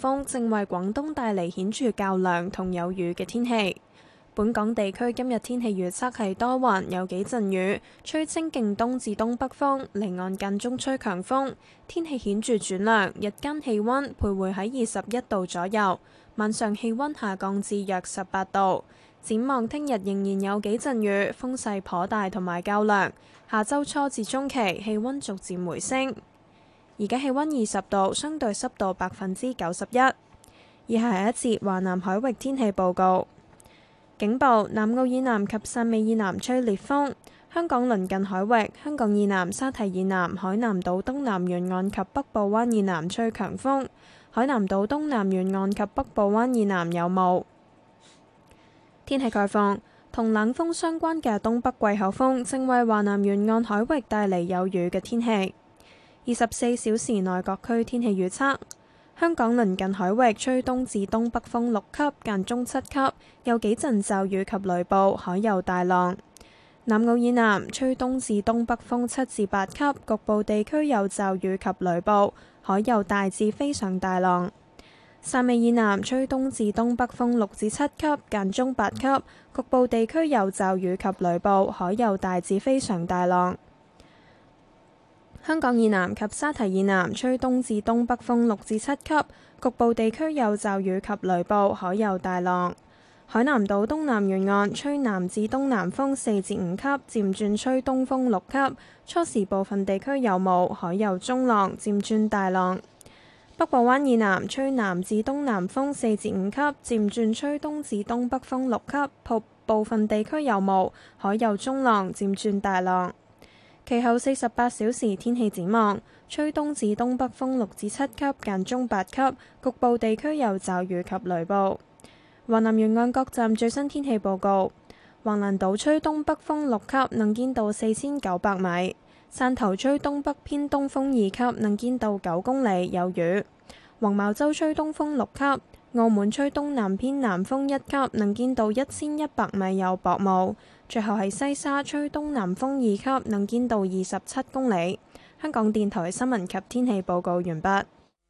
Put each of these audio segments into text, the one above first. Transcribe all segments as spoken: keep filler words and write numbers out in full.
風正為廣東帶嚟顯著較涼同有雨嘅天氣。本港地區今日天氣預測係多雲，有幾陣雨，吹清勁東至東北風，離岸間中吹強風，天氣顯著轉涼，日間氣溫徘徊喺二十一度左右，晚上氣溫下降至約十八度。展望聽日仍然有幾陣雨，風勢頗大同埋較涼，下週初至中期氣溫逐漸回升。而家氣溫二十度，相對濕度百分之九十一。以下係一節華南海域天氣報告。警報：南澳以南及汕尾以南吹烈風，香港鄰近海域、香港以南沙堤以南、海南島東南沿岸及北部灣以南吹強風，海南島東南沿岸及北部灣以南有霧。天氣概況：同冷風相關嘅東北季候風正為華南沿岸海域帶嚟有雨嘅天氣。二十四小時內各區天氣預測。香港鄰近海域吹東至東北風六級，間中七級，有幾陣驟雨及雷暴，海有大浪。南澳以南吹東至東北風七至八級，局部地區有驟雨及雷暴，海有大至非常大浪。汕尾以南吹東至東北風六至七級，間中八級，局部地區有驟雨及雷暴，海有大至非常大浪。香港以南及沙堤以南吹東至東北風六至七級，局部地區有驟雨及雷暴，海有大浪。海南島東南沿岸吹南至東南風四至五級，漸轉吹東風六級，初時部分地區有霧，海有中浪，漸轉大浪。北部灣以南吹南至東南風四至五級，漸轉吹東至東北風六級，部部分地區有霧，海有中浪，漸轉大浪。其後四十八小時天氣展望，吹東至東北風六至七級，間中八級，局部地區有驟雨及雷暴。華南沿岸各站最新天氣報告：橫瀾島吹東北風六級，能見度四千九百米；汕頭吹東北偏東風二級，能見度九公里，有雨；黃茅洲吹東風六級；澳門吹東南偏南風一級，能見度一千一百米，有薄霧。最後係西沙吹東南風二級，能見度二十七公里。香港電台新聞及天氣報告完畢。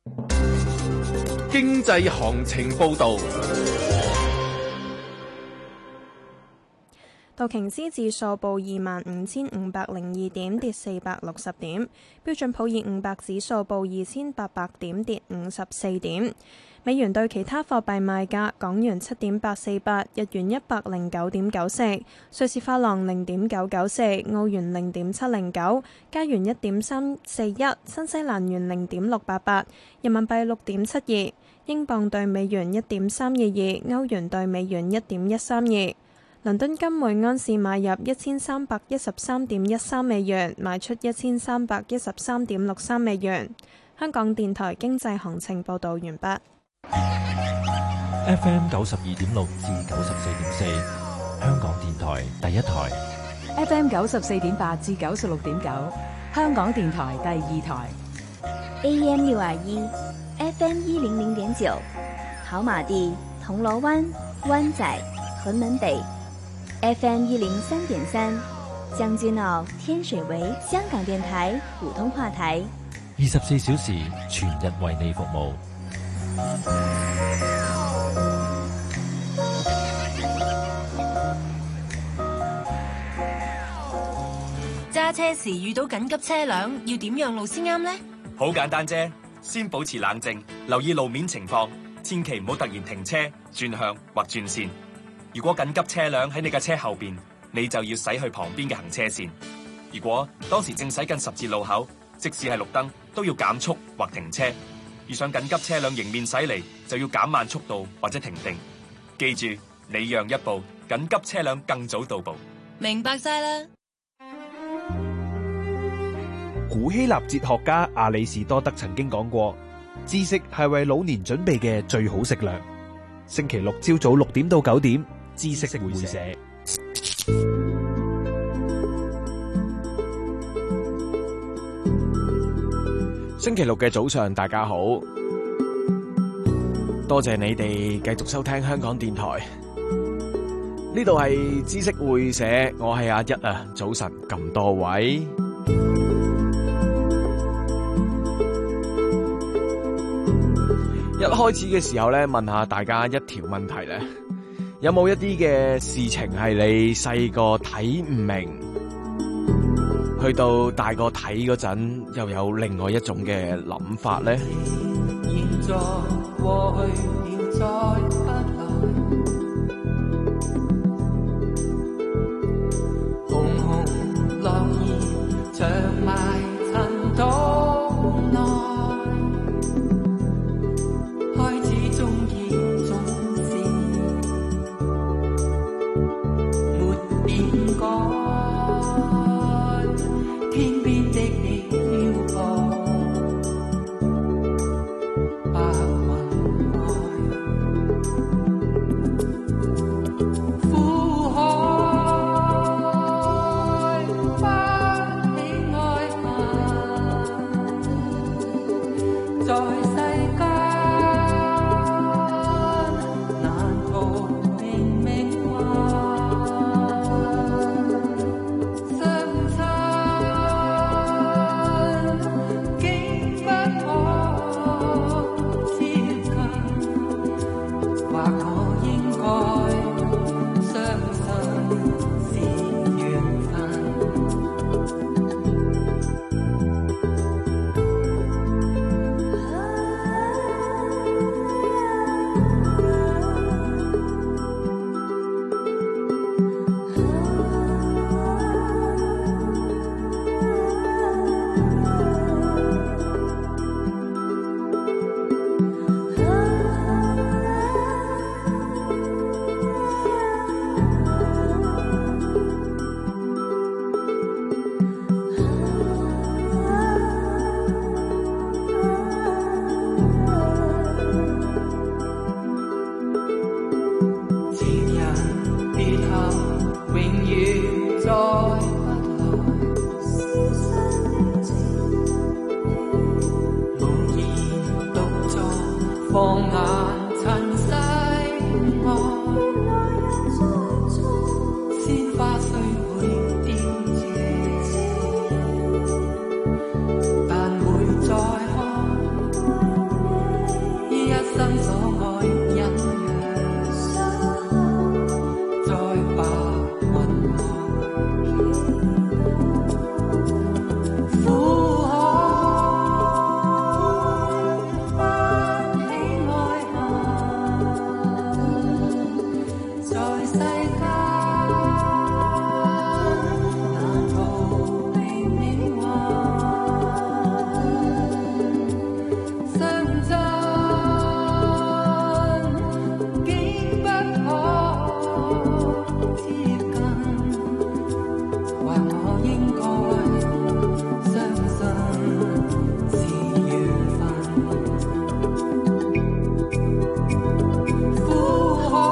經濟行情報導。 道瓊斯指數報二萬五千五百零二點，跌四百六十點。標準普爾五百指數報二千八百點，跌五十四點。美元對其他貨幣賣價：港元七點八四八，日元一百零九點九四，瑞士法郎零點九九四，澳元零點七零九，加元一點三四一，新西蘭元零點六八八，人民幣六點七二，英鎊對美元一點三二二，歐元對美元一點一三二。倫敦金每盎司買入一千三百一十三點一三美元，賣出一千三百一十三點六三美元。香港電台經濟行情報導完畢。 F M 九十二點六至九十四點四，香港電台第一台。 F M 九十四點八至九十六點九，香港電台第二台。 A M 六二一，F M 一零零點九，跑馬地、銅鑼灣、灣仔、屯門北。F M 一零三點三，將軍澳、天水圍，香港電台普通話台， 二十四小時全日為你服務。 揸車時遇到緊急車輛，要點讓路先啱呢？ 好簡單啫，先保持冷靜，留意路面情況，千祈唔好突然停車、轉向或轉線。如果緊急車輛喺你嘅車後邊，你就要駛去旁邊嘅行車線。如果當時正駛近十字路口，即使係綠燈，都要減速或停車。遇上緊急車輛迎面駛嚟，就要減慢速度或者停定。記住，你讓一步，緊急車輛更早到步。 明白晒啦。 古希臘哲學家亞里士多德曾經講過，知識係為老年準備嘅最好食糧。星期六朝早六點到九點，知識會社。 星期六嘅早上，大家好，多謝你哋繼續收聽香港電台。呢度係知識會社，我係阿一啊。早晨咁多位， 一開始嘅時候咧，問下大家一條問題咧，有冇一啲嘅事情係你細個睇唔明，去到大個睇嗰陣又有另外一種嘅諗法咧？ 現在過去了再不來，紅紅落葉長埋塵土內，開始中意總是沒變改，天邊的你飄泊白雲外，苦海翻起愛恨，在世間難逃命命運，相親竟不可接近，或我應該相信是緣分。前人別後，永遠再不來，無言獨坐，放眼塵世外，鮮花雖會凋謝，但會再開，一生所愛隱約在白雲內，苦海翻起愛恨，在世間難逃避命運，相真竟不可接近，或我應該相信是緣分。苦海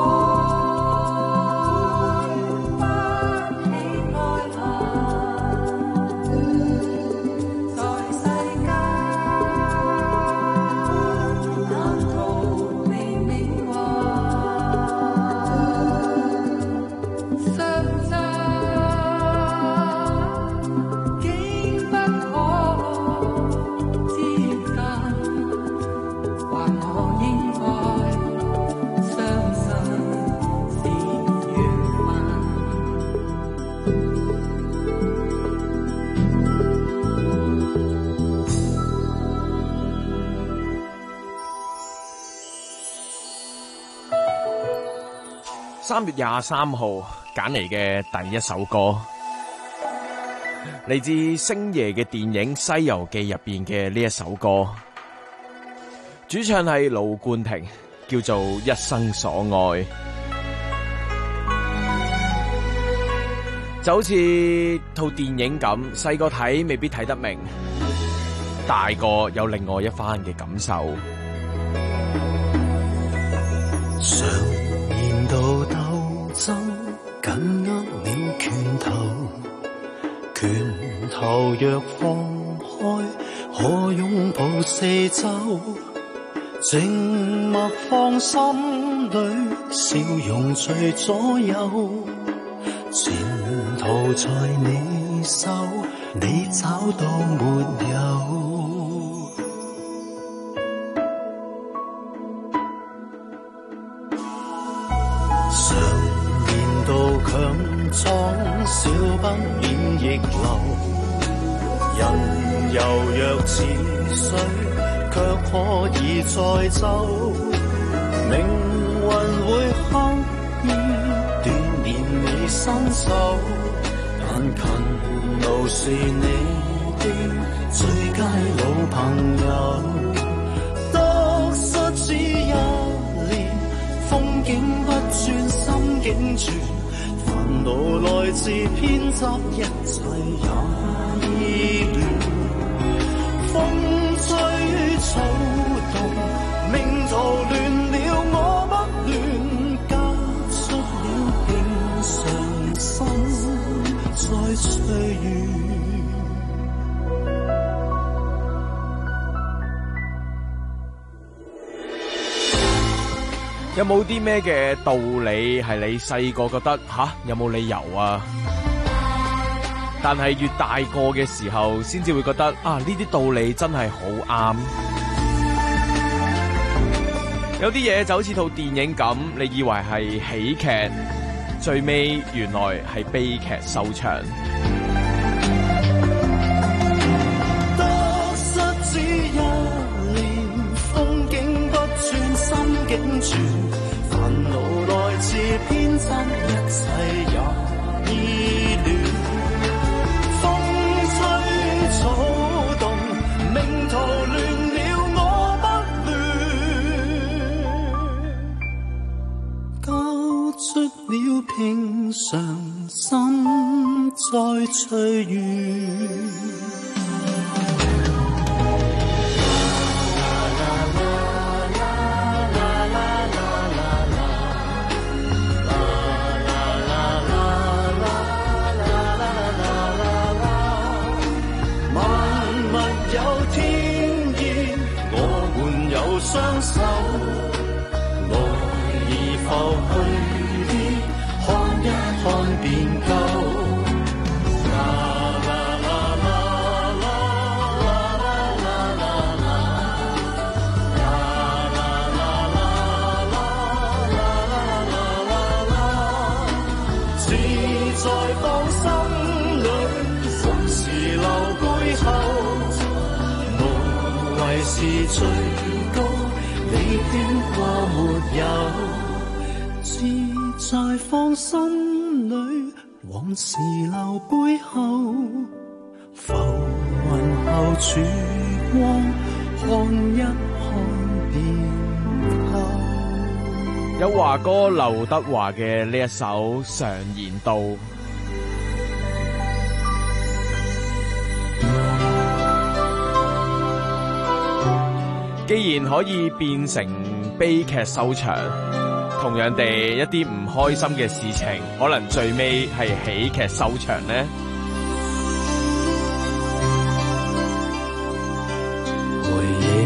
翻起愛恨，在世間難逃避命運，相真竟不可接近，或我應該相信是緣分。 三月廿三號揀嚟嘅第一首歌，嚟自星爺嘅電影《西遊記》入邊嘅呢一首歌，主唱係盧冠廷，叫做《一生所愛》。就好似套電影咁，細個睇未必睇得明，大個有另外一番嘅感受。 常言道鬥爭緊握了拳頭，拳頭若放開，可擁抱四周，靜默放心裏，笑容隨左右，前途在你手，你找到沒有？ 常言道強壯少不免逆流，人柔弱似水，卻可以載舟。命運會刻意鍛鍊你身手，但勤勞是你的最佳老朋友。得失只一年，風景不轉心境轉，煩惱來自偏執，一切也依戀。風吹草動，命途亂了我不亂，交出了平常心再歲月。 有冇啲咩嘅道理係你細個覺得吓有冇理由啊？但係越大個嘅時候，先至會覺得啊呢啲道理真係好啱。有啲嘢就好似套電影咁，你以為係喜劇，最尾原來係悲劇收場。 得失只一年，風景不轉心境轉，煩惱來自偏執，一切也依戀。風吹草動，命途亂了我不亂，交出了平常心再歲月。雙手來而浮去的，看一看便夠。啦啦啦啦啦啦啦啦啦啦啦啦啦啦，自在放心裏，往事留背後，無謂是最高。你聽過沒有？自在放心裏，往事留背後，浮雲後曙光，看一看便夠。 有華哥劉德華嘅呢一首《常言道》。既然可以變成悲劇收場，同樣地，一啲唔開心嘅事情，可能最尾係喜劇收場呢？ 回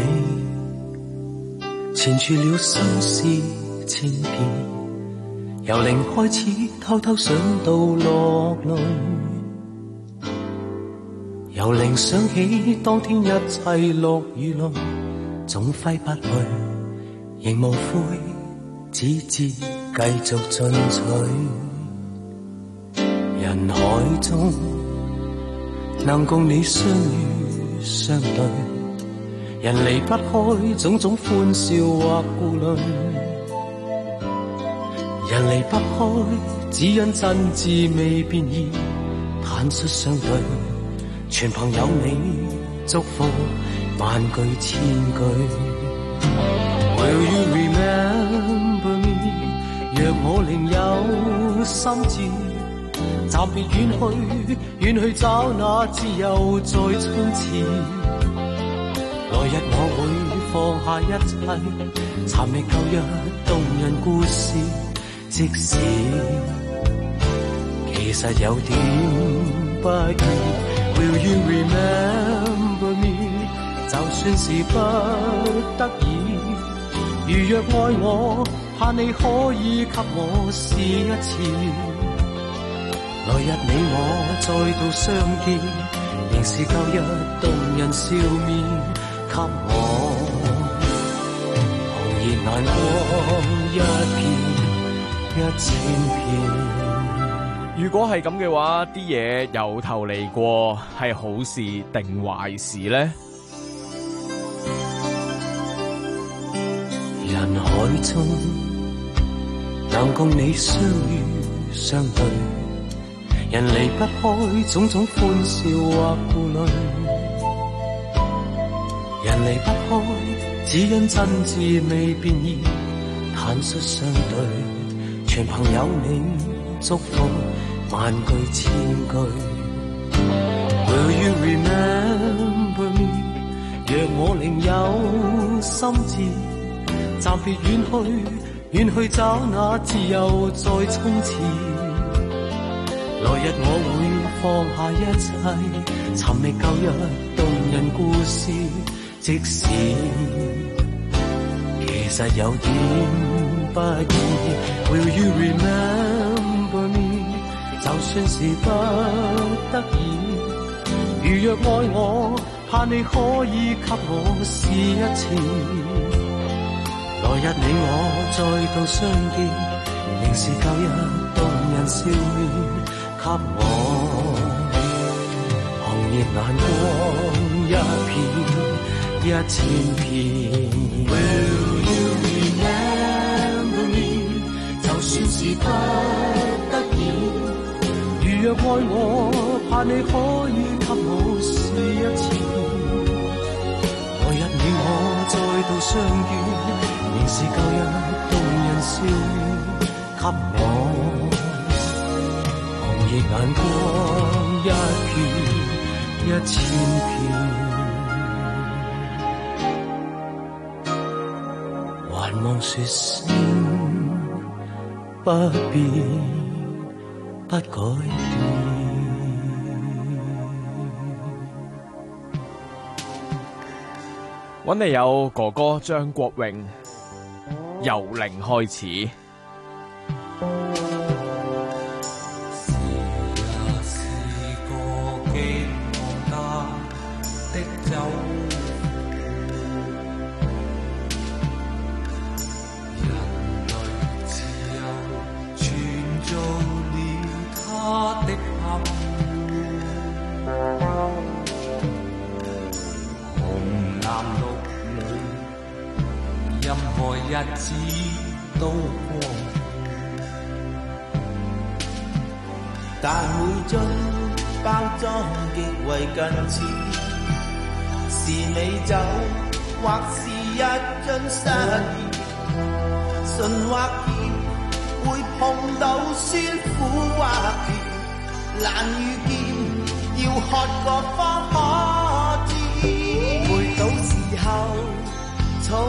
憶纏住了心事千遍，由零開始，偷偷想到落淚，由零想起當天一切樂與淚。總揮不去，仍無悔，只知繼續進取。人海中能共你相遇相對，人離不開種種歡笑或顧慮。人離不開，只因真摯未變異，坦率相對，全憑有你祝福。萬句千句 Will you remember me？ 若我另有心志，暫別遠去，遠去找那自由在衝刺。來日我會放下一切，尋覓舊日動人故事。即使其實有點不易 Will you remember me？就算是不得已，如若愛我，盼你可以給我試一次。來日你我再度相見，仍是舊日動人笑面，給我紅熱眼光一片。 一千遍。 如果係咁嘅話，啲嘢由頭嚟過係好事定壞事呢？ 人海中能共你相遇相對，人離不開種種歡笑或顧慮，人離不開只因真摯未變異，坦率相對，全憑有你祝福萬句千句。 Will you remember me？ 若我另有心志，暫別遠去，遠去找那自由再衝刺。來日我會放下一切，尋覓舊日動人故事。即使其實有點不易 ，Will you remember me？ 就算是不得已，如若愛我，盼你可以給我試一次。來日你我再度相見，仍是舊日動人笑面，給我紅葉眼光一片一千片。Will you remember me？ 就算是不得已，如若愛我，盼你可以給我試一次。來日你我再度相見，仍是舊日動人笑面，給我紅葉眼光一片一千片。還望說聲不變不改變。 揾嚟有哥哥張國榮，由零開始。 日子都過，但每樽包裝極為近似，是美酒或是一樽失意，純或甜會碰到酸苦或甜，難預見要喝過方可知，回到時候從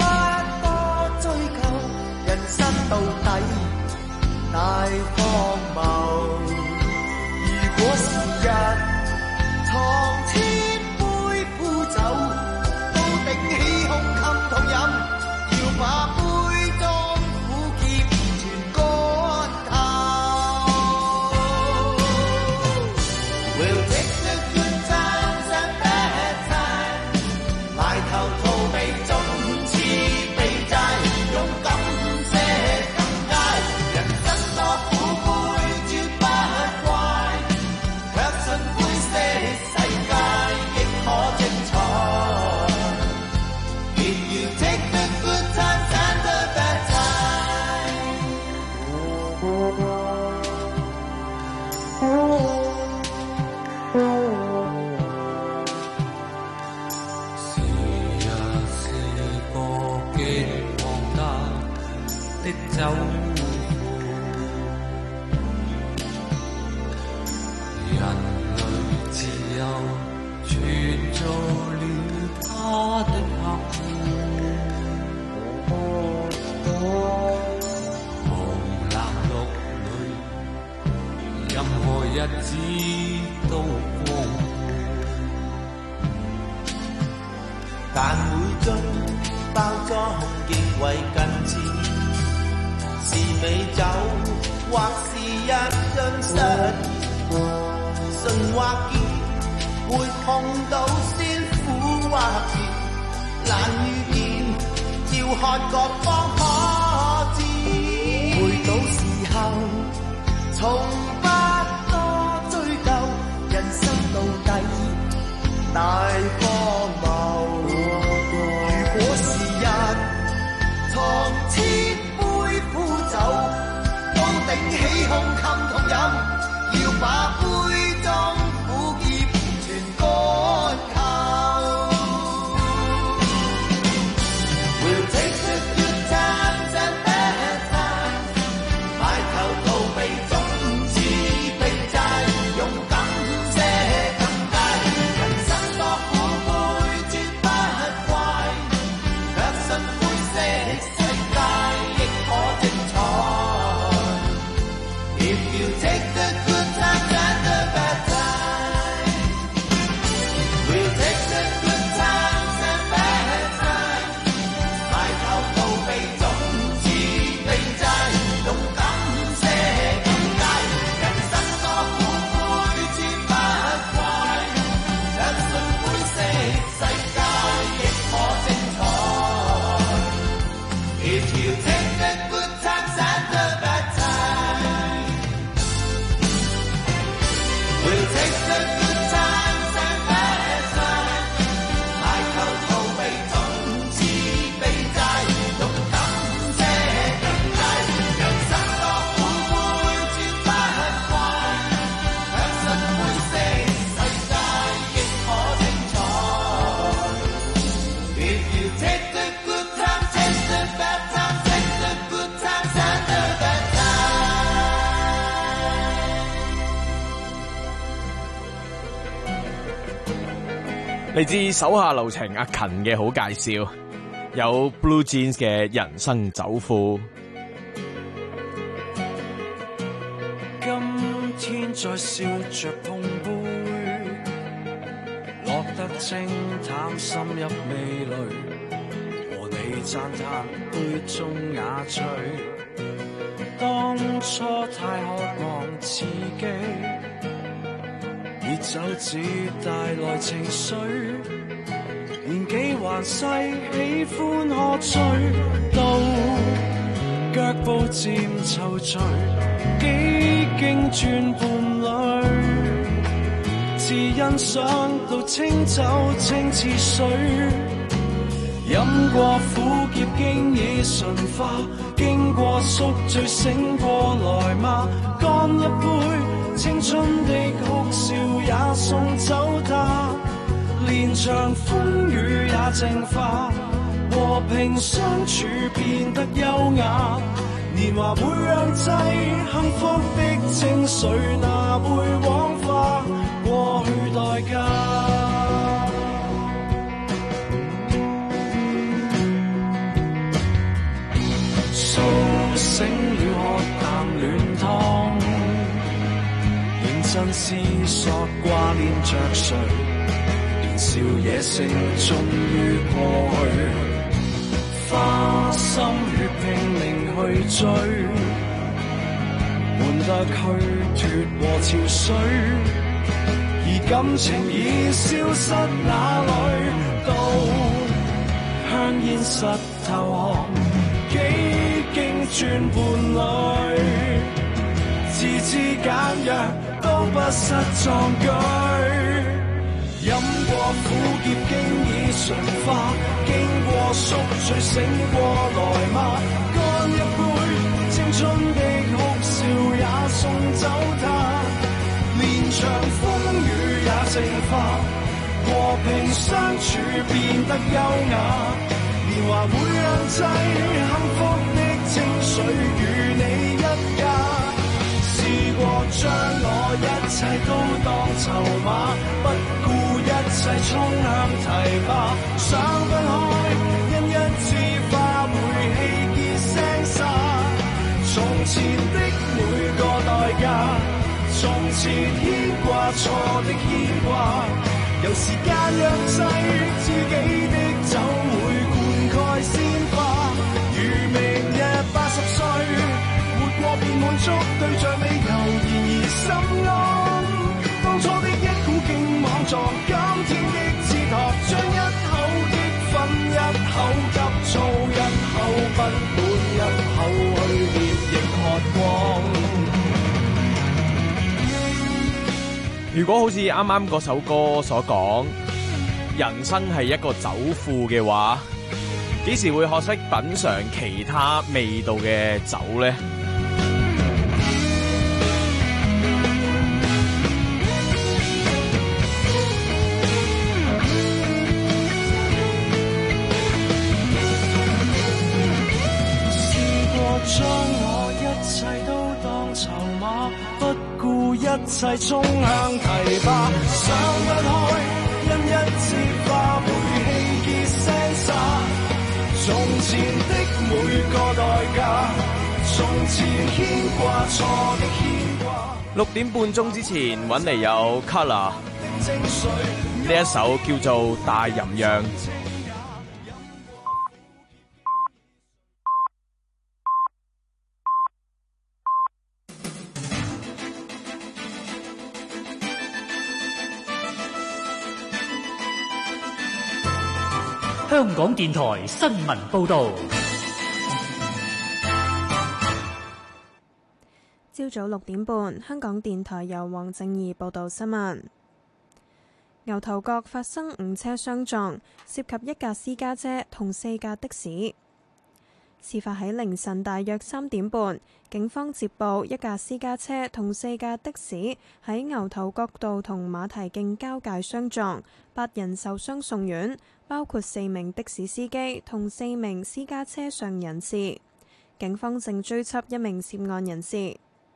人生到底大荒謬，如果時日藏千杯杯酒，都頂起胸襟痛飲，要把杯中苦澀全乾透。We'll take the good times and bad times， 埋頭逃避縱似避債，勇敢走人類自由全做了他的客戶，紅藍綠女，任何日子都光顧，但每樽包裝極為近似，是美酒或是一樽失意，純或甜會碰到酸苦或甜，難預見要喝過方可知，回到把杯中苦澀全乾透。We'll take the good times and bad times， 埋頭逃避總是避債，勇敢些更佳。人生多苦悲絕不怪，卻信灰色世界亦可精彩。If you take the good times and the bad times， we'll take the good times and bad times， 埋頭逃避總是避債，勇敢些更佳。人生多苦悲絕不怪，卻信灰色世界亦可精彩。If you take the good times and the bad times， we'll take the good times and bad times， 埋頭逃避總是避債，勇敢些更佳。人生多苦悲絕不怪，卻信灰色世界亦可精彩。If you take the good times, take the bad times, take the good times and the bad times。 嚟自手下留情阿勤嘅好介紹，有 Blue Jeans 嘅人生走庫。 今天再笑着碰杯，落得清淡，深入味蕾，和你讚嘆杯中雅趣。當初太渴望刺激，烈酒只帶來情緒，年紀還細，喜歡喝醉，到腳步漸躊躇，幾經轉伴侶，自欣賞到清酒清似水，飲過苦澀經已馴化，經過宿醉醒過來嗎？乾一杯青春的哭笑也送走它，連場風雨也淨化，和平相處變得優雅。年華會釀製幸福的精髓，哪會枉花過去代價？蘇醒了喝啖暖湯，認真思索掛念着誰，年少野性終於過去，花心血拼命去追，換得虛脫和潮水，而感情已消失哪裏？到香煙實投降，幾經轉伴侶，自知簡約都不失壯舉。飲過苦澀經已馴化，經過宿醉醒過來嗎？乾一杯青春的哭笑也送走它，連場風雨也淨化，和平相處變得優雅。年華會釀製幸福的精髓，與你一家。試過將我一切都當籌碼，不顧一切衝向堤壩，想不開因一枝花煤氣結聲沙。從前的每個代價，從前牽掛錯的牽掛，有時間釀製自己的酒會灌溉鮮花。如明日八十歲，活過便滿足，對象未求，然而心安。當初的一股勁莽撞，今天的哲學，將一口的分一口急躁，日後不滿，日後去烈亦渴光。 如果好似啱啱嗰首歌所講，人生係一個酒庫嘅話，幾時會學識品嘗其他味道嘅酒呢？ 切衝向堤壩，想不開，因一枝花會氣結聲沙。從前的每個代價，從前牽掛錯的牽掛。 六點半鐘之前揾嚟有 Color 呢一首叫做《大吟釀》。 香港電台新聞報導。 朝早六點半，香港電台由黃正義報道新聞。牛頭角發生五車相撞，涉及一架私家車同四架的士。事發喺凌晨大約三點半，警方接報一架私家車同四架的士喺牛頭角道同馬蹄徑交界相撞，八人受傷送院，包括四名的士司機同四名私家車上人士。警方正追緝一名涉案人士。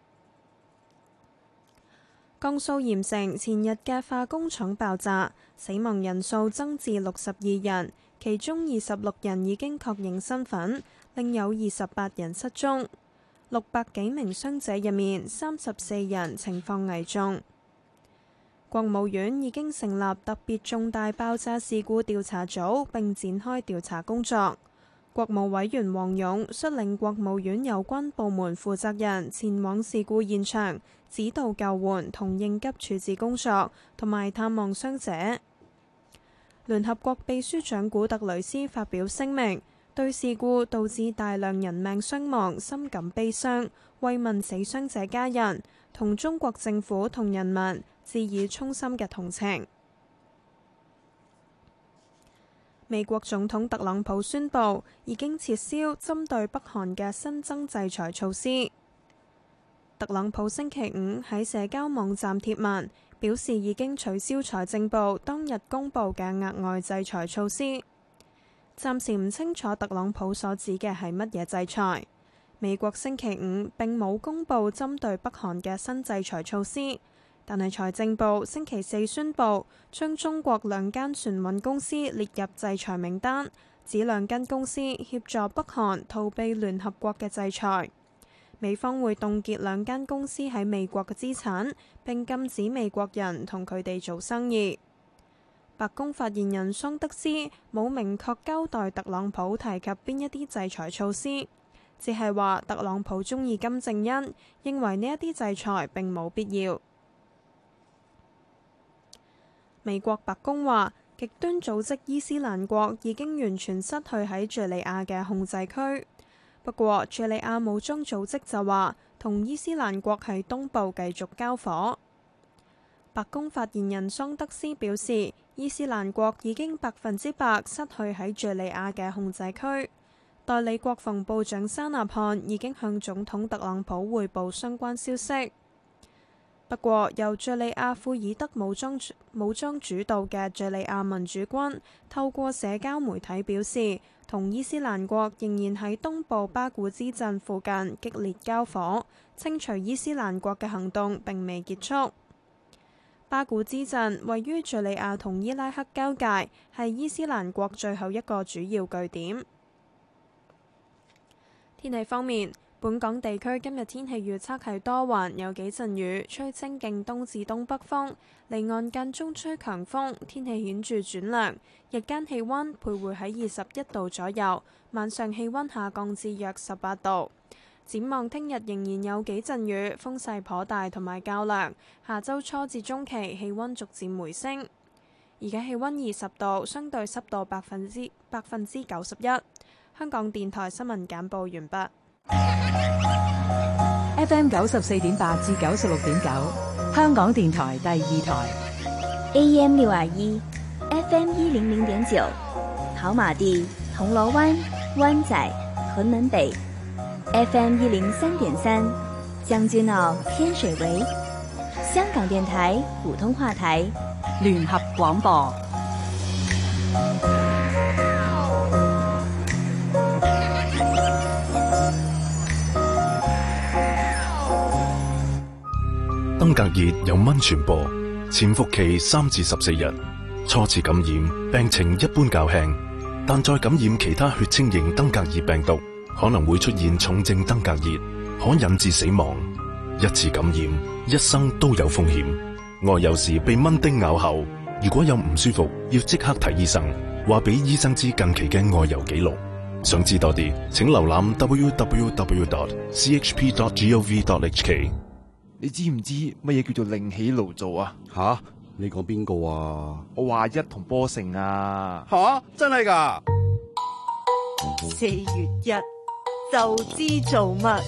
江蘇鹽城前日嘅化工廠爆炸，死亡人數增至六十二人，其中二十六人已經確認身份，另有二十八人失蹤。六百幾名傷者入面，三十四人情況危重。國務院已經成立特別重大爆炸事故調查組，並展開調查工作。國務委員王勇率領國務院有關部門負責人前往事故現場，指導救援同應急處置工作，同埋探望傷者。聯合國秘書長古特雷斯發表聲明，對事故導致大量人命傷亡深感悲傷，慰問死傷者家人，同中國政府同人民致以衷心嘅同情。美國總統特朗普宣布已經撤銷針對北韓嘅新增制裁措施。特朗普星期五喺社交網站貼文，表示已經取消財政部當日公布嘅額外制裁措施。暫時唔清楚特朗普所指嘅係乜嘢制裁。美國星期五並冇公布針對北韓嘅新制裁措施。但係財政部星期四宣布，將中國兩間船運公司列入制裁名單，指兩間公司協助北韓逃避聯合國嘅制裁。美方會凍結兩間公司喺美國嘅資產，並禁止美國人同佢哋做生意。白宮發言人桑德斯冇明確交代特朗普提及邊一啲制裁措施，只係話特朗普中意金正恩，認為呢一啲制裁並冇必要。美國白宮話，極端組織伊斯蘭國已經完全失去喺敘利亞嘅控制區。不過，敘利亞武裝組織就話，同伊斯蘭國喺東部繼續交火。白宮發言人桑德斯表示，伊斯蘭國已經百分之百失去喺敘利亞嘅控制區。代理國防部長沙納漢已經向總統特朗普匯報相關消息。不過，由敘利亞庫爾德武裝武裝主導嘅敘利亞民主軍透過社交媒體表示，同伊斯蘭國仍然喺東部巴古茲鎮附近激烈交火，清除伊斯蘭國嘅行動並未結束。巴古茲鎮位於敘利亞同伊拉克交界，係伊斯蘭國最後一個主要據點。天氣方面，本港地區今日天氣預測係多雲，有幾陣雨，吹清勁東至東北風，離岸間中吹強風，天氣顯著轉涼。日間氣溫徘徊喺二十一度左右，晚上氣溫下降至約十八度。展望聽日仍然有幾陣雨，風勢頗大同埋較涼。下週初至中期氣溫逐漸回升。而家氣溫二十度，相對濕度百分之百分之九十一。香港電台新聞簡報完畢。 F M 九十四點八至九十六點九，香港電台第二台。 A M 六二一，F M 一零零點九，跑馬地、銅鑼灣、灣仔、屯門北。F M 一零三點三，將軍澳、天水圍。香港電台普通話台， 聯合廣播。 登革熱由蚊傳播，潛伏期三至十四日。初次感染病情一般較輕，但再感染其他血清型登革熱病毒，可能會出現重症登革熱，可引致死亡。一次感染，一生都有風險。外遊時被蚊叮咬後，如果有唔舒服，要即刻睇醫生，話俾醫生知近期嘅外遊記錄。想知多啲，請瀏覽 double-u double-u double-u dot c h p dot gov dot h k。 你知唔知乜嘢叫做另起爐灶啊？ 吓，你講邊個啊？ 我話一同波成啊！ 吓，真係噶？ 四月一就知做乜。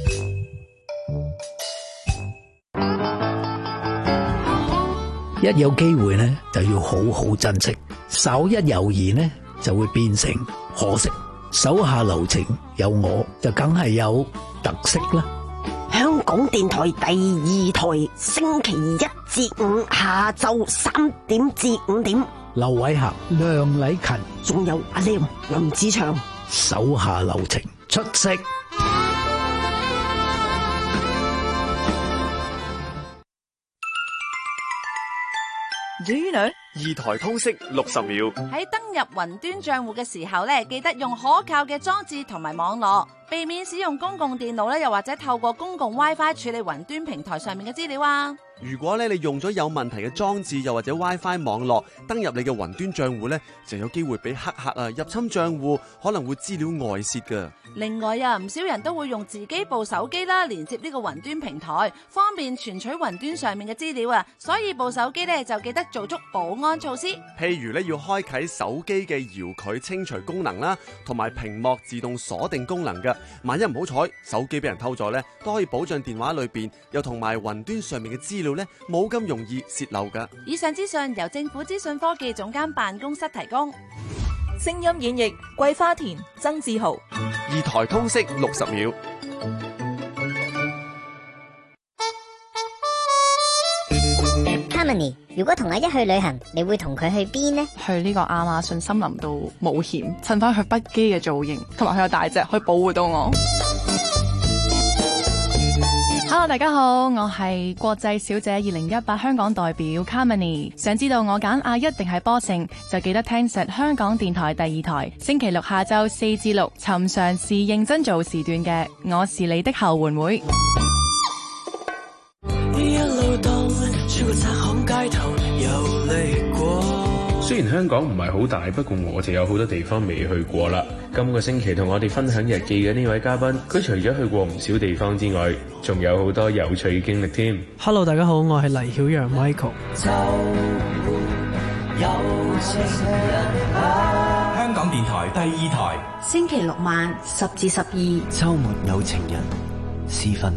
一有機會呢，就要好好珍惜；稍一猶豫呢，就會變成可惜。手下留情，有我就梗係有特色啦。 香港電台第二台，星期一至五下晝三點至五點。 劉偉恒、梁禮勤， 仲有阿廉、林子祥。 手下留情，出色。 Do you know？ 二台通識六十秒。 喺登入雲端賬戶嘅時候咧，記得用可靠嘅裝置同埋網絡，避免使用公共電腦咧，又或者透過公共 WiFi 處理雲端平台上面嘅資料啊。 如果咧你用咗有問題嘅裝置，又或者 WiFi 網絡登入你嘅雲端賬戶咧，就有機會俾黑客啊入侵賬戶，可能會資料外泄噶。 另外啊，唔少人都會用自己部手機啦，連接呢個雲端平台，方便存取雲端上面嘅資料啊。所以部手機咧就記得做足保安措施。 譬如咧要開啟手機嘅遙距清除功能啦，同埋屏幕自動鎖定功能嘅。萬一唔好彩手機俾人偷咗咧，都可以保障電話裏邊又同埋雲端上面嘅資料咧冇咁容易洩漏噶。 以上資訊由政府資訊科技總監辦公室提供。 聲音演繹桂花田、曾志豪。 二台通識六十秒。 Harmony， 如果同阿一去旅行，你會同佢去邊呢？ 去呢個亞馬遜森林度冒險，襯翻佢不羈嘅造型，同埋佢有大隻，可以保護到我。Hello， 大家好，我係國際小姐二零一八香港代表 Carmony。想知道我揀阿一定係波成，就記得聽實香港電台第二台，星期六下晝四至六，尋常是認真做時段嘅我是你的後援會。 一路蕩穿過窄巷街頭遊歷過。 雖然香港唔係好大，不過我就有好多地方未去過啦。今個星期同我哋分享日記嘅呢位嘉賓，佢除咗去過唔少地方之外，仲有好多有趣經歷添。 Hello， 大家好，我係黎曉陽 Michael。 香港電台第二台， 星期六晚十至十二， 周末有情人私分。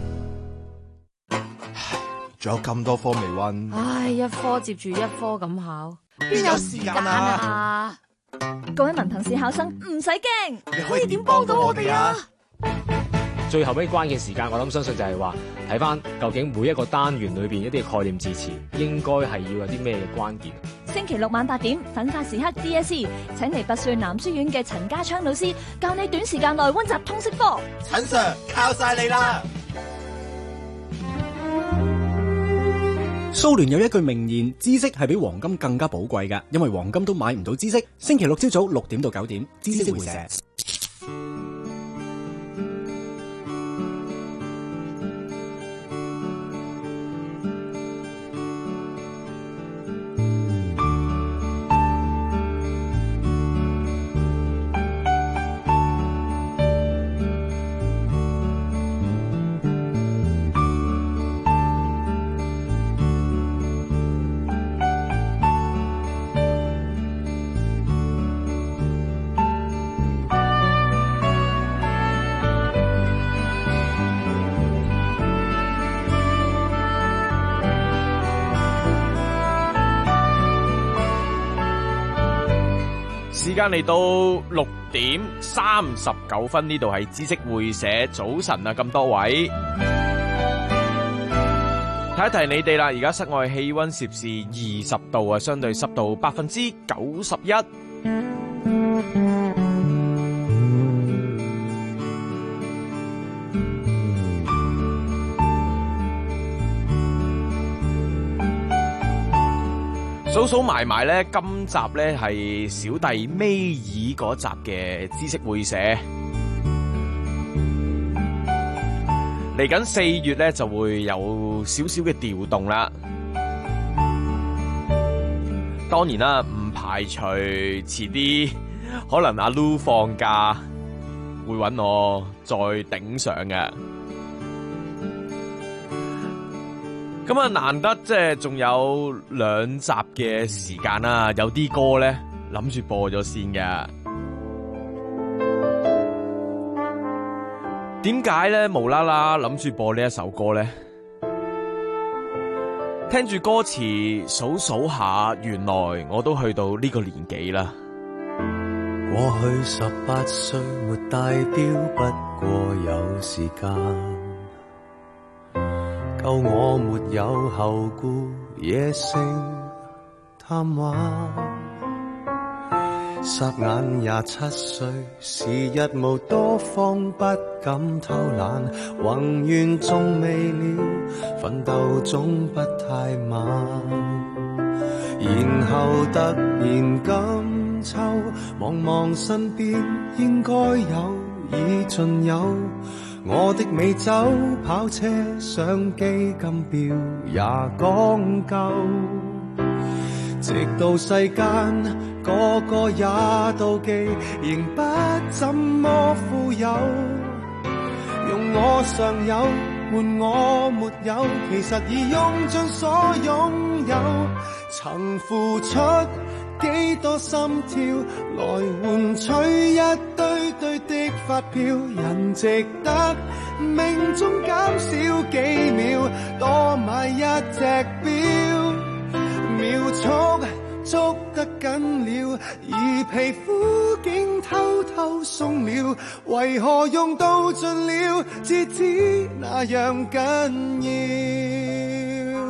仲有咁多科未溫， 唉，一科接住一科咁考， 邊有時間啊？ 各位文憑試考生唔使驚， 你可以點幫到我哋啊？ 最後尾關鍵時間，我諗相信就係話睇翻究竟每一個單元裏邊一啲概念字詞，應該係要有啲咩嘅關鍵。 星期六晚八點，奮發時刻 D S E， 請嚟拔萃南書院嘅陳家昌老師教你短時間內溫習通識科。 陳 Sir 靠晒你啦！ 蘇聯有一句名言：知識係比黃金更加寶貴嘅，因為黃金都買唔到知識。星期六朝早六點到九點，知識會社。 時間嚟到六點三十九分，呢度係知識會社，早晨啊，咁多位，提一提你哋啦，而家室外氣溫攝氏二十度啊，相對濕度百分之九十一。 數數埋埋咧，今集咧係小弟尾二嗰集嘅知識會社。嚟緊四月咧就會有少少嘅調動啦。當然啦，唔排除遲啲可能阿 Lu 放假會搵我再頂上嘅。咁啊，難得即係仲有兩集嘅時間啦，有啲歌咧諗住播咗先嘅。點解咧無啦啦諗住播呢一首歌咧？聽住歌詞數數下，原來我都去到呢個年紀啦。 過去十八歲沒大雕，不過有時間夠我沒有後顧，野性貪玩。霎眼廿七歲，時日無多方，不敢偷懶，宏願仲未了，奮鬥總不太晚。然後突然今秋，望望身邊應該有已盡有，我的美酒跑車相機金錶也講究，直到世間個個也妒忌，仍不怎麼富有。用我尚有換我沒有，其實已用盡所擁有。曾付出幾多心跳，來換取一堆堆的發票。人值得命中減少幾秒，多買一隻錶，秒速捉得緊了，而皮膚竟偷偷鬆了，為何用到盡了，至知那樣緊要。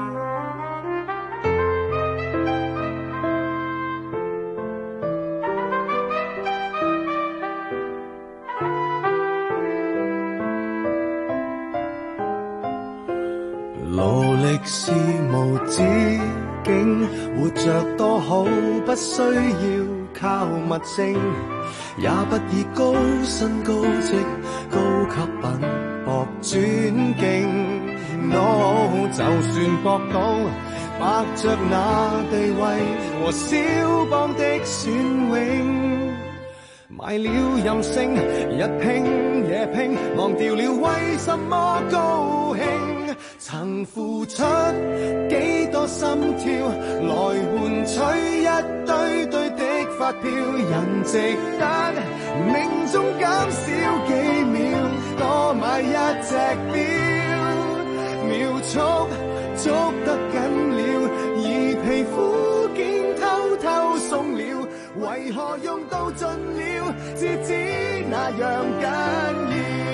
勞力是無止境，活着多好，不需要靠物證，也不以高薪高職高級品博尊敬。No， 就算博到白着那地位和肖邦的選永，買了任性，日拼夜拼，忘掉了為什麼高興。曾付出幾多心跳，來換取一堆堆的發票。人值得命中減少幾秒，多買一隻錶，秒速捉得緊了，而皮膚竟偷偷鬆了，為何用到盡了，至知那樣緊要。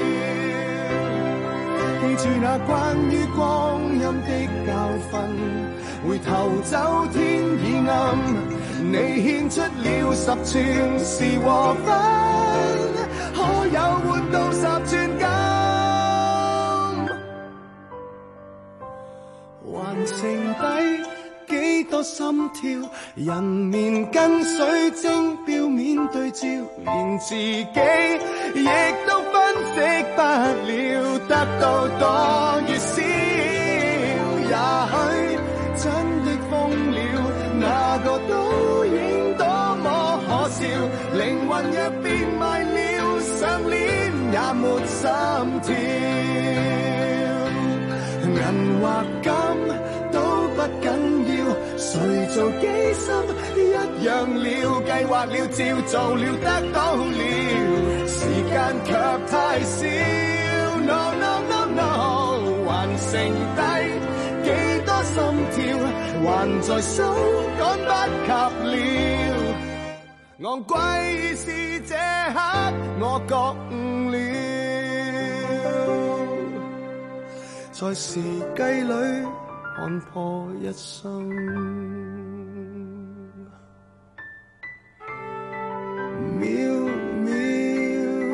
記住那關於光陰的教訓，回頭走天已暗，你獻出了十寸是和分，可有換到十寸金？還剩低幾多心跳？人面跟水晶表面對照，連自己亦都分析不了，得到多與少，也許真的瘋了，哪個倒影多麼可笑，靈魂若變賣了，上鏈也沒心跳，銀或金都不緊要，誰做機心一樣了，計劃了照做了得到了，時間卻太少。No no no no， 還剩低幾多心跳，還在手趕不及了，昂貴是這刻我覺悟了，在時計裏看破一生。秒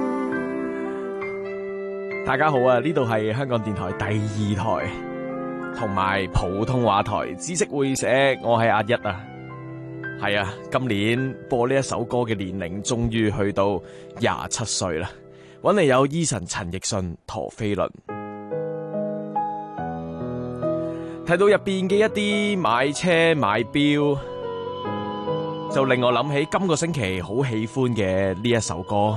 大家好啊！呢度係香港電台第二台同埋普通話台知識會社，我係阿一啊。係啊，今年播呢一首歌嘅年齡終於去到廿七歲啦。搵嚟有 Eason 陳奕迅、陀飛輪。睇到入邊嘅一啲買車買錶，就令我諗起今個星期好喜歡嘅呢一首歌。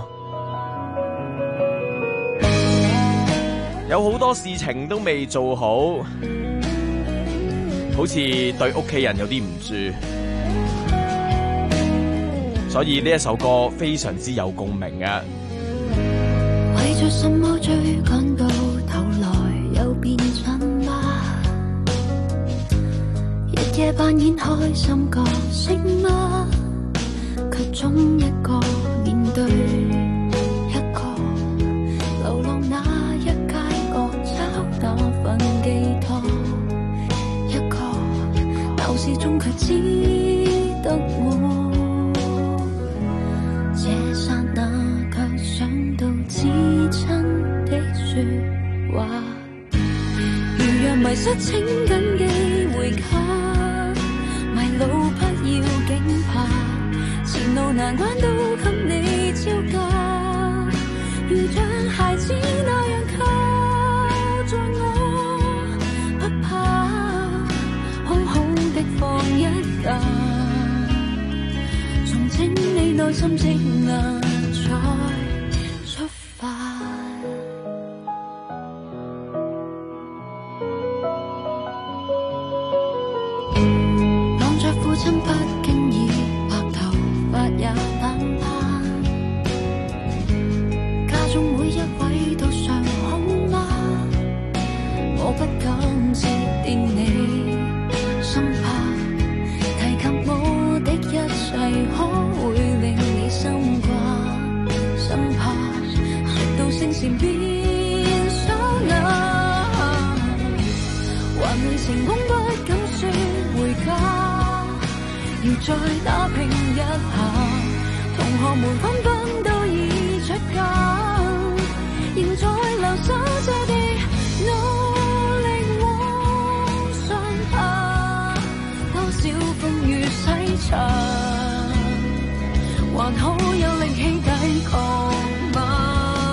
有好多事情都未做好，好似對屋企人有啲唔住，所以呢一首歌非常之有共鳴啊！ 為着什麼追趕到頭來又變真嗎？日夜扮演開心角色嗎？卻終一個面對一個流浪那一街角找那份寄託，一個鬧市中卻只得我，這剎那卻想到至親的說話，如若迷失情感機會卡，迷路不要驚怕，前路難關都給你招架，如像孩子那樣靠在我，不怕空空的放一假，重整你內心積壓再出發。望着父親不經意白頭髮也淡淡，家中每一位都尚好嗎？我不敢接電你，生怕提及我的一切可會令你心掛，生怕說到聲線變傷眼，還未成功不敢說回家，要再打拼一下，同學們紛紛都已出家，要再留守這地努力往上爬，多少風雨洗刷，還好有力氣抵抗嗎？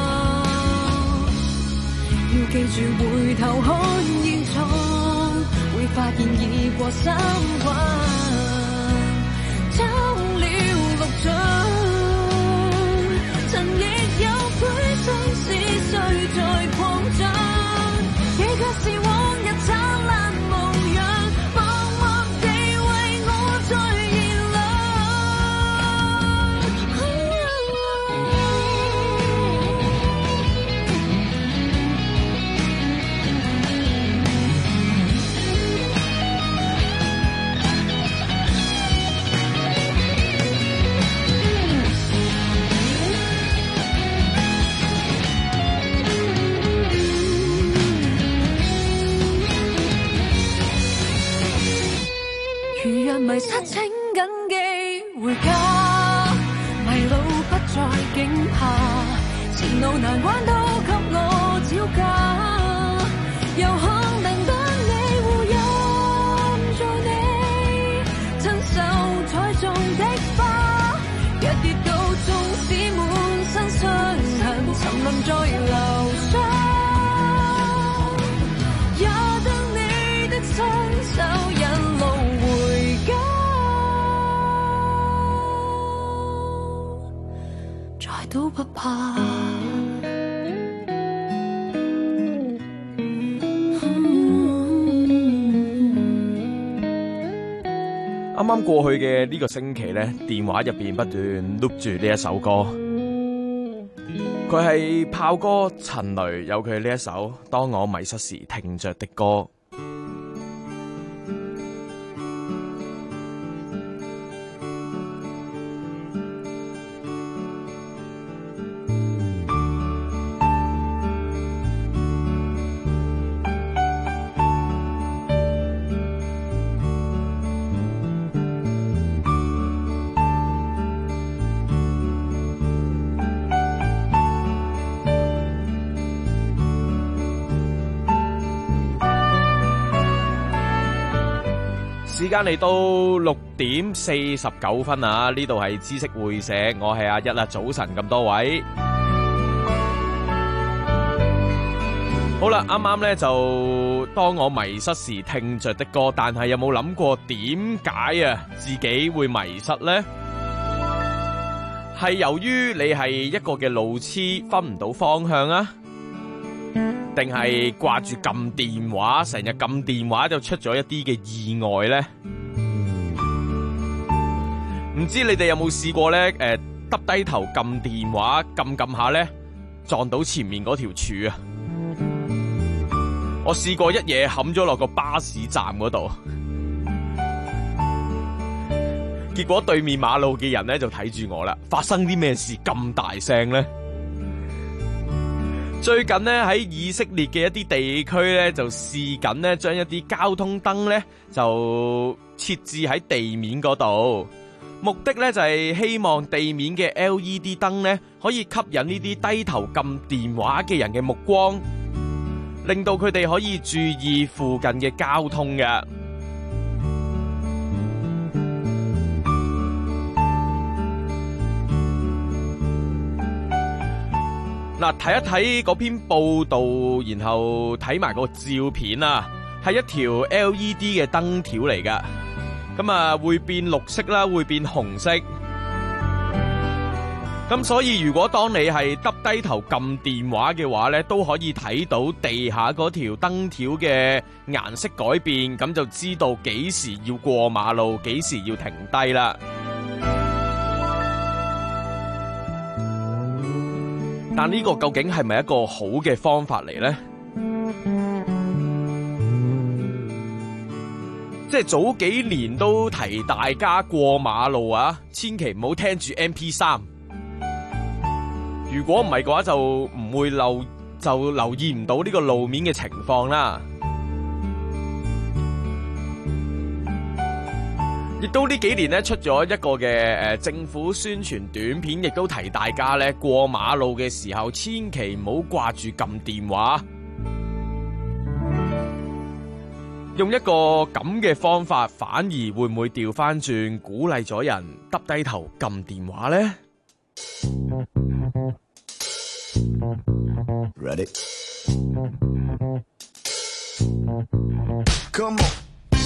要記住回頭看現狀，會發現已過三關，走了六掌，曾亦有悔心事誰在擴張，記卻是往日燦爛模樣，默默地為我在燃亮。如若迷失請緊記回家，迷路不再驚怕，前路難關都給我招架，有可能等你護蔭做你親手栽種的花，若跌倒縱使滿身傷痕，沉淪在流沙，也將你的雙手引路回家，再都不怕。 啱啱過去嘅呢個星期呢，電話入邊不斷碌住呢一首歌，佢係炮哥陳雷有佢呢一首《當我迷失時聽着的歌》。 時間嚟到六點四十九分啊！呢度係知識會社，我係阿一啊，早晨咁多位。好啦，啱啱呢就當我迷失時聽着的歌，但係有冇諗過點解啊自己會迷失呢？係由於你係一個嘅路痴，分唔到方向啊？定係掛住撳電話，成日撳電話就出咗一啲嘅意外呢？唔知你哋有冇試過呢？誒、呃，耷低頭撳電話，撳撳下呢，撞到前面嗰條柱啊！我試過一嘢冚咗落個巴士站嗰度，結果對面馬路嘅人呢就睇住我啦。發生啲咩事咁大聲呢？最近呢，喺以色列嘅一啲地區呢，就試緊呢將一啲交通燈呢就設置喺地面嗰度，目的呢就係希望地面嘅 L E D 燈呢可以吸引呢啲低頭撳電話嘅人嘅目光，令到佢哋可以注意附近嘅交通嘅。嗱，睇一睇嗰篇報道，然後睇埋個照片啊，係一條 L E D 嘅燈條嚟噶，咁啊會變綠色啦，會變紅色。咁所以如果當你係耷低頭撳電話嘅話呢，都可以睇到地下嗰條燈條嘅顏色改變，咁就知道幾時要過馬路，幾時要停低啦。但呢個究竟係咪一個好嘅方法嚟呢？即係早幾年都提大家過馬路啊，千祈唔好聽住 M P 三。如果唔係嘅話，就唔會留就留意唔到呢個路面嘅情況啦。亦都呢幾年咧出咗一個嘅誒、呃、政府宣傳短片，亦都提大家咧過馬路嘅時候，千祈唔好掛住撳電話。用一個咁嘅方法，反而會唔會調翻轉鼓勵咗人耷低頭撳電話呢？ Ready? Come on.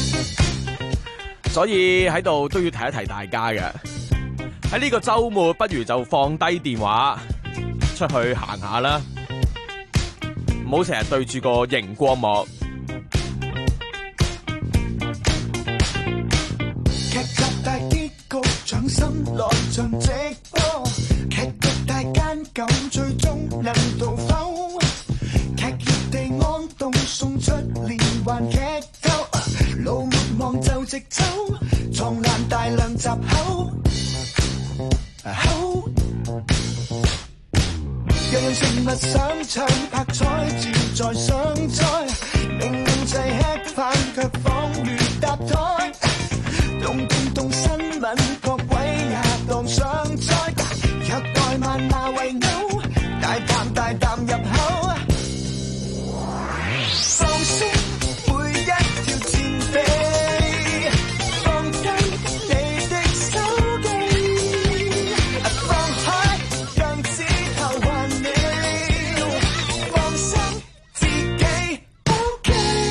所以喺度都要提一提大家嘅，喺呢個週末不如就放低電話，出去行下啦，唔好成日對住個熒光幕。 劇集大結局，掌心來場直播，劇局大奸狗最終能逃否？劇烈地安動，送出連環劇透。路沒望就直走，撞爛大量閘口。口，樣樣食物想搶，拍彩照在上載，明明齊吃飯卻仿如搭台。動動動新聞，各位也當上載，虐待萬罵為嘔，大啖大啖入口。放鬆每一條前臂，放低你的手機，放開讓指頭還你，放心自己 OK。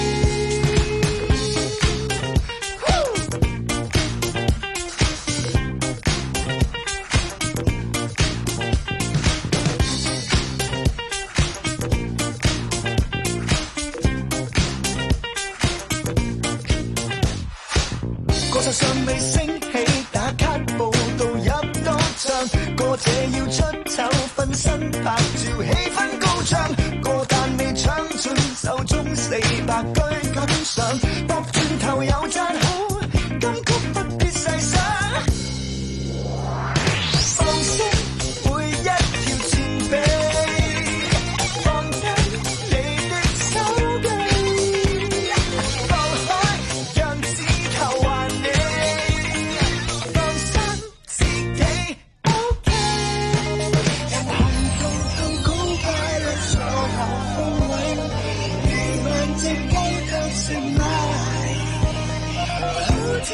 歌手尚未升起，打卡報道入多場，歌者要出醜，分身拍照，氣氛高漲，歌但未唱盡，手中四百句感想，駁轉頭又讚好，金曲不必細想，放鬆每一條前臂，放低你的手機，放開讓指頭還你，放心自己 OK。人行動更高快樂所下風位，如萬隻雞腳食埋。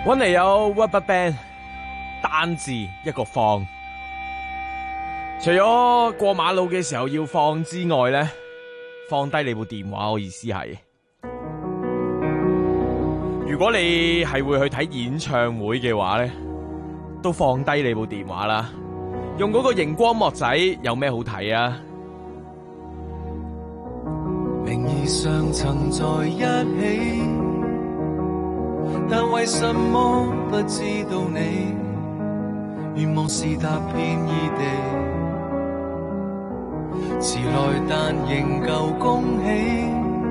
搵嚟有 RubberBand 單字一個放，除咗過馬路嘅時候要放之外咧，放低你部電話，我意思係，如果你係會去睇演唱會嘅話咧，都放低你部電話啦，用嗰個熒光幕仔有咩好睇啊？ 名義上曾在一起，但為什麼不知道你願望是踏遍異地，遲來但仍舊恭喜，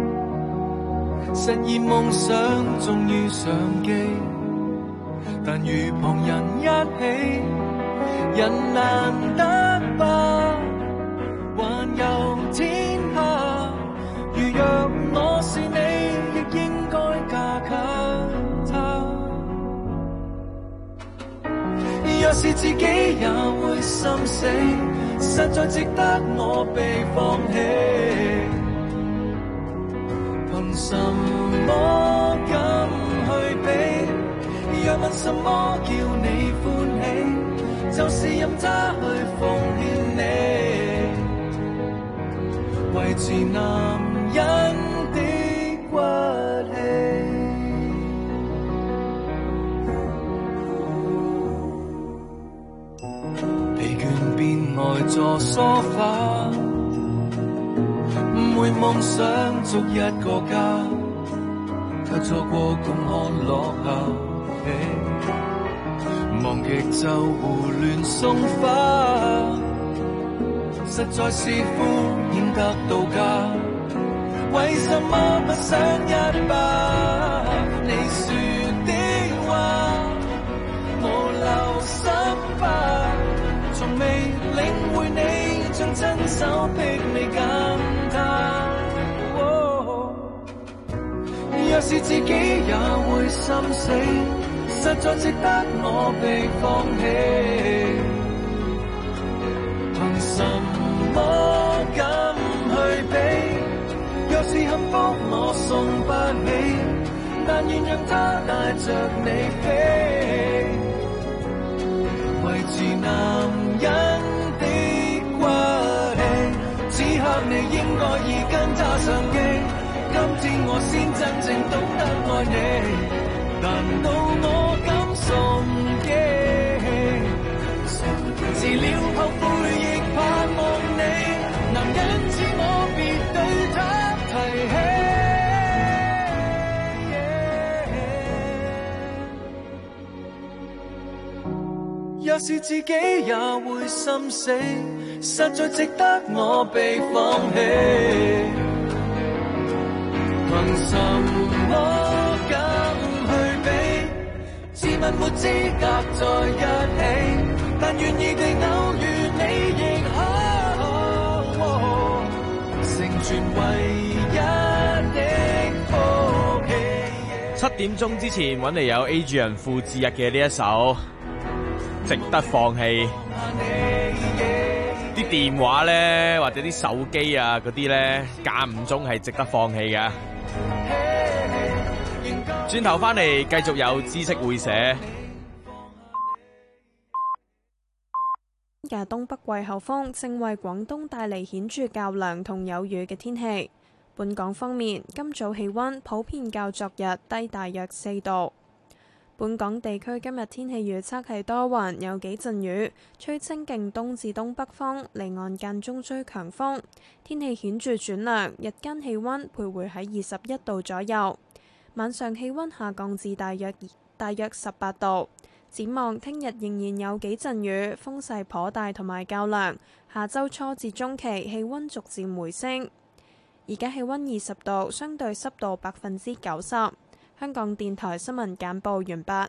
實現夢想終於上機，但與旁人一起，人難得吧，環遊天下，如若我是你，亦應該嫁給他。若是自己也會心死，實在值得我被放棄。憑什麼敢去比？若問什麼叫你歡喜，就是任他去奉獻你，維持男人的骨氣。疲倦便呆坐梳化，誤會夢想築一個家，卻錯過共看落霞。忙極就胡亂送花，實在是敷衍得到家，為什麼不想一把你說的話，無留心吧，從未領會你將親手逼你感他。若是自己也會心死，實在值得我被放棄。憑什麼敢去比？若是幸福我送不起，但願讓他帶着你飛，維持男人的骨氣。此刻你應該已跟他上機，今天我先真正懂得愛你。難道我敢送機？遲了後悔亦盼望你，男人知我別對他提起。若是自己也會心死，實在值得我被放棄。憑什麼敢去比？自問沒資格在一起，但願意地偶遇你亦可，成全唯一的福氣。 七點鐘之前揾嚟有 Adrian 傅志日嘅呢一首值得放棄。啲電話咧或者啲手機啊嗰啲咧間唔中係值得放棄嘅。轉頭翻嚟繼續有知識會社。 嘅東北季候風正為廣東帶嚟顯著較涼同有雨嘅天氣。本港方面，今早氣溫普遍較昨日低大約四度。本港地區今日天氣預測係多雲，有幾陣雨，吹清勁東至東北風，離岸間中吹強風。天氣顯著轉涼，日間氣溫徘徊喺二十一度左右，晚上氣溫下降至大約大約十八度。展望聽日仍然有幾陣雨，風勢頗大同埋較涼。下周初至中期氣溫逐漸回升。而家氣溫二十度，相對濕度百分之九十。香港電台新聞簡報完畢。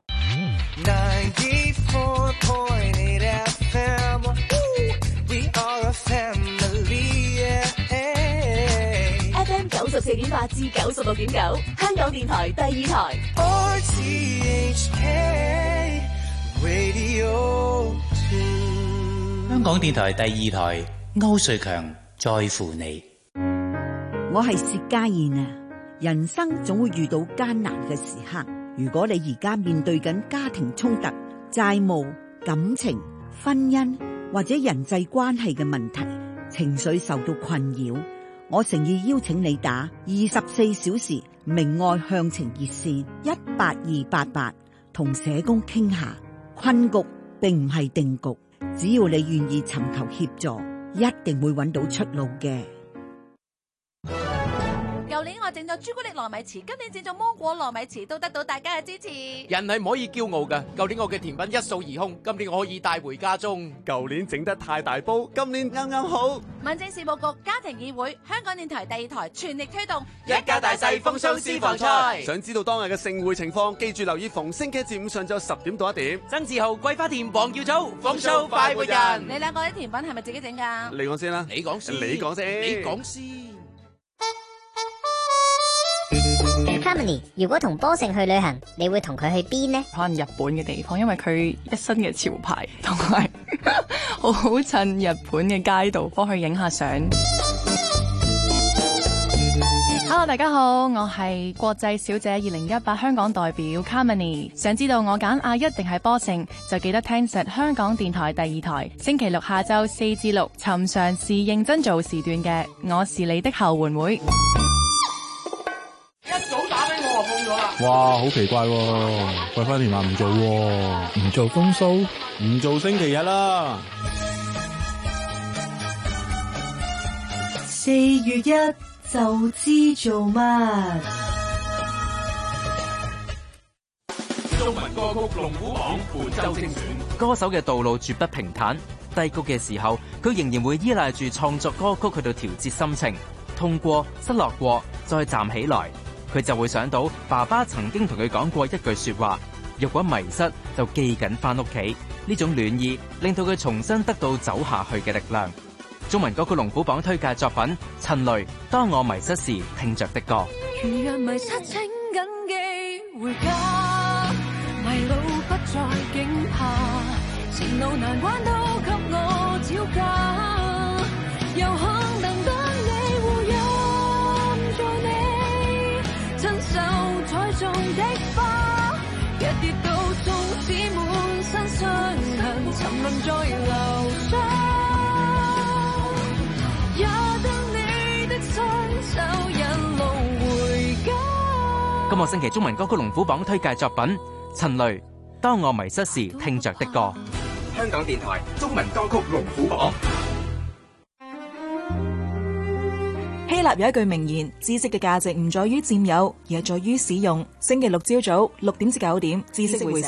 F M 九十四點八至九十六點九，香港電台第二台。 R T H K Radio 香港電台第二台，歐瑞強在乎你。 我係薛家燕啊！人生總會遇到艱難嘅時刻， 如果你而家面對緊家庭衝突、債務、感情、婚姻或者人際關係嘅問題，情緒受到困擾，我誠意邀請你打二十四小時明愛向晴熱線一八二八八，同社工傾下。困局並唔係定局，只要你願意尋求協助，一定會揾到出路嘅。 舊年我整咗朱古力糯米糍，今年整咗芒果糯米糍，都得到大家嘅支持。 人係唔可以驕傲㗎，舊年我嘅甜品一掃而空，今年我可以帶回家中。 舊年整得太大煲，今年啱啱好。 民政事務局家庭議會香港電台第二台全力推動一家大細豐收私房菜。 想知道當日嘅盛會情況，記住留意逢星期一至五上晝十點到一點。 曾志豪、桂花田、黃耀祖，豐收快活人。 你兩個啲甜品係咪自己整㗎？ 你講先啦， 你講先， 你講先， 你講先。 Harmony， 如果同波成去旅行，你會同佢去邊呢？ 可能日本嘅地方，因為佢一身嘅潮牌，同埋好好襯日本嘅街道，幫佢影下相。Hello， 大家好，我係國際小姐二零一八香港代表 Carmony。想知道我揀阿一定係波成，就記得聽實香港電台第二台，星期六下晝四至六，尋常是認真做時段嘅我是你的後援會。 一早打俾我就放咗啦。 哇，好奇怪喎！桂花田話唔做喎，唔做風騷，唔做星期日啦。 四月一就知做乜。 中文歌曲龍虎榜本周精選。 歌手嘅道路絕不平坦，低谷嘅時候，佢仍然會依賴住創作歌曲去到調節心情，痛過、失落過，再站起來。佢就會想到爸爸曾經同佢講過一句說話：若果迷失，就記緊翻屋企。呢種暖意令到佢重新得到走下去嘅力量。中文歌曲龍虎榜推介作品《陳雷當我迷失時聽着的歌》。 如若迷失請緊記回家，迷路不再驚怕，前路難關都給我招架，又可能當你護蔭在你親手栽種的花，一跌到縱使滿身傷痕，沉淪在流沙，也當你的雙手引路回家。 今個星期中文歌曲龍虎榜推介作品陳雷當我迷失時聽着的歌。 香港電台中文歌曲龍虎榜。 希臘有一句名言：知識嘅價值唔在於佔有，而係在於使用。星期六朝早六點至九點，知識會社。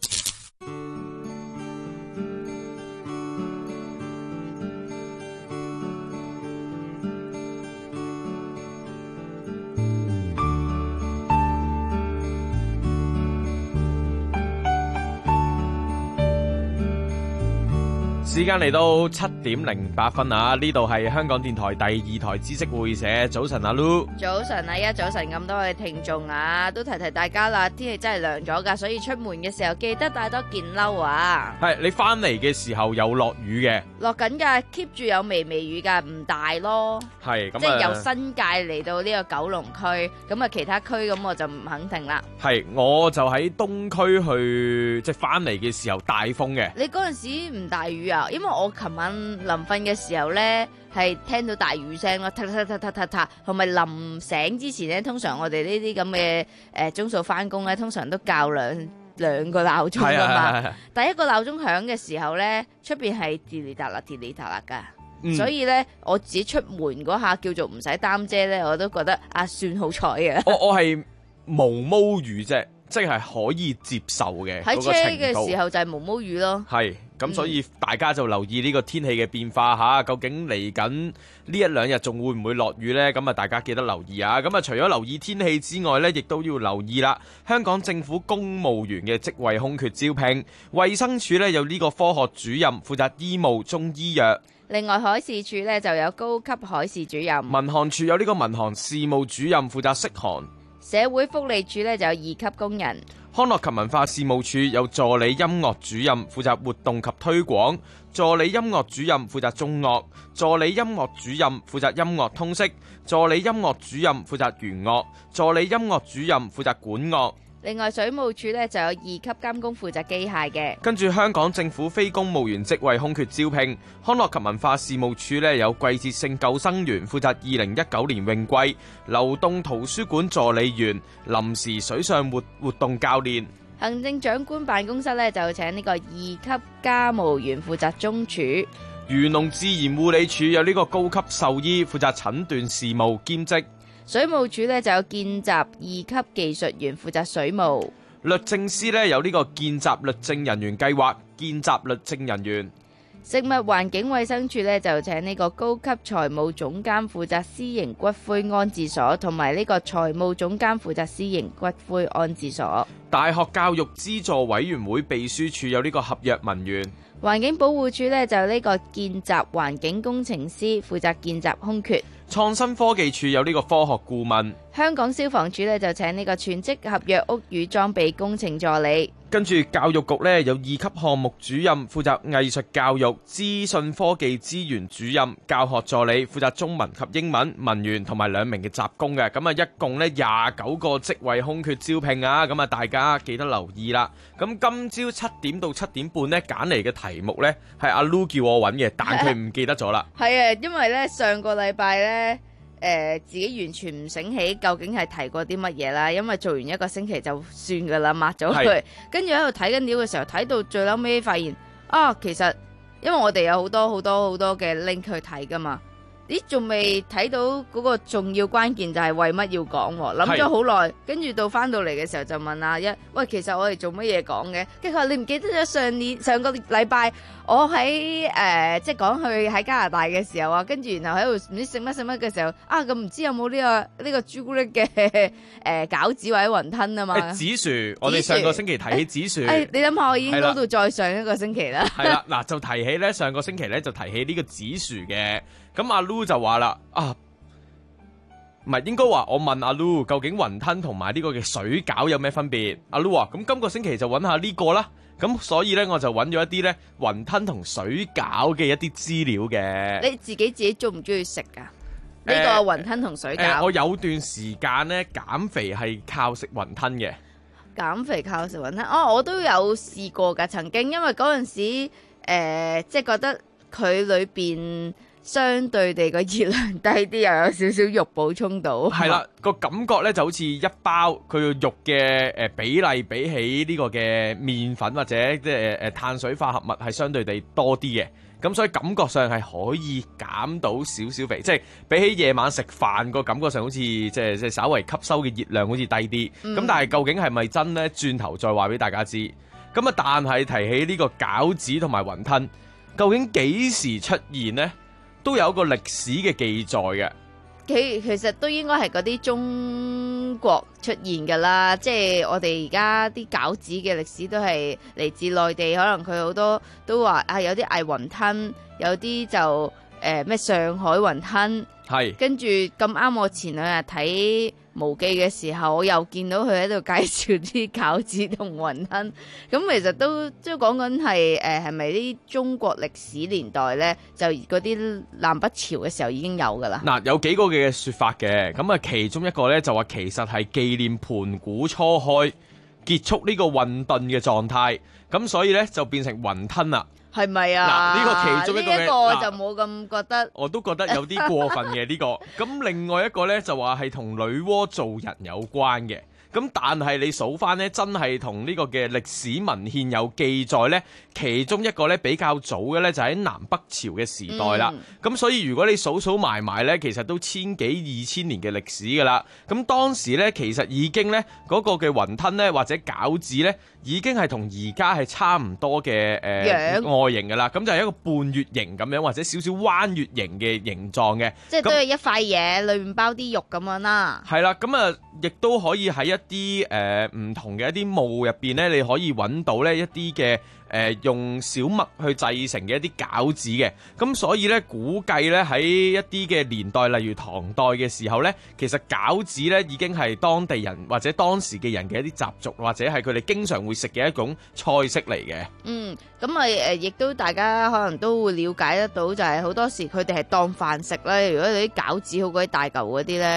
時間嚟到七點零八分啊！呢度係香港電台第二台知識會社。早晨阿 Lu， 早晨啊，一早晨咁多位聽眾啊，都提提大家啦，天氣真係涼咗噶，所以出門嘅時候記得帶多件褸啊。 係你翻嚟嘅時候有落雨嘅？ 落緊噶 ，keep 住有微微雨噶，唔大咯。 係咁， 即係由新界嚟到呢個九龍區，咁啊其他區咁我就唔肯定啦。 係，我就喺東區去，即係翻嚟嘅時候大風嘅。 你嗰陣時唔大雨啊？因為我琴晚臨瞓嘅時候咧，係聽到大雨聲咯，嗒嗒嗒嗒嗒嗒，同埋臨醒之前咧，通常我哋呢啲咁嘅誒鐘數翻工咧，通常都校兩兩個鬧鐘噶嘛。第一個鬧鐘響嘅時候咧，出邊係滴哩嗒啦滴哩嗒啦噶，嗯、所以咧我自己出門嗰下叫做唔使擔遮咧，我都覺得啊算好彩嘅。 我我係毛毛雨啫，即係可以接受嘅。 喺車嘅時候就係毛毛雨咯。係。 咁所以大家就留意呢個天氣嘅變化吓，究竟嚟緊呢一兩日仲會唔會落雨呢？咁啊，大家記得留意啊！咁啊，除咗留意天氣之外呢，亦都要留意啦。香港政府公務員嘅職位空缺招聘，衛生署呢有呢個科學主任負責醫務中醫藥。 另外海事處呢就有高級海事主任。 民航處有呢個民航事務主任負責適航。 社會福利處呢就有二級工人。 康樂及文化事務處有助理音樂主任負責活動及推廣，助理音樂主任負責中樂，助理音樂主任負責音樂通識，助理音樂主任負責弦樂，助理音樂主任負責管樂， 另外水務署咧就有二級監工負責機械嘅。 跟住香港政府非公務員職位空缺招聘，康樂及文化事務署咧有季節性救生員負責二零一九年泳季，流動圖書館助理員、臨時水上活活動教練。 行政長官辦公室咧就請呢個二級家務員負責中廚。 漁農自然護理署有呢個高級獸醫負責診斷事務兼職。 水務署咧就有見習二級技術員負責水務。 律政司咧有呢個見習律政人員計劃，見習律政人員。 食物環境衛生署咧就請呢個高級財務總監負責私營骨灰安置所，同埋呢個財務總監負責私營骨灰安置所。 大學教育資助委員會秘書處有呢個合約文員。 環境保護署咧就呢個見習環境工程師負責見習空缺。 創新科技處有呢個科學顧問。 香港消防處咧就請呢個全職合約屋宇裝備工程助理。 跟住教育局咧有二級項目主任負責藝術教育，資訊科技資源主任、教學助理負責中文及英文文員，同埋兩名嘅雜工嘅。咁啊，一共咧廿九個職位空缺招聘啊，咁啊大家記得留意啦。咁今朝七點到七點半咧揀嚟嘅題目咧係阿 Lu 叫我揾嘅，但佢唔記得咗啦。 係啊，因為咧上個禮拜咧。誒、呃，自己完全唔醒起究竟係提過啲乜嘢啦，因為做完一個星期就算噶啦，抹咗佢。跟住喺度睇緊料嘅時候，睇到最後尾發現啊，其實因為我哋有好多好多好多嘅 link 去睇噶嘛，咦，仲未睇到嗰個重要關鍵就係為乜要講，諗咗好耐，跟住到翻到嚟嘅時候就問阿一，喂，其實我哋做乜嘢講嘅？跟住佢話你唔記得咗上年上個禮拜我喺誒、呃、即係講去喺加拿大嘅時候啊，跟住然後喺度唔知食乜食乜嘅時候啊，咁唔知有冇呢、這個呢、這個朱古力嘅誒、呃、餃子或者雲吞啊嘛？ 紫薯，我哋上個星期提起紫薯， 誒，你諗下我已經嗰度再上一個星期啦。 係啦，嗱就提起咧，上個星期咧就提起呢個紫薯嘅。咁阿 Lu 就話啦，啊，唔係應該話我問阿 Lu 究竟雲吞同埋呢個嘅水餃有咩分別？阿 Lu 話咁今個星期就揾下呢個啦。咁所以咧我就揾咗一啲咧雲吞同水餃嘅一啲資料嘅。 你自己自己中唔中意食噶？呢、呃這個雲吞同水餃、呃呃？我有段時間咧減肥係靠食雲吞嘅。 減肥靠食雲吞？哦，我都有試過噶，曾經因為嗰陣時誒、呃，即係覺得佢裏邊。相對地個熱量低啲，又有少少肉補充到。 係啦，個感覺咧就好似一包佢個肉嘅誒比例比起呢個嘅麵粉或者即係誒碳水化合物係相對地多啲嘅，咁所以感覺上係可以減到少少肥，即係比起夜晚食飯個感覺上好似即係即係稍微吸收嘅熱量好似低啲。咁、嗯、但係究竟係咪真呢？轉頭再話俾大家知。咁啊，但係提起呢個餃子同埋雲吞，究竟幾時出現呢？都有一個歷史嘅記載嘅， 其其實都應該係嗰啲中國出現㗎啦，即係我哋而家啲餃子嘅歷史都係嚟自內地，可能佢好多都話啊，有啲嗌雲吞，有啲就誒咩、呃、上海雲吞，係跟住咁啱我前兩日睇無記嘅時候，我又見到佢喺度介紹啲餃子同雲吞，咁其實都即係講緊係誒係咪啲中國歷史年代咧，就嗰啲南北朝嘅時候已經有噶啦。 嗱，有幾個嘅說法嘅，咁啊其中一個咧就話其實係紀念盤古初開結束呢個混沌嘅狀態，咁所以咧就變成雲吞啦。 係咪啊？ 嗱，呢個其中一個嘅， 呢一個就冇咁覺得。 我都覺得有啲過分嘅呢個。咁另外一個呢，就話係同女媧造人有關嘅。咁但係你數翻呢，真係同呢個嘅歷史文獻有記載呢，其中一個呢比較早嘅呢，就喺南北朝嘅時代啦。咁、嗯、所以如果你數數埋埋呢，其實都千幾二千年嘅歷史噶啦。咁當時呢，其實已經呢嗰、嗰個嘅雲吞呢，或者餃子呢，已經係同而家係差唔多嘅誒、呃、外形噶啦。咁就係一個半月形咁樣，或者少少彎月形嘅形狀嘅。 即係都係一塊嘢，裏面包啲肉咁樣啦。 係啦，咁啊，亦都可以喺一啲誒唔同嘅一啲墓入邊咧，你可以揾到咧一啲嘅誒用小麥去製成嘅一啲餃子嘅。咁所以咧，估計咧喺一啲嘅年代，例如唐代嘅時候咧，其實餃子咧已經係當地人或者當時嘅人嘅一啲習俗，或者係佢哋經常會食嘅一種菜式嚟嘅。 嗯，咁啊誒，亦都大家可能都會了解得到，就係好多時佢哋係當飯食啦。如果你啲餃子好鬼大嚿嗰啲咧。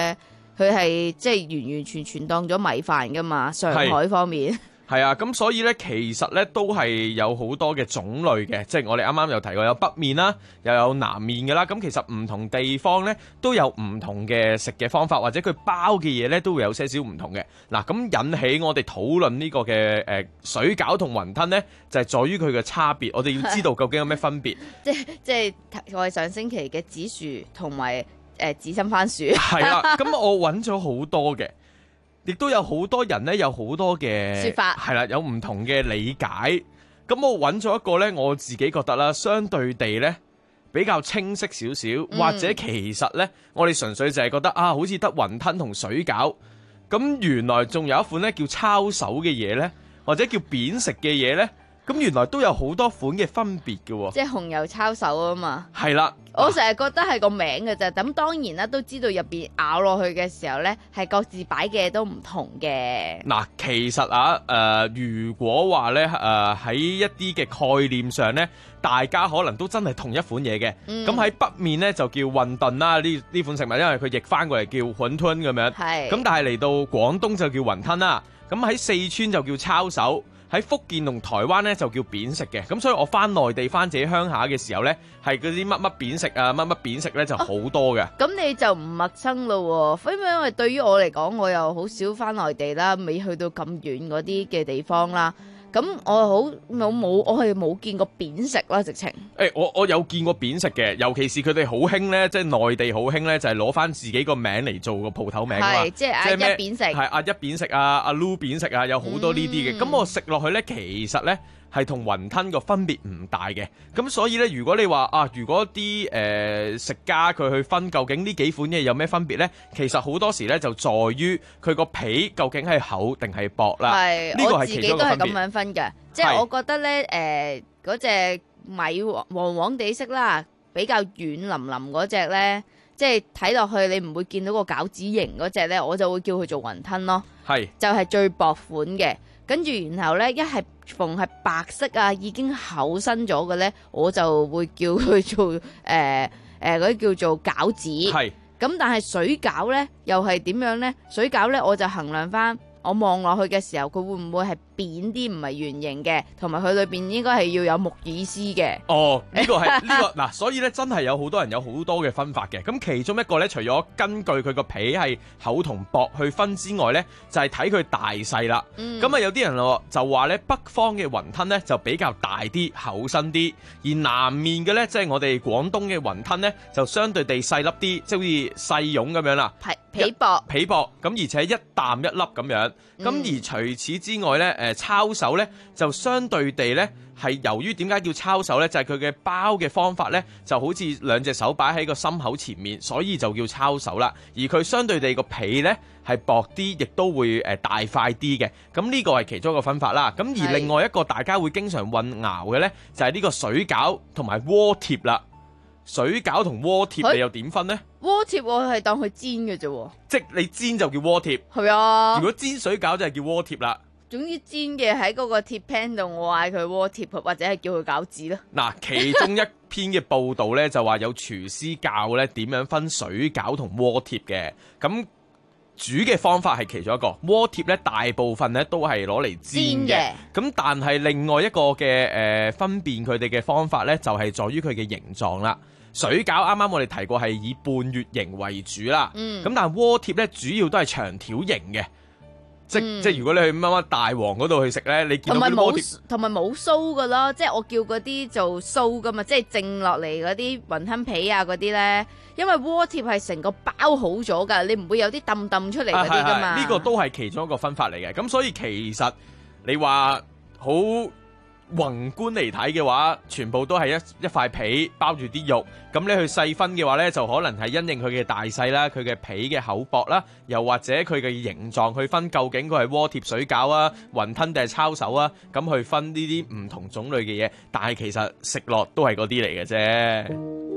佢係即係完完全全當咗米飯噶嘛，上海方面。 係啊，咁所以呢，其實呢都係有好多嘅種類嘅，即係我哋啱啱有提過有北面啦，又有南面嘅啦。咁其實唔同地方呢都有唔同嘅食嘅方法，或者佢包嘅嘢呢都會有些少唔同嘅。嗱，咁引起我哋討論呢個嘅誒水餃同雲吞呢，就係在於佢嘅差別。我哋要知道究竟有咩分別。 即即係我哋上星期嘅紫薯同埋誒紫心番薯。 係啦，咁我揾咗好多嘅。亦都有好多人咧，有好多嘅說法， 係啦，有唔同嘅理解。咁我揾咗一個咧，我自己覺得啦，相對地咧比較清晰少少， 嗯、 或者其實咧，我哋純粹就係覺得啊，好似得雲吞同水餃。咁原來仲有一款咧叫抄手嘅嘢咧，或者叫扁食嘅嘢咧。咁原來都有好多款嘅分別嘅喎， 即係紅油抄手啊嘛。 係啦， 我成日覺得係個名嘅啫。咁當然啦，都知道入邊咬落去嘅時候呢，係各自擺嘅都唔同嘅。 嗱，其實啊，誒、呃，如果話呢，誒、呃、喺一啲嘅概念上呢，大家可能都真係同一款嘢嘅。咁、嗯、喺北面呢，就叫混燉啦，呢呢款食物，因為佢譯翻過嚟叫餛飩咁樣。係。咁但係嚟到廣東就叫雲吞啦。咁喺四川就叫抄手。喺福建同台灣咧就叫扁食嘅，咁所以我翻內地翻自己鄉下嘅時候咧，係嗰啲乜乜扁食啊，乜乜扁食咧就好多嘅。 咁、啊、你就唔陌生咯喎，因為因為對於我嚟講，我又好少翻內地啦，未去到咁遠嗰啲嘅地方啦。咁我好冇冇，我係冇見過扁食啦，直情。誒、 欸，我我有見過扁食嘅，尤其是佢哋好興咧，即係內地好興咧，就係攞翻自己個名嚟做個鋪頭名啊嘛。 係，即係阿一扁食。係阿一扁食啊，阿 Lu 扁食啊，有好多呢啲嘅。咁、嗯、我食落去咧，其實咧係同雲吞個分別唔大嘅。咁所以咧，如果你話啊，如果啲誒、呃、食家佢去分究竟呢幾款嘢有咩分別咧，其實好多時咧就在於佢個皮究竟係厚定係薄啦。係，呢個係其中一個分別。我自己都係咁樣分嘅，即係我覺得咧，誒嗰隻米黃黃地色啦，比較軟腍腍嗰隻咧，即係睇落去你唔會見到個餃子形嗰隻咧，我就會叫佢做雲吞咯。係，就係、是、最薄款嘅。跟住然後咧，一係逢係白色啊，已經厚身咗嘅咧，我就會叫佢做誒誒嗰啲叫做餃子。係。咁但係水餃咧，又係點樣咧？水餃咧，我就衡量翻。我望落去嘅時候，佢會唔會係扁啲，唔係圓形嘅，同埋佢裏邊應該係要有木耳絲嘅。哦，呢、呢個係呢、呢個嗱，所以咧真係有好多人有好多嘅分法嘅。咁其中一個咧，除咗根據佢個皮係厚同薄去分之外咧，就係睇佢大細啦。咁、嗯、啊有啲人就話咧，北方嘅雲吞咧就比較大啲、厚身啲，而南面嘅咧，即係我哋廣東嘅雲吞咧，就相對地細粒啲，即係好似細蓉咁樣啦。係。皮薄皮薄咁，而且一啖一粒咁樣。咁、嗯、而除此之外呢，誒抄手呢就相對地呢係由於點解叫抄手呢？就係佢嘅包嘅方法呢，就好似兩隻手擺喺個心口前面，所以就叫抄手啦。而佢相對地個皮呢係薄啲，亦都會誒大塊啲嘅。咁呢個係其中一個分法啦。咁而另外一個大家會經常混淆嘅呢，就係呢個水餃同埋鍋貼啦。水餃同鍋貼你又點分呢？鍋貼我係當佢煎嘅啫，即係你煎就叫鍋貼。係啊，如果煎水餃就係叫鍋貼啦。總之煎嘅喺嗰個鐵 pan 度，我嗌佢鍋貼或者係叫佢餃子啦。嗱，其中一篇嘅報道呢，就話有廚師教呢點樣分水餃同鍋貼嘅。咁煮嘅方法係其中一個，鍋貼呢大部分呢都係攞嚟煎嘅。咁但係另外一個嘅誒、呃、分辨佢哋嘅方法呢，就係、是、在於佢嘅形狀啦。水餃啱啱我哋提過係以半月形為主啦，咁、嗯、但係鍋貼咧主要都係長條形嘅，即、嗯、即係如果你去乜乜大王嗰度去食咧，你見到啲鍋貼同埋冇酥噶咯，即係我叫嗰啲做酥噶嘛，即係剩落嚟嗰啲雲吞皮啊嗰啲咧，因為鍋貼係成個包好咗噶，你唔會有啲揼揼出嚟嗰啲噶嘛。呢、這個都係其中一個分法嚟嘅，咁所以其實你話好宏觀嚟睇嘅話，全部都係一一塊皮包住啲肉，咁你去細分嘅話呢，就可能係因應佢嘅大細啦，佢嘅皮嘅厚薄啦，又或者佢嘅形狀去分，究竟佢係鍋貼水餃啊、雲吞定係抄手啊，咁去分呢啲唔同種類嘅嘢，但係其實食落都係嗰啲嚟嘅啫。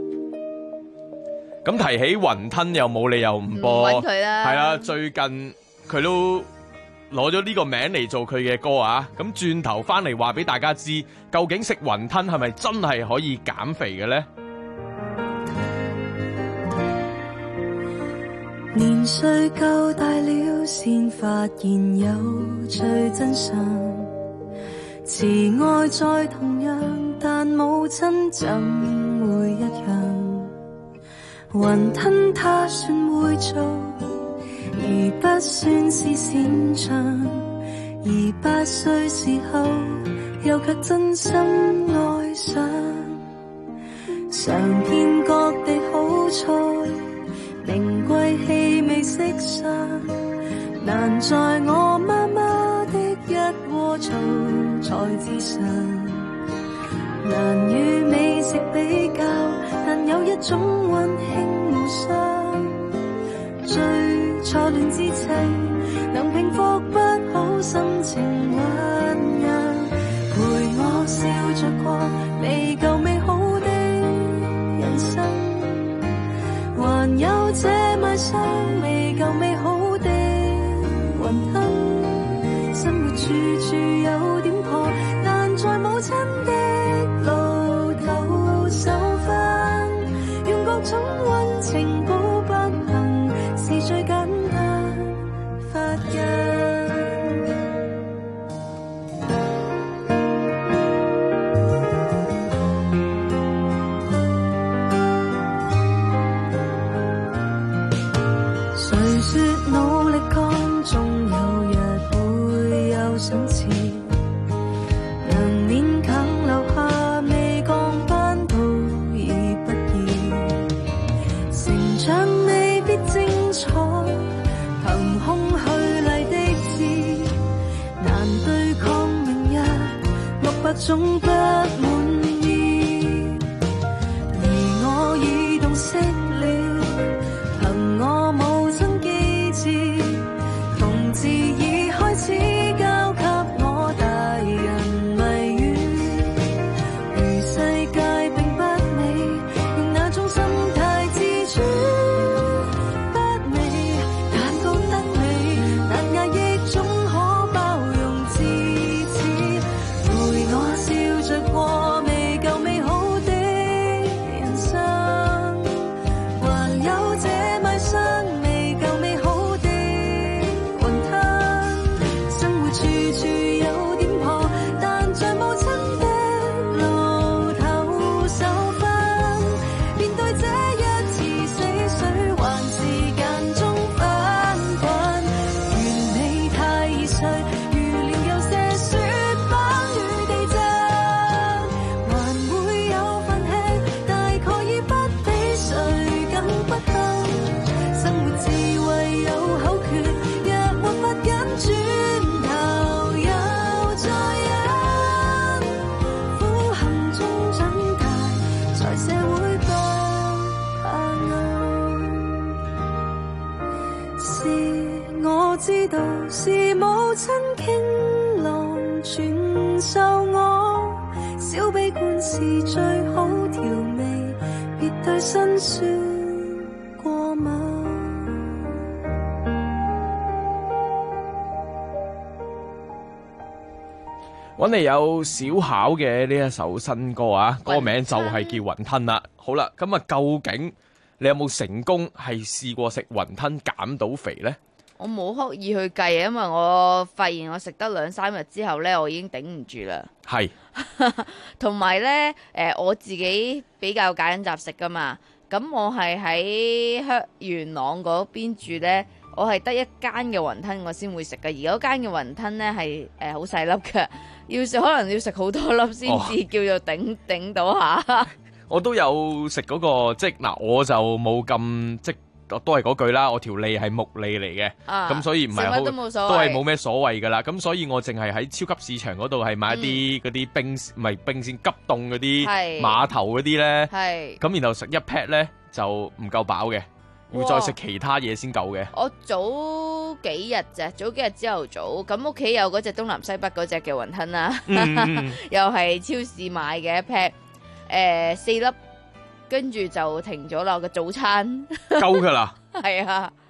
咁提起雲吞又冇理由唔播，唔搵佢啦，係啊，最近佢都攞咗呢個名嚟做佢嘅歌啊！咁轉頭翻嚟話俾大家知，究竟食雲吞係咪真係可以減肥嘅呢？ 年歲夠大了，先發現有趣真相。慈愛再同樣，但母親怎會一樣？雲吞他算會做，而不算是擅長。而八歲時候，又卻真心愛上。嘗遍各地好菜，名貴氣味色相，難在我媽媽的一鍋醋菜之上。難與美食比較，但有一種溫馨互相。最初戀之情，能平復不好心情醞釀。陪我笑着過未夠美好的人生，還有這賣相未夠美好的雲吞。生活處處有點破，但在母親的路頭受訓，用各種溫情補不幸，是最簡單發現。誰說努力幹，終有日會有賞賜。能勉強留下未降班都已不易。成長未必精彩，憑空虛麗的字，難對抗明日六百種不滿意。而我已洞悉了，憑我母親機智，同志已開始交給我大人謎語。如世界並不美，用那種心態自處不美，但覺得美，難壓抑總可包容至此。陪我笑着過未夠美好的人生，還有這賣相未夠美好的雲吞。生活處處有點破，但在母親的路頭受訓。面對這一次死水，還是間中翻滾。完美太易碎，預料有些雪崩與地震，還會有飯吃，大概已不比誰更不幸。生活智慧有口訣，若沒不緊轉頭又再忍，苦行中長大，在社會不怕硬。是我知道，是母親傾囊傳授我，小悲觀是最好調味，別對辛酸過敏。 揾嚟有小巧嘅呢一首新歌啊，歌名就係叫雲吞啦。好啦，咁啊，究竟你有冇成功係試過食雲吞減到肥呢？ 我冇刻意去計，因為我發現我食得兩三日之後呢，我已經頂唔住啦。 係， 同埋呢，誒、呃、我自己比較揀雜食噶嘛，咁我係喺香元朗嗰邊住呢，我係得一間嘅雲吞我先會食嘅，而嗰間嘅雲吞呢係誒好細粒嘅，要食可能要食好多粒先至叫做頂、哦、頂到下。 我都有食嗰、嗰個，即係嗱，我就冇咁即都係嗰句啦，我條脷係木脷嚟嘅，咁、啊、所以唔係好都係冇咩所謂噶啦。咁所以我淨係喺超級市場嗰度係買一啲嗰啲冰，唔係冰鮮急凍嗰啲碼頭嗰啲咧，咁然後食一 pat 咧就唔夠飽嘅，會再食其他嘢先夠嘅。我早幾日啫，早幾日朝頭早，咁屋企有嗰隻東南西北嗰隻嘅雲吞啦，嗯、又係超市買嘅一 pat，誒四粒。跟住就停咗啦，我嘅早餐夠噶啦， 係啊，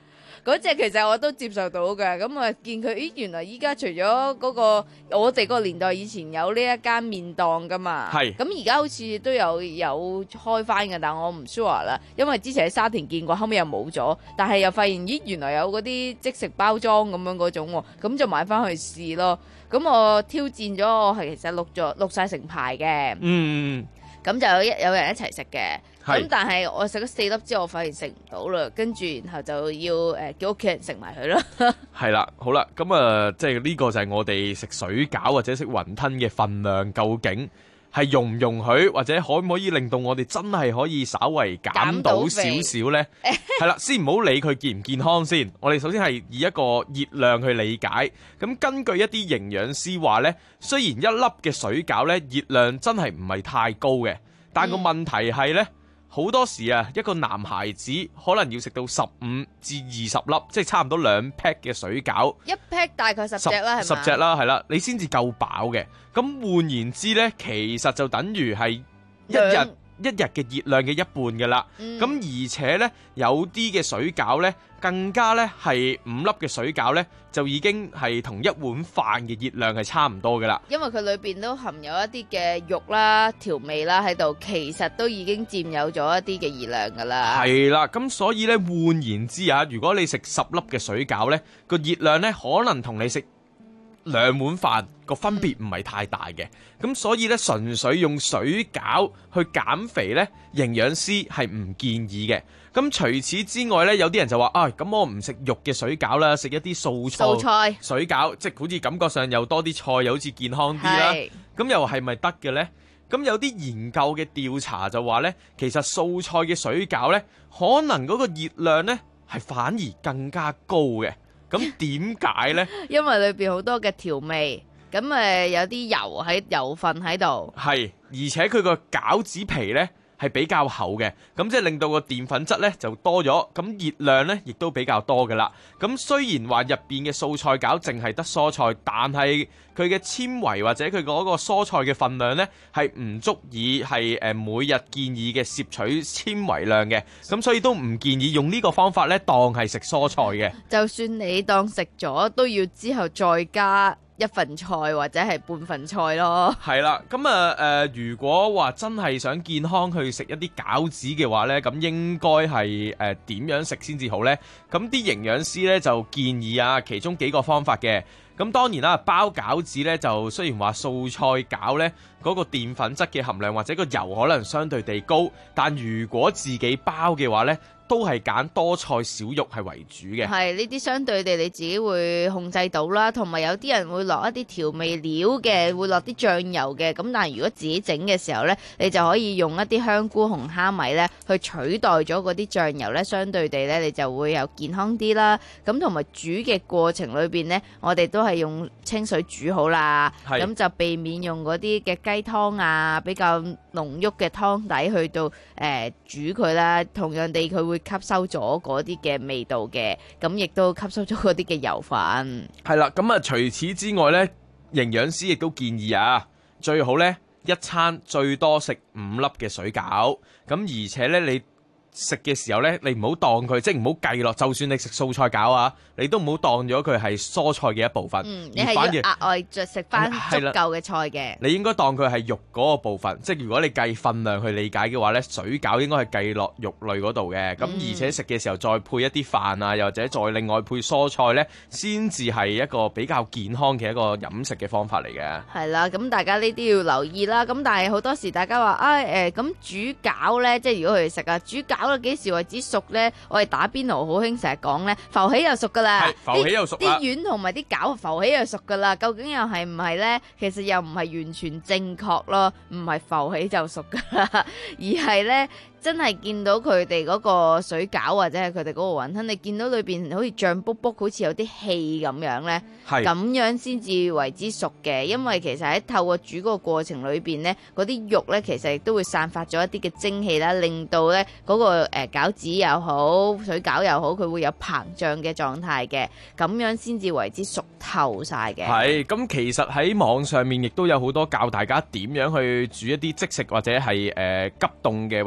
嗰隻其實我都接受到嘅。咁啊見佢，咦原來依家除咗嗰個我哋嗰個年代以前有呢一間麵檔噶嘛， 係咁而家好似都有有開翻嘅，但我唔 sure 啦，因為之前喺沙田見過，後尾又冇咗，但係又發現咦原來有嗰啲即食包裝咁樣嗰種喎，咁就買翻去試咯。咁我挑戰咗，我係其實錄咗錄晒成排嘅， 嗯， 咁就有一有人一齊食嘅。咁係但係我食咗四粒之後，我發現食唔到啦，跟住然後就要誒、呃、叫屋企人食埋佢咯。 係啦，好啦，咁啊，即係呢個就係我哋食水餃或者食雲吞嘅份量，究竟係容唔容許，或者可唔可以令到我哋真係可以稍為減到少少呢？係啦，先唔好理佢健唔健康先，我哋首先係以一個熱量去理解。咁根據一啲營養師話呢，雖然一粒嘅水餃呢熱量真係唔係太高嘅，但個問題係呢。好多時啊，一個男孩子可能要食到十五至二十粒，即係差唔多兩 pack 嘅水餃， 一 pack 大概十隻啦，係嘛？ 十隻啦，係啦，你先至夠飽嘅。咁換言之呢，其實就等於係一日一日嘅熱量嘅一半㗎啦。咁、嗯、而且呢，有啲嘅水餃呢，更加呢係五粒嘅水餃呢，就已經係同一碗飯嘅熱量係差唔多㗎啦。 因為佢裏邊都含有一啲嘅肉啦、調味啦喺度，其實都已經佔有咗一啲嘅熱量㗎啦。 係啦，咁所以呢，換言之啊，如果你食十粒嘅水餃呢，個熱量呢可能同你食兩碗飯個分別唔係太大嘅，咁、嗯、所以咧純粹用水餃去減肥咧，營養師係唔建議嘅。咁除此之外咧，有啲人就話啊，咁我唔食肉嘅水餃啦，食一啲素菜， 素菜水餃，即係好似感覺上又多啲菜，又好似健康啲啦。咁又係咪得嘅呢？咁有啲研究嘅調查就話咧，其實素菜嘅水餃咧，可能嗰個熱量咧係反而更加高嘅。咁點解呢？ 因為裏邊好多嘅調味，咁誒有啲油喺油分喺度。 係，而且佢個餃子皮呢係比較厚嘅，咁即係令到個澱粉質呢就多咗，咁熱量呢亦都比較多噶啦。咁雖然話入邊嘅素菜餃淨係得蔬菜，但係佢嘅纖維或者佢嗰個蔬菜嘅份量呢係唔足以係誒每日建議嘅攝取纖維量嘅，咁所以都唔建議用呢個方法呢當係食蔬菜嘅。 就算你當食咗，都要之後再加一份菜或者係半份菜咯。 係啦，咁啊誒，如果話真係想健康去食一啲餃子嘅話呢，咁應該係誒點樣食先至好呢？咁啲營養師呢就建議啊，其中幾個方法嘅。咁當然啦，包餃子呢就雖然話素菜餃呢嗰個澱粉質嘅含量或者個油可能相對地高，但如果自己包嘅話呢，都係揀多菜少肉係為主嘅。 係呢啲相對地你自己會控制到啦，同埋有啲人會落一啲調味料嘅，會落啲醬油嘅。咁但係如果自己整嘅時候呢，你就可以用一啲香菇紅蝦米呢去取代咗嗰啲醬油呢，相對地呢，你就會有健康啲啦。咁同埋煮嘅過程裏邊呢，我哋都係用清水煮好啦，咁就避免用嗰啲嘅雞湯啊，比較濃郁嘅湯底去到誒、呃、煮佢啦。同樣地佢會會吸收咗嗰啲嘅味道嘅，咁亦都吸收咗嗰啲嘅油分。 係啦，咁啊除此之外呢，營養師亦都建議啊，最好呢一餐最多食五粒嘅水餃，咁而且呢你食嘅時候呢，你唔好當佢，即係唔好計落。就算你食素菜餃啊，你都唔好當咗佢係蔬菜嘅一部分。 嗯，你係要額外再食翻足夠嘅菜嘅。 你應該當佢係肉嗰個部分，即係如果你計份量去理解嘅話呢，水餃應該係計落肉類嗰度嘅。咁、嗯、而且食嘅時候再配一啲飯啊，又或者再另外配蔬菜呢，先至係一個比較健康嘅一個飲食嘅方法嚟嘅。 係啦，咁大家呢啲要留意啦。咁但係好多時大家話啊誒，咁、呃、煮餃呢，即係如果佢哋食啊煮餃。搞到幾時為止熟呢？我哋打邊爐好興成日講呢，浮起又熟噶啦， 浮起又熟啦， 啲丸同埋啲餃浮起又熟噶啦。究竟又係唔係呢？其實又唔係完全正確咯，唔係浮起就熟噶啦，而係呢。真係見到佢哋嗰個水餃或者係佢哋嗰個雲吞，你見到裏邊好似脹卜卜，好似有啲氣咁樣呢，咁樣先至為之熟嘅。因為其實喺透過煮嗰個過程裏邊呢，嗰啲肉呢其實亦都會散發咗一啲嘅蒸氣啦，令到呢嗰個誒餃子又好，水餃又好，佢會有膨脹嘅狀態嘅，咁樣先至為之熟透晒嘅。 係，咁其實喺網上面亦都有好多教大家點樣去煮一啲即食或者係誒急凍嘅或者冰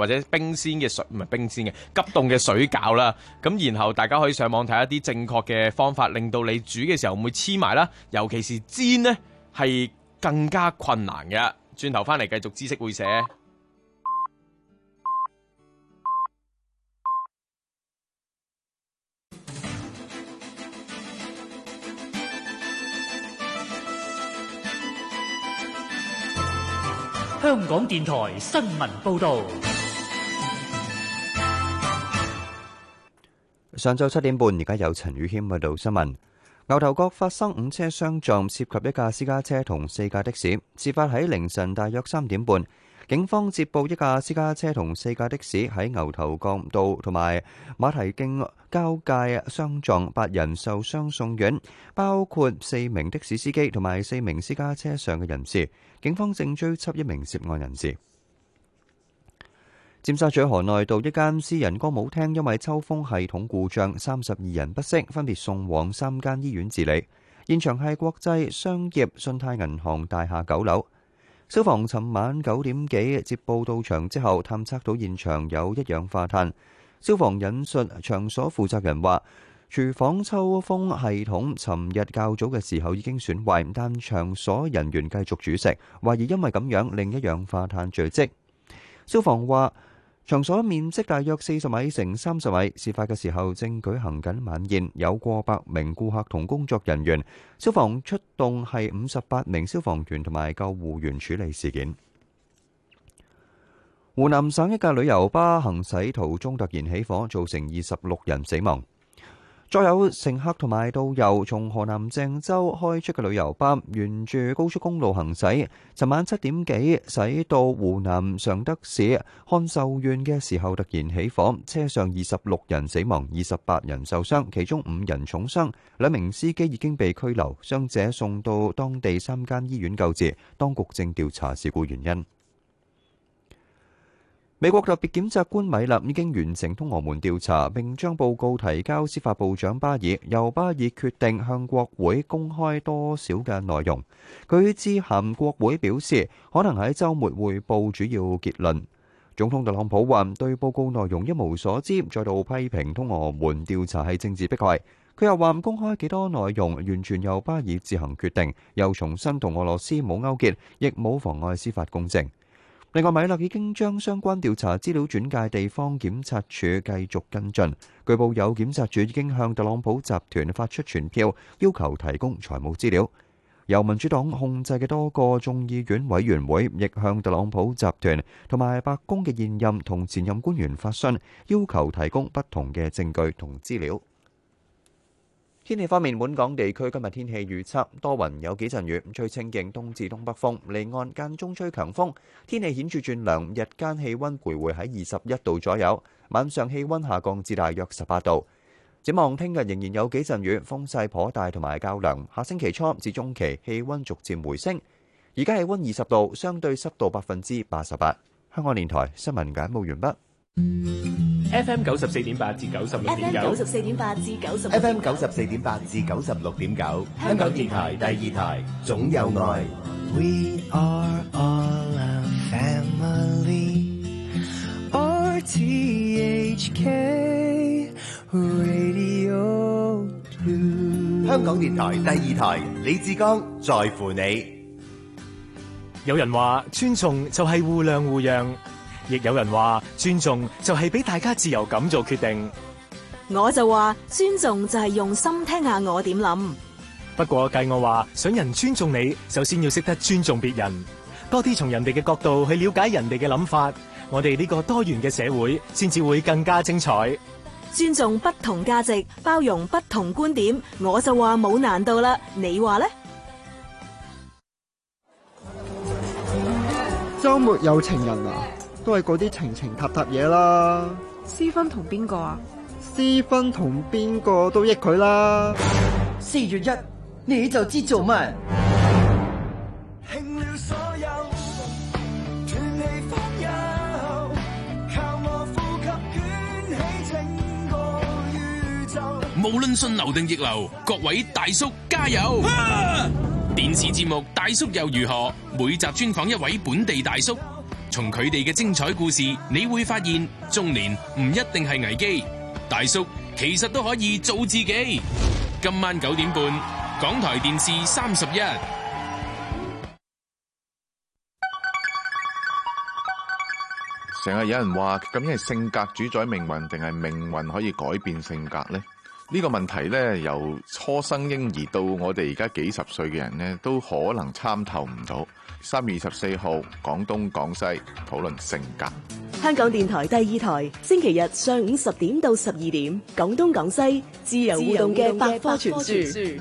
冰鮮嘅水，唔係冰鮮嘅急凍嘅水餃啦。咁然後大家可以上網睇一啲正確嘅方法，令到你煮嘅時候唔會黐埋啦。尤其是煎呢，係更加困難嘅。轉頭翻嚟繼續知識會社。 香港電台新聞報導。 上晝七點半，而家有陳宇謙報道新聞。牛頭角發生五車相撞，涉及一架私家車同四架的士。事發喺凌晨大約三點半，警方接報一架私家車同四架的士喺牛頭角道同埋馬蹄徑交界相撞，八人受傷送院，包括四名的士司機同埋四名私家車上嘅人士。警方正追緝一名涉案人士。尖沙咀河內道一間私人歌舞廳因為抽風系統故障，三十二人不適，分別送往三間醫院治理。現場係國際商業信貸銀行大廈九樓。消防尋晚九點幾接報到場之後，探測到現場有一氧化碳。消防引述場所負責人話，廚房抽風系統尋日較早嘅時候已經損壞，但場所人員繼續煮食，懷疑因為咁樣令一氧化碳聚積。消防話，場所面積大約四十米乘三十米，事發嘅時候正舉行緊晚宴，有過百名顧客同工作人員。消防出動係五十八名消防員同埋救護員處理事件。湖南省一架旅遊巴行駛途中突然起火，造成二十六人死亡。再有乘客同埋導遊從河南鄭州開出嘅旅遊巴，沿住高速公路行駛，尋晚七點幾駛到湖南常德市漢壽縣嘅時候突然起火，車上二十六人死亡，二十八人受傷，其中五人重傷，兩名司機已經被拘留，傷者送到當地三間醫院救治，當局正調查事故原因。美國特別檢察官米勒已經完成通俄門調查，並將報告提交司法部長巴爾，由巴爾決定向國會公開多少嘅內容。佢致函國會表示，可能喺週末匯報主要結論。總統特朗普話對報告內容一無所知，再度批評通俄門調查係政治迫害。佢又話公開幾多內容完全由巴爾自行決定，又重申同俄羅斯冇勾結，亦冇妨礙司法公正。另外，米勒已經將相關調查資料轉介地方檢察處繼續跟進。據報有檢察處已經向特朗普集團發出傳票，要求提供財務資料。由民主黨控制嘅多個眾議院委員會亦向特朗普集團同埋白宮嘅現任同前任官員發信，要求提供不同嘅證據同資料。天氣方面，本港地區今日天氣預測多雲，有幾陣雨，吹清勁東至東北風，離岸間中吹強風，天氣顯著轉涼，日間氣溫徘徊喺二十一度左右，晚上氣溫下降至大約十八度。展望聽日仍然有幾陣雨，風勢頗大同埋較涼，下星期初至中期氣溫逐漸回升。而家氣溫二十度，相對濕度百分之八十八。香港電台新聞簡報完畢。 F M 九十四點八至九十六點九 ，F M 九十四點八至九十 ，F M 九十四點八至九十六點九，香港電台第二台，總有愛。 We are all a family. R T H K Radio two。 香港電台第二台，李志剛在乎你。 有人話尊重就係互諒互讓。亦有人話尊重就係俾大家自由咁做決定， 我就話尊重就係用心聽下我點諗。 不過計我話想人尊重你，首先要識得尊重別人，多啲從人哋嘅角度去了解人哋嘅諗法，我哋呢個多元嘅社會先至會更加精彩。 尊重不同價值，包容不同觀點，我就話冇難度啦，你話呢？ 週末有情人啊，都係嗰啲情情塔塔嘢啦。 私分同邊個啊？ 私分同邊個都益佢啦。 四月一你就知做乜。 興了所有，斷氣方休，靠我呼吸捲起整個宇宙。 無論順流定逆流，各位大叔加油！啊、電視節目《大叔又如何》，每集專訪一位本地大叔。 從佢哋嘅精彩故事，你會發現中年唔一定係危機，大叔其實都可以做自己。今晚九點半，港台電視三十一。 成日有人話，究竟係性格主宰命運，定係命運可以改變性格呢？呢個問題呢，由初生嬰兒到我哋而家幾十歲嘅人呢，都可能參透唔到。三月二十四號，廣東廣西討論性格。 香港電台第二台，星期日上午十點到十二點，廣東廣西自由互動嘅百科全書。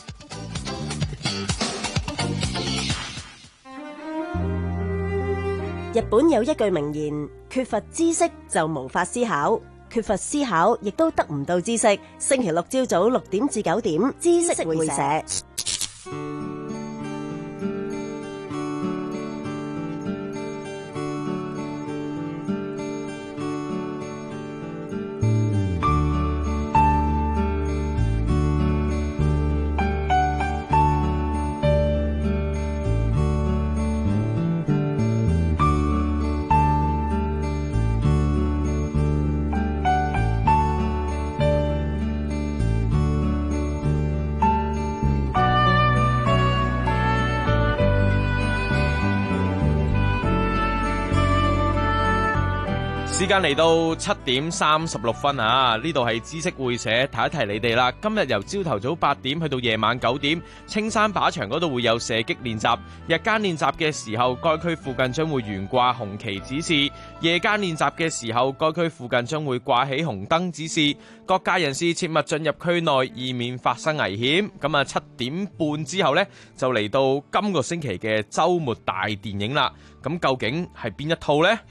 日本有一句名言：缺乏知識就無法思考，缺乏思考亦都得唔到知識。星期六朝早六點至九點，知識會社。 時間嚟到七點三十六分啊！呢度係知識會社，提一提你哋啦。今日由朝頭早八點去到夜晚九點，青山靶場嗰度會有射擊練習。日間練習嘅時候，該區附近將會懸掛紅旗指示；夜間練習嘅時候，該區附近將會掛起紅燈指示。各界人士切勿進入區內，以免發生危險。咁啊，七點半之後呢，就嚟到今個星期嘅週末大電影啦。咁究竟係邊一套呢？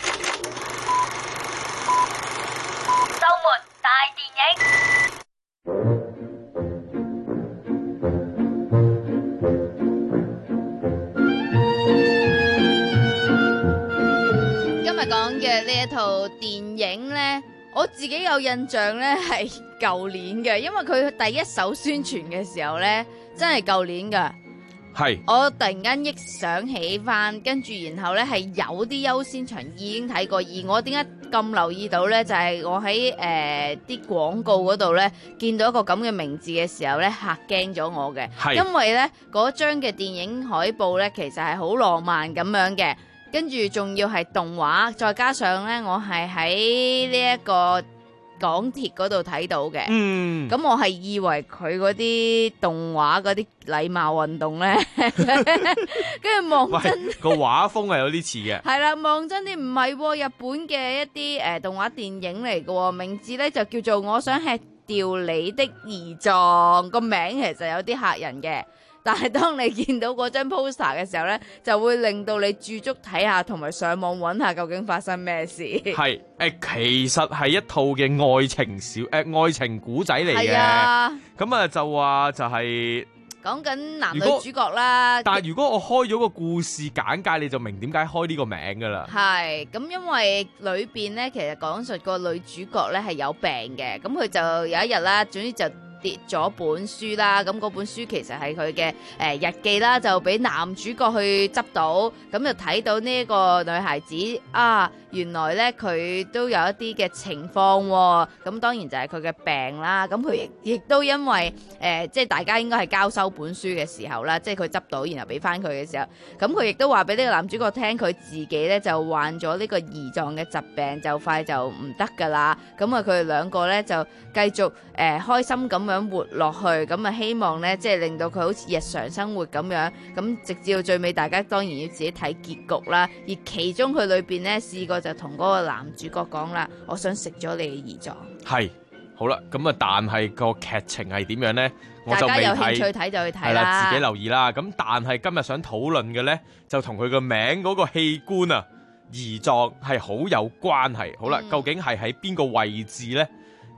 講嘅呢一套電影呢，我自己有印象呢係舊年嘅，因為佢第一手宣傳嘅時候呢，真係舊年噶。係，我突然間憶想起翻，跟住然後呢係有啲優先場已經睇過，而我點解咁留意到呢？就係、是、我喺誒啲廣告嗰度呢，見到一個咁嘅名字嘅時候呢，嚇驚咗我嘅，因為呢嗰張嘅電影海報呢，其實係好浪漫咁樣嘅。跟住仲要係動畫，再加上呢，我係喺呢一個港鐵嗰度睇到嘅。嗯，咁我係以為佢嗰啲動畫嗰啲禮貌運動呢，跟住望真個畫風係有啲似嘅。係啦，望真啲唔係日本嘅一啲誒、呃、動畫電影嚟嘅，名字呢就叫做我想吃掉你的胰臟，個名其實有啲嚇人嘅。但係當你見到嗰張 poster 嘅時候呢，就會令到你駐足睇下，同埋上網揾下究竟發生咩事。係誒，其實係一套嘅愛情小誒、呃、愛情古仔嚟嘅。咁啊就話就係講緊男女主角啦。 但係如果我開咗個故事簡介，你就明點解開呢個名噶啦。係咁，因為裏邊呢，其實講述個女主角呢係有病嘅，咁佢就有一日啦，總之就跌咗本書啦，咁嗰本書其實係佢嘅誒日記啦，就俾男主角去執到，咁就睇到呢個女孩子啊，原來咧佢都有一啲嘅情況喎，咁當然就係佢嘅病啦，咁佢亦亦都因為誒、呃、即係大家應該係交收本書嘅時候啦，即係佢執到然後俾翻佢嘅時候，咁佢亦都話俾呢個男主角聽，佢自己咧就患咗呢個胰臟嘅疾病，就快就唔得噶啦，咁啊佢哋兩個咧就繼續誒、呃、開心咁樣活落去，咁啊希望咧即係令到佢好似日常生活咁樣，咁直至到最尾，大家當然要自己睇結局啦。而其中佢裏邊咧試過就同嗰個男主角講啦，我想食咗你嘅胰臟。係，好啦，咁啊但係個劇情係點樣咧？我就未睇，大家有興趣睇就去睇啦，自己留意啦。咁但係今日想討論嘅咧，就同佢個名嗰個器官啊，胰臟係好有關係。好啦，嗯、究竟係喺邊個位置咧？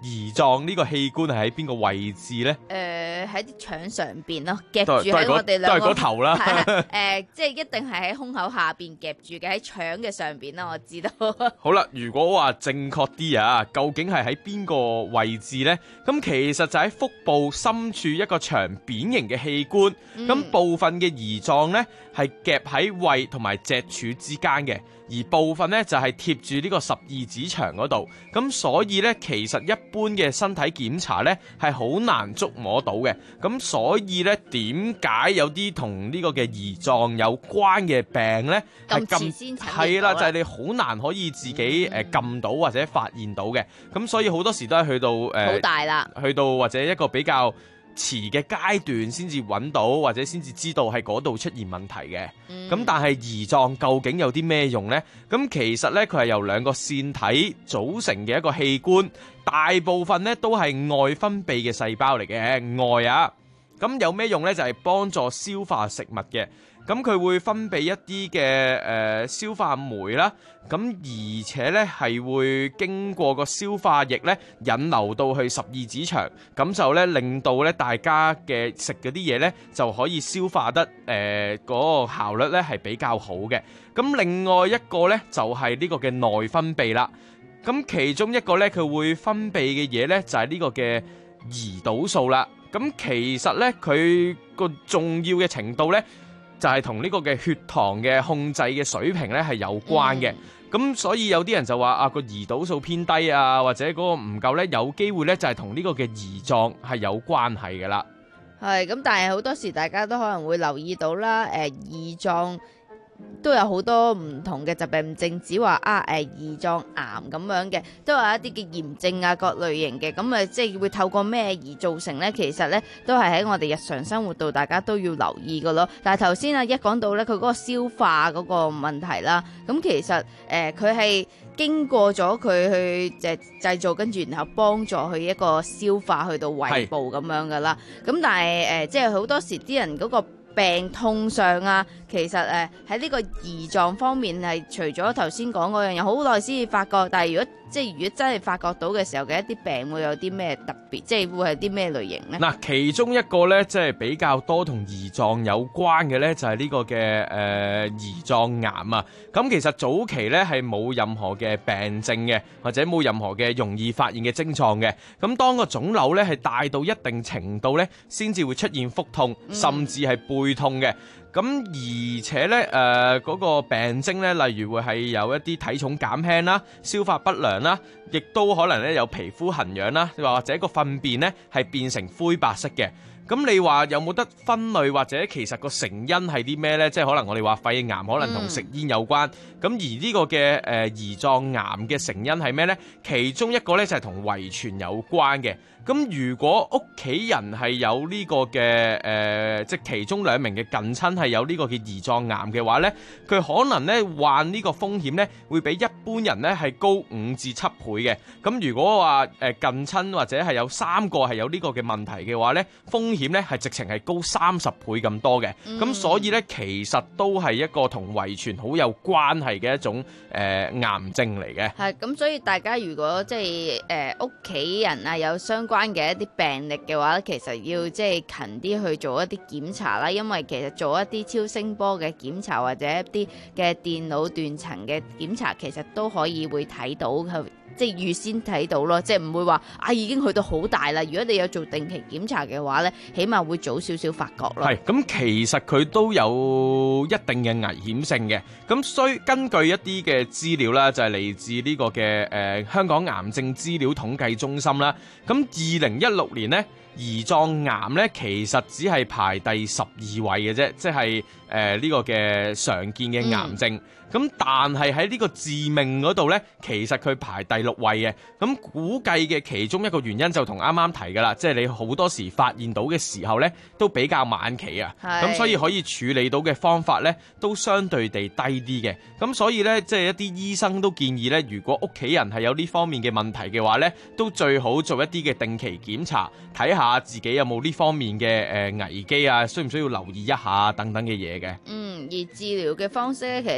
胰臟呢個器官係喺邊個位置咧？ 誒喺啲腸上邊咯，夾住都係喺我哋兩個都係嗰頭啦。 誒、呃，即係一定係喺胸口下邊夾住嘅，喺腸嘅上邊啦，我知道。 好啦，如果話正確啲啊，究竟係喺邊個位置呢？咁其實就喺腹部深處一個長扁形嘅器官，咁、嗯、部分嘅胰臟呢係夾喺胃同埋脊柱之間嘅，而部分呢就係貼住呢個十二指腸嗰度。咁所以呢，其實一般嘅身體檢查呢係好難捉摸到嘅。咁所以呢，點解有啲同呢個嘅胰臟有關嘅病呢？ 咁遲先係啦，就係、是、你好難可以自己誒撳到或者發現到嘅。咁所以好多時都係去到誒好大啦， 去到或者一個比較遲嘅階段先至揾到，或者先至知道喺嗰度出現問題嘅。咁、嗯、但係胰臟究竟有啲咩用呢？咁其實呢，佢係由兩個腺體組成嘅一個器官，大部分呢都係外分泌嘅細胞嚟嘅外啊。咁有咩用呢？就係、是、幫助消化食物嘅。咁佢會分泌一啲嘅誒消化酶啦，咁而且咧係會經過個消化液咧引流到去十二指腸，咁就咧令到咧大家嘅食嗰啲嘢咧就可以消化得誒嗰、呃嗰個效率咧係比較好嘅。咁另外一個咧就係呢個嘅內分泌啦，咁其中一個咧佢會分泌嘅嘢咧就係呢個嘅胰島素啦。咁其實咧佢個重要嘅程度咧，就係同呢個嘅血糖嘅控制嘅水平咧係有關嘅，咁、嗯、所以有啲人就話啊個胰島素偏低啊，或者嗰個唔夠咧，有機會咧就係同呢個嘅胰臟係有關係嘅啦。 係咁，但係好多時大家都可能會留意到啦，誒胰臟都有好多唔同嘅疾病，唔淨止話啊誒胰臟癌咁樣嘅，都有一啲嘅炎症啊各類型嘅，咁啊即係會透過咩而造成呢？其實呢都係喺我哋日常生活度，大家都要留意㗎咯。但係頭先啊一講到呢，佢嗰個消化嗰個問題啦，咁其實誒佢係經過咗佢去誒製造，跟住然後幫助佢一個消化去到胃部咁樣噶啦。咁但係誒、呃、即係好多時啲人嗰個病痛上啊，其實誒喺呢個胰臟方面係除咗頭先講嗰樣嘢，好耐先至發覺。但係如果即係如果真係發覺到嘅時候嘅一啲病會有啲咩特別，即係會係啲咩類型呢？ 嗱，其中一個咧即係比較多同胰臟有關嘅咧，就係呢個嘅誒胰臟癌啊。咁其實早期咧係冇任何嘅病症嘅，或者冇任何嘅容易發現嘅症狀嘅。咁當個腫瘤咧係大到一定程度咧，先至會出現腹痛，甚至係背痛嘅。咁而且咧，誒、呃、嗰、那個病徵咧，例如會係有一啲體重減輕啦、消化不良啦，亦都可能咧有皮膚痕癢啦，或者個糞便咧係變成灰白色嘅。咁你話有冇得分類，或者其實個成因係啲咩呢？即係可能我哋話肺癌可能同食煙有關。咁、嗯、而呢個嘅誒胰臟癌嘅成因係咩呢？其中一個呢就係同遺傳有關嘅。咁如果屋企人係有呢個嘅誒、呃，即係其中兩名嘅近親係有呢個嘅胰臟癌嘅話呢，佢可能呢患呢個風險呢會比一般人呢係高五至七倍嘅。咁如果話誒近親或者係有三個係有呢個嘅問題嘅話呢，風險呢係直情係高三十倍咁多嘅。咁、嗯、所以呢，其實都係一個同遺傳好有關係嘅一種誒、呃、癌症嚟嘅。 係咁，所以大家如果即係誒屋企人啊有相關嘅一啲病歷嘅話，其實要即係勤啲去做一啲檢查啦，因為其實做一啲超聲波嘅檢查或者一啲嘅電腦斷層嘅檢查，其實都可以會睇到，即係預先睇到咯，即係唔會話啊已經去到好大啦。如果你有做定期檢查嘅話呢，起碼會早少少發覺咯。 係咁，其實佢都有一定嘅危險性嘅。咁所以根據一啲嘅資料啦，就係嚟自呢個嘅誒香港癌症資料統計中心啦。咁二零一六年呢，胰臟癌呢其實只係排第十二位嘅啫，即係誒呢個嘅常見嘅癌症。嗯咁但係喺呢個致命嗰度呢，其實佢排第六位嘅。咁估計嘅其中一個原因就同啱啱提㗎啦，即係你好多時發現到嘅時候呢，都比較晚期啊。咁所以可以處理到嘅方法呢，都相對地低啲嘅。咁所以呢，即係一啲醫生都建議呢，如果屋企人係有呢方面嘅問題嘅話呢，都最好做一啲嘅定期檢查，睇下自己有冇呢方面嘅誒危機啊，需唔需要留意一下等等嘅嘢嘅。 嗯，而治療嘅方式呢，其實最主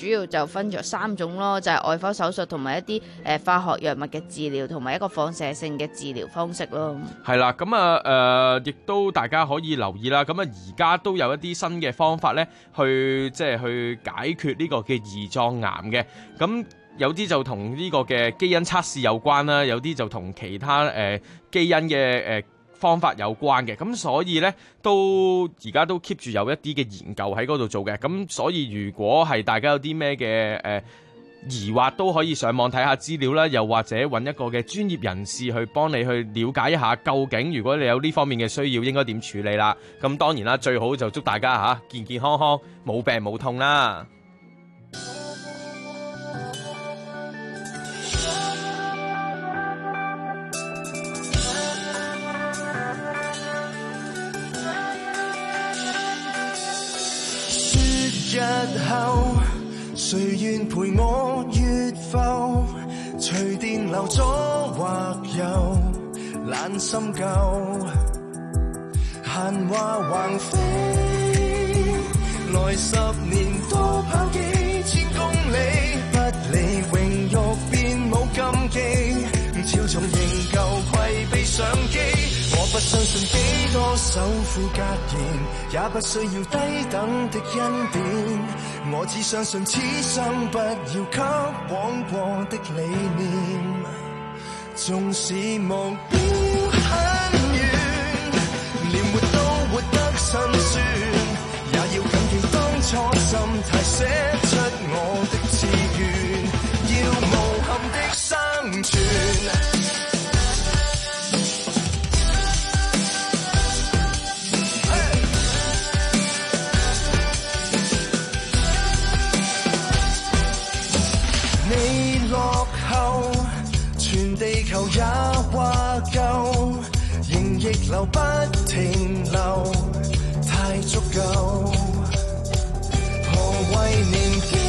要就分咗三種咯，就係、是、外科手術同埋一啲誒化學藥物嘅治療，同埋一個放射性嘅治療方式咯。 係啦，咁啊誒，亦都大家可以留意啦。咁啊，而家都有一啲新嘅方法咧，去即係去解決呢個嘅胰臟癌嘅。咁有啲就同呢個嘅基因測試有關啦，有啲就同其他誒、呃、基因嘅誒、呃、方法有關嘅。咁所以咧，都而家都 keep 住有一啲嘅研究喺嗰度做嘅。咁所以如果係大家有啲咩嘅誒疑惑，都可以上網睇下資料啦，又或者揾一個嘅專業人士去幫你去了解一下，究竟如果你有呢方面嘅需要，應該點處理啦。咁當然啦，最好就祝大家嚇健健康康，冇病冇痛啦。 日後誰願陪我越浮？隨電流左或右，懶心舊。閒話橫飛，來十年多跑幾千公里，不理榮辱便冇禁忌，潮從仍舊攜備相機。我不相信幾多首富格言，也不需要低等的恩典。我只相信此生不要給枉過的理念。縱使目標很遠，連活都活得辛酸，也要謹記當初心態，寫出我的志願，要無憾的生存。全地球也話夠，仍逆流不停留，太足夠。何謂年紀？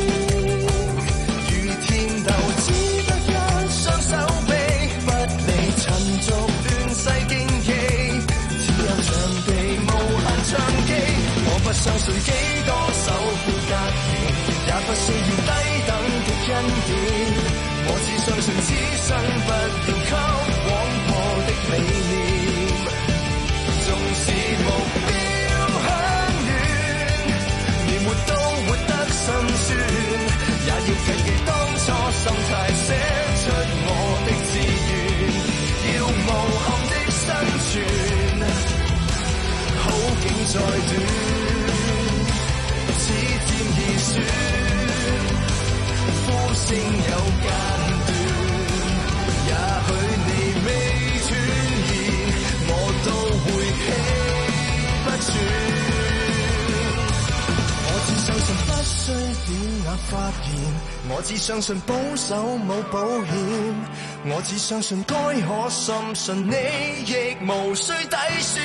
如天鬥，只得一雙手臂，不理塵俗亂世競技，只有場地無限唱機。我不相信幾多首富格言，也不需要低等的恩典。我只相信此生不要給枉過的理念，縱使目標很遠，連活都活得辛酸，也要謹記當初心態，寫出我的志願，要無憾的生存。好景再短，此戰易選，呼聲有間。發言，我只相信保守冇保險，我只相信該可深信你亦無需底線，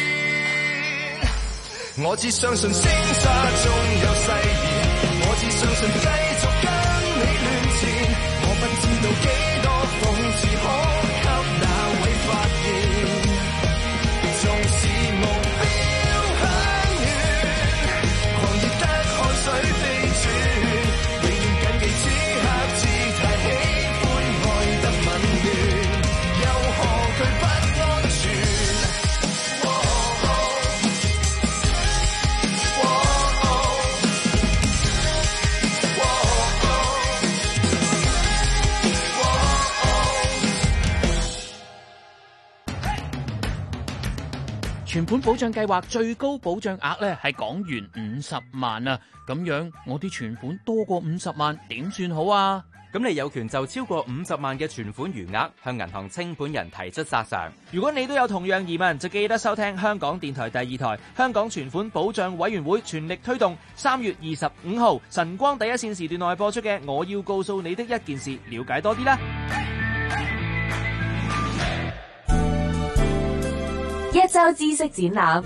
我只相信星沙中有誓言，我只相信繼續跟你亂纏，我不知道幾多諷刺可給那位發現，縱使目標很遠，狂熱得汗水飛轉，此刻只太喜歡愛得紊亂，又何懼不安全？哦哦哦存款保障計劃最高保障額咧係港元五十萬啊！咁樣我啲存款多過五十萬點算好啊？ 咁你有權就超過五十萬嘅存款餘額向銀行清盤人提出索償。 如果你都有同樣疑問，就記得收聽香港電台第二台香港存款保障委員會全力推動三月二十五號晨光第一線時段內播出嘅《我要告訴你的一件事》，了解多啲啦。 一周知識展覽。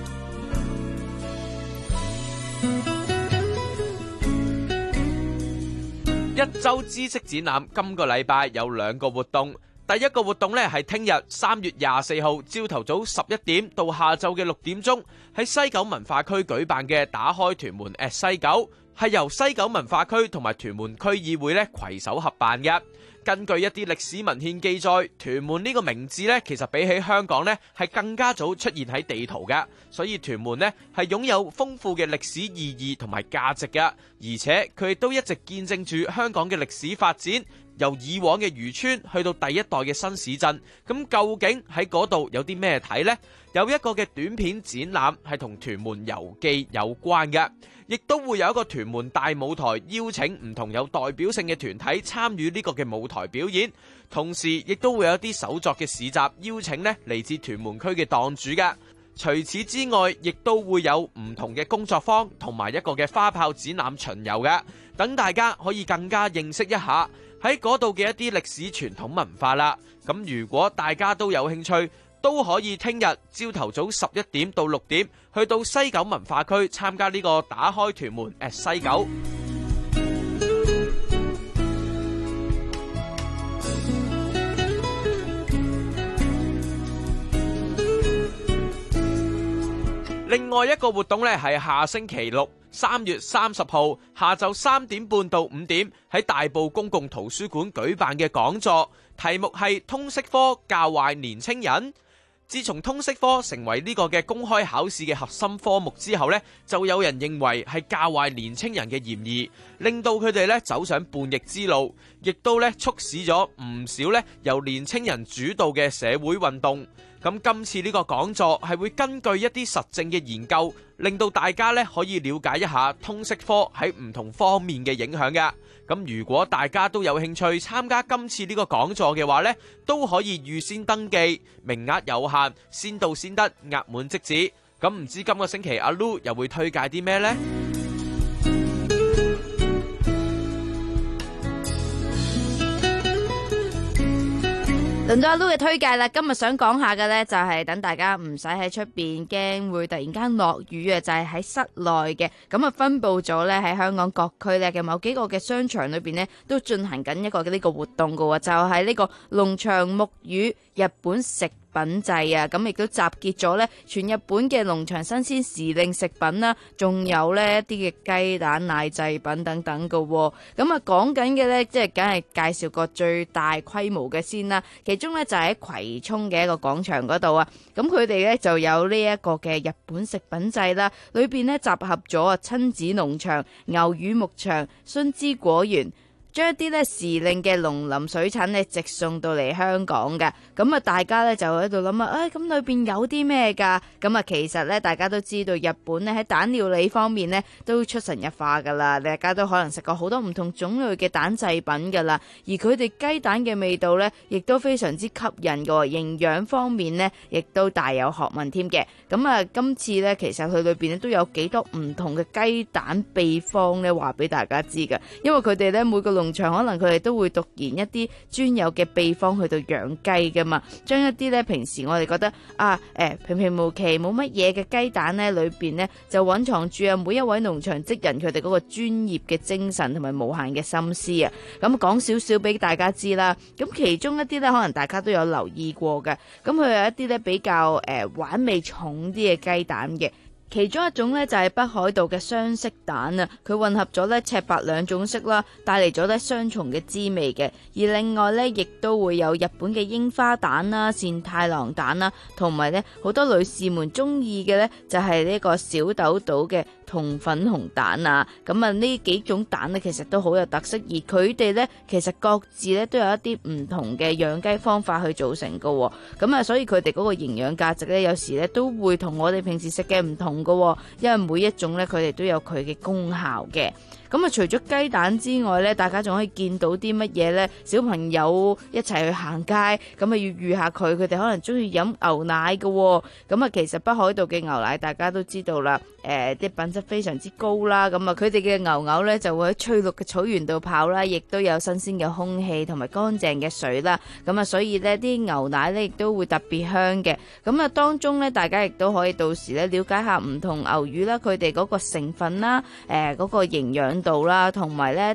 一周知識展覽今個禮拜有兩個活動，第一個活動呢係聽日三月廿四號朝頭早十一點到下晝嘅六點鐘喺西九文化區舉辦嘅打開屯門 at 西九係由西九文化區同埋屯門區議會咧攜手合辦嘅。根據一啲歷史文獻記載，屯門呢個名字咧，其實比起香港咧係更加早出現喺地圖嘅，所以屯門咧係擁有豐富嘅歷史意義同埋價值嘅，而且佢亦都一直見證住香港嘅歷史發展，由以往嘅漁村去到第一代嘅新市鎮。咁究竟喺嗰度有啲咩睇呢？有一個嘅短片展覽係同屯門遊記有關嘅，亦都會有一個屯門大舞台，邀請唔同有代表性嘅團體參與呢個嘅舞台表演，同時亦都會有啲手作嘅市集，邀請呢嚟自屯門區嘅檔主嘅。除此之外，亦都會有唔同嘅工作坊同埋一個嘅花炮展覽巡遊嘅，等大家可以更加認識一下喺嗰度嘅一啲歷史傳統文化啦。咁如果大家都有興趣，都可以聽日朝頭早十一點到六點去到西九文化區參加呢個打開屯門 at 西九。另外一個活動呢，係下星期六三月三十號下晝三點半到五點喺大埔公共圖書館舉辦嘅講座，題目係通識科教壞年青人。自從通識科成為呢個嘅公開考試嘅核心科目之後呢，就有人認為係教壞年青人嘅嫌疑，令到佢哋呢走上叛逆之路，亦都呢促使咗唔少呢由年青人主導嘅社會運動。咁今次呢個講座係會根據一啲實證嘅研究，令到大家呢可以了解一下通識科喺唔同方面嘅影響嘅。咁如果大家都有興趣參加今次呢個講座嘅話呢，都可以預先登記，名額有限，先到先得，額滿即止。咁唔知今個星期阿 Lu 又會推介啲咩呢？ 輪到阿 Lu 嘅推介啦，今日想講下嘅呢，就係等大家唔使喺出邊驚會突然間落雨啊，就係喺室內嘅。咁啊分佈咗呢喺香港各區呢嘅某幾個嘅商場裏邊呢，都進行緊一個呢個活動噶，就係呢個農場沐雨日本食品祭啊，咁亦都集結咗呢全日本嘅農場新鮮時令食品啦，仲有呢一啲嘅雞蛋奶製品等等噶。咁啊講緊嘅呢，即係梗係介紹個最大規模嘅先啦。其中呢，就係喺葵涌嘅一個廣場嗰度啊，咁佢哋呢，就有呢一個嘅日本食品祭啦，裏邊呢，集合咗啊親子農場、牛乳牧場、薰之果園，將一啲咧時令嘅農林水產咧直送到嚟香港嘅，咁啊大家咧就喺度諗啊，誒咁裏邊有啲咩噶？咁啊其實咧大家都知道日本咧喺蛋料理方面咧都出神入化噶啦，大家都可能食過好多唔同種類嘅蛋製品噶啦，而佢哋雞蛋嘅味道咧亦都非常之吸引噶，營養方面咧亦都大有學問添嘅。咁啊今次咧其實佢裏邊咧都有幾多唔同嘅雞蛋秘方咧話俾大家知噶，因為佢哋咧每個農場可能佢哋都會獨研一啲專有嘅秘方去到養雞噶嘛，將一啲咧平時我哋覺得啊誒、欸、平平無奇冇乜嘢嘅雞蛋咧裏邊咧就蘊藏住啊每一位農場職人佢哋嗰個專業嘅精神同埋無限嘅心思啊。咁講少少俾大家知啦，咁其中一啲咧可能大家都有留意過嘅，咁佢有一啲咧比較誒玩味重啲嘅雞蛋嘅。其中一種咧就係北海道嘅雙色蛋啊，佢混合咗咧赤白兩種色啦，帶嚟咗咧雙重嘅滋味嘅。而另外咧，亦都會有日本嘅櫻花蛋啦、善太郎蛋啦，同埋咧好多女士們中意嘅咧就係呢個小豆島嘅同粉紅蛋啊。咁啊呢幾種蛋咧其實都好有特色，而佢哋咧其實各自咧都有一啲唔同嘅養雞方法去組成噶。咁啊，所以佢哋嗰個營養價值咧有時咧都會同我哋平時食嘅唔同。因為每一種咧，佢哋都有佢嘅功效嘅。咁啊，除咗雞蛋之外咧，大家仲可以見到啲乜嘢咧？小朋友一齊去行街，咁啊要預下佢，佢哋可能中意飲牛奶嘅。咁啊，其實北海道嘅牛奶大家都知道啦，誒、呃，啲品質非常之高啦。咁啊，佢哋嘅牛牛咧就會喺翠綠嘅草原度跑啦，亦都有新鮮嘅空氣同埋乾淨嘅水啦。咁啊，所以呢啲牛奶咧亦都會特別香嘅。咁啊，當中咧大家亦都可以到時咧了解下唔同牛乳啦，佢哋嗰個成分啦，誒、呃，嗰、嗰個營養度啦，同埋咧啲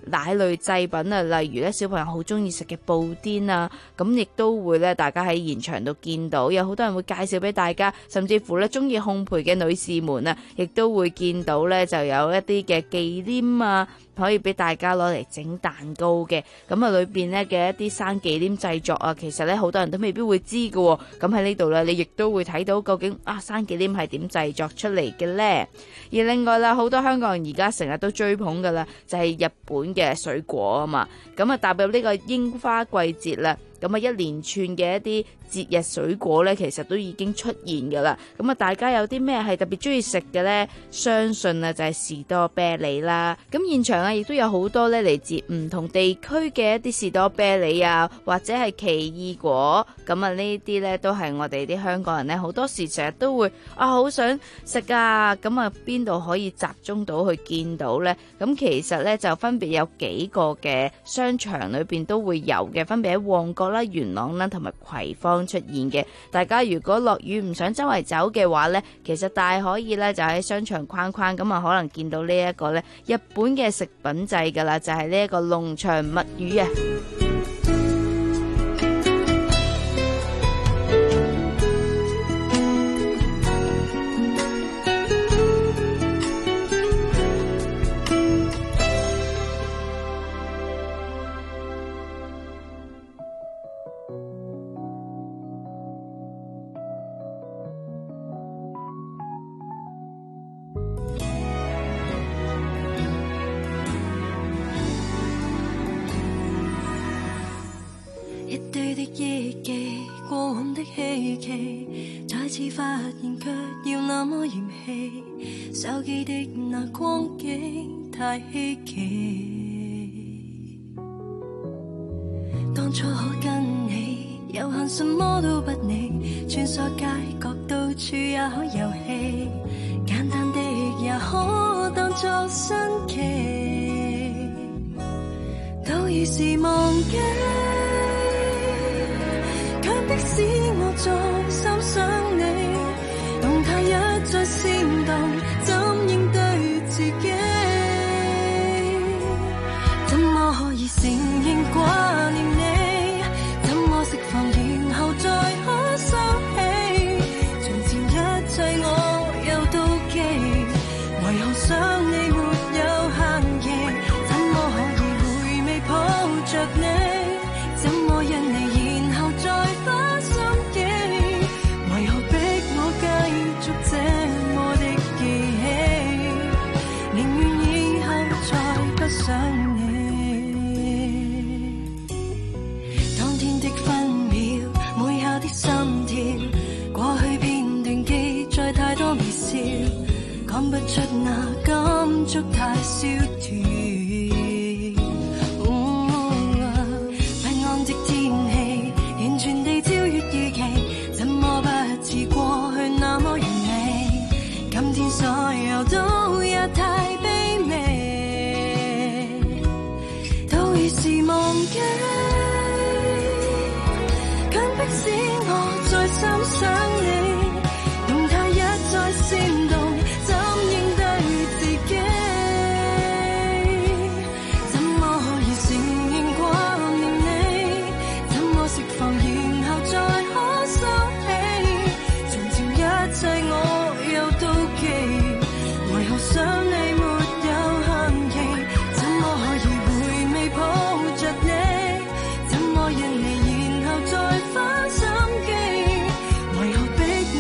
奶類製品啊，例如咧小朋友好中意食嘅布甸啊，咁亦都會咧大家喺現場度見到，有好多人會介紹俾大家，甚至乎咧中意烘焙嘅女士們啊，亦都會見到咧就有一啲嘅忌廉啊，可以俾大家攞嚟整蛋糕嘅。咁啊裏邊咧嘅一啲生忌廉製作啊，其實咧好多人都未必會知㗎喎。咁喺呢度咧，你亦都會睇到究竟啊生忌廉係點製作出嚟嘅咧。而另外啦，好多香港人而家成日都追捧㗎啦，就係日本嘅水果啊嘛。咁啊踏入呢個櫻花季節啦，咁啊一連串嘅一啲節日水果咧，其實都已經出現㗎啦。咁啊大家有啲咩係特別中意食嘅咧？相信啊就係士多啤梨啦。咁現場啊亦都有好多咧嚟自唔同地區嘅一啲士多啤梨啊，或者係奇異果。咁啊呢啲咧都係我哋啲香港人咧好多時成日都會啊好想食啊。咁啊邊度可以集中到去見到咧？咁其實咧就分別有幾個嘅商場裏邊都會有嘅，分別喺旺角啦、元朗啦同埋葵芳出現嘅。大家如果落雨唔想周圍走嘅話呢，其實大可以呢就喺商場框框咁啊，可能見到呢一個呢日本嘅食品製噶啦，就係呢一個農場物語啊。 一堆的憶記，過往的希冀，再次發現卻要那麼嫌棄。手機的那光景太稀奇，當初可跟你悠閒什麼都不理，穿梭街角到處也可遊戲，簡單的也可當作新奇，都已是忘記。迫使我再心想你，動態一再煽動，怎應對自己？怎麼可以承認掛念你？怎麼釋放然後再可收起？從前一切我又妒忌，為何想你沒有限期？怎麼可以回味抱着你？怎麼因你然後再花心機？為何逼我繼續這麼的記起？寧願以後再不想你。當天的分秒，每下的心跳，過去片段記載太多微笑，講不出那感觸太蕭條。過去那麼完美，今天所有都也太卑微，都已是忘記，強迫使我再心想你，動態一再煽動，怎應對自己？怎麼可以承認掛念你？怎麼釋放然後再可收起？一切我又妒忌，為何想你沒有限期？怎麼可以回味抱着你？怎麼因你然後再花心機？為何逼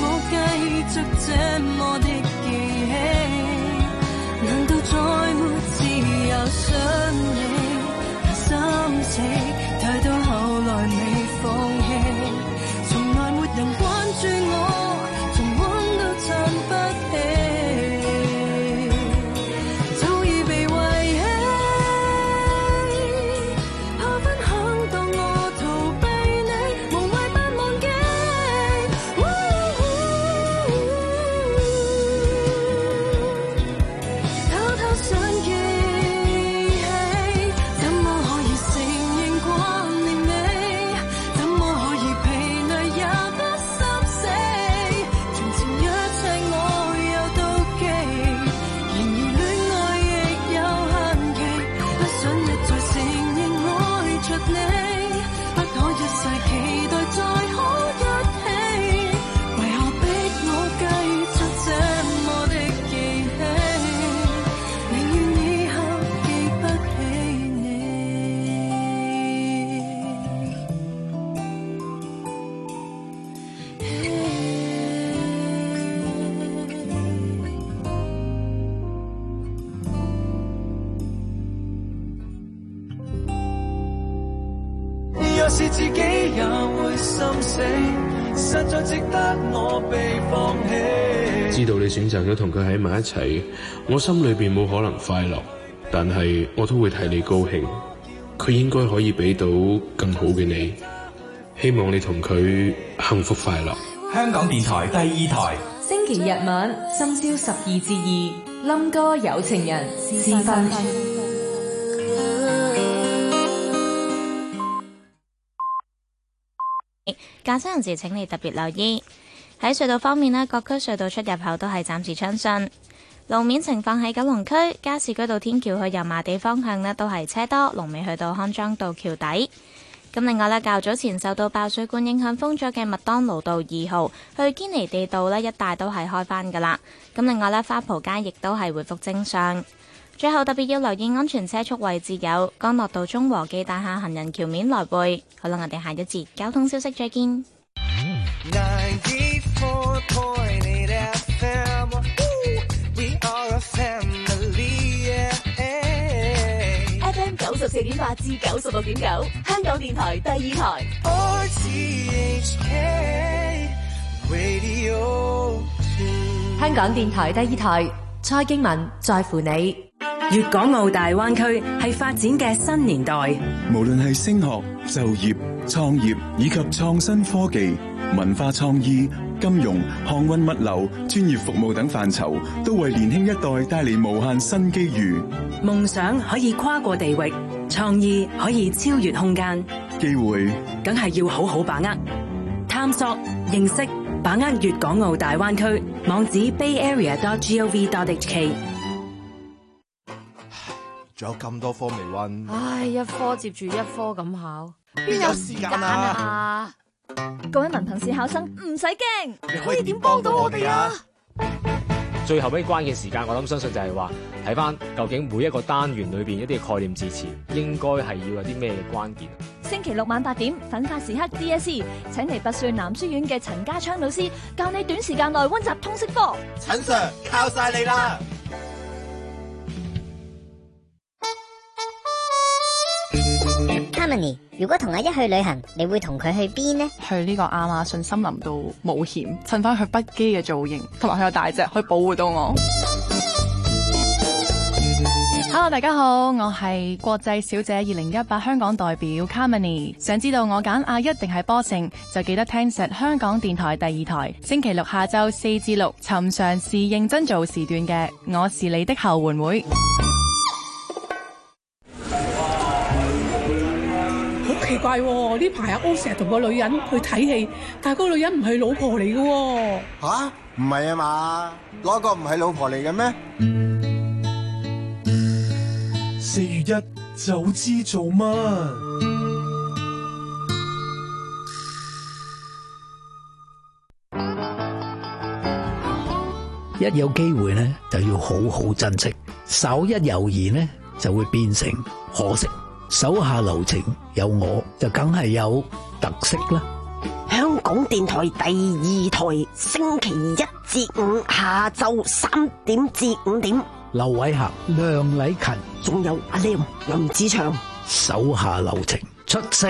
自己也會心死，實在值得我被放棄。 知道你選擇咗同佢喺埋一齊，我心裏邊冇可能快樂，但係我都會替你高興。佢應該可以俾到更好嘅你，希望你同佢幸福快樂。 香港電台第二台， 星期日晚深宵十二至二，冧歌有情人私分。 駕駛人士請你特別留意，喺隧道方面咧，各區隧道出入口都係暫時暢順。路面情況喺九龍區加士居道天橋去油麻地方向咧都係車多，龍尾去到康莊道橋底。咁另外咧，較早前受到爆水管影響封咗嘅麥當勞道二號去堅尼地道咧一帶都係開返噶啦。咁另外咧，花圃街亦都係回復正常。最後特別要留意安全車速位置有干諾道中和記大廈行人橋面來回。好啦，我哋下一節交通消息再見。 F M 九十四點八至九十六點九，香港電台第二台。 R T H K Radio 香港電台第二台，蔡經文在乎你。粵港澳大灣區係發展嘅新年代， 無論係升學、就業、創業以及創新科技、文化創意、金融、航運物流、專業服務等範疇，都為年輕一代帶嚟無限新機遇。 夢想可以跨過地域，創意可以超越空間， 機會梗係要好好把握。探索、認識、把握粵港澳大灣區，網址 bay area dot gov dot h k。 仲有咁多科未溫， 唉，一科接住一科咁考， 邊有時間啊？ 各位文憑試考生唔使驚， 你可以點幫到我哋啊？ 最後尾關鍵時間，我諗相信就係話睇翻究竟每一個單元裏邊一啲概念字詞，應該係要有啲咩關鍵。 星期六晚八點，奮發時刻 D S E， 請嚟拔萃男書院嘅陳家昌老師教你短時間內溫習通識科。 陳 Sir 靠晒你啦！ Harmony， 如果同阿一去旅行，你會同佢去邊呢？ 去呢個亞馬遜森林度冒險，襯翻佢不羈嘅造型，同埋佢有大隻，可以保護到我。Hello， 大家好，我係國際小姐二零一八香港代表 Harmony。想知道我揀阿一定係波城，就記得聽實香港電台第二台，星期六下晝四至六，尋常是認真做時段嘅，我是你的後援會。 奇怪喎，呢排阿 O 成日同個女人去睇戲，但係個女人唔係老婆嚟嘅喎。 吓？唔係啊嘛，攞個唔係老婆嚟嘅咩？ 四月一就知做乜。 一有機會呢，就要好好珍惜，稍一猶豫呢，就會變成可惜。手下留情，有我就梗係有特色啦。 香港電台第二台，星期一至五下晝三點至五點。 劉偉恒、梁禮勤， 仲有阿 Lam、林子祥， 手下留情，出色。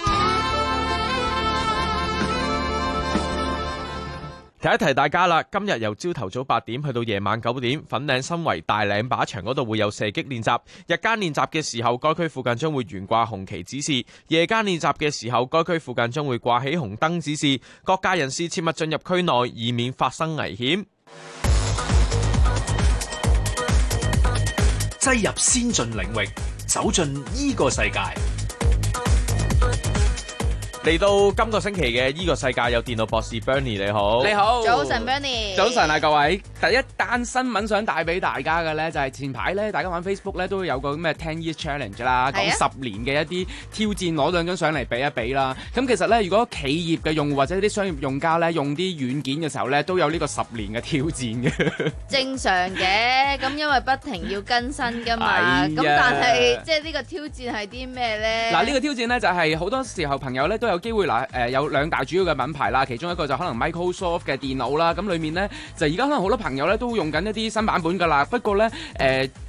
提一提大家啦，今日由朝頭早八點去到夜晚九點，粉嶺新圍大嶺靶場嗰度會有射擊練習。日間練習嘅時候，該區附近將會懸掛紅旗指示；夜間練習嘅時候，該區附近將會掛起紅燈指示。各界人士切勿進入區內，以免發生危險。 擠入先進領域，走進呢個世界。 嚟到今個星期嘅呢個世界，有電腦博士 Bernie 你好， 你好，早晨 Bernie， 早晨啊各位，第一單新聞想帶俾大家嘅呢，就係前排呢，大家玩 Facebook 呢都有個咩ten years challenge 啦，講十年嘅一啲挑戰，攞兩張相嚟比一比啦。咁其實呢，如果企業嘅用戶或者啲商業用家呢，用啲軟件嘅時候呢，都有呢個十年嘅挑戰嘅。正常嘅，咁因為不停要更新噶嘛。咁但係即係呢個挑戰係啲咩呢？嗱，呢個挑戰呢，就係好多時候朋友呢都有機會嗱，誒有兩大主要嘅品牌啦，其中一個就可能 Microsoft 嘅電腦啦，咁裡面呢，就而家可能好多朋友咧都用緊一啲新版本噶啦，不過咧誒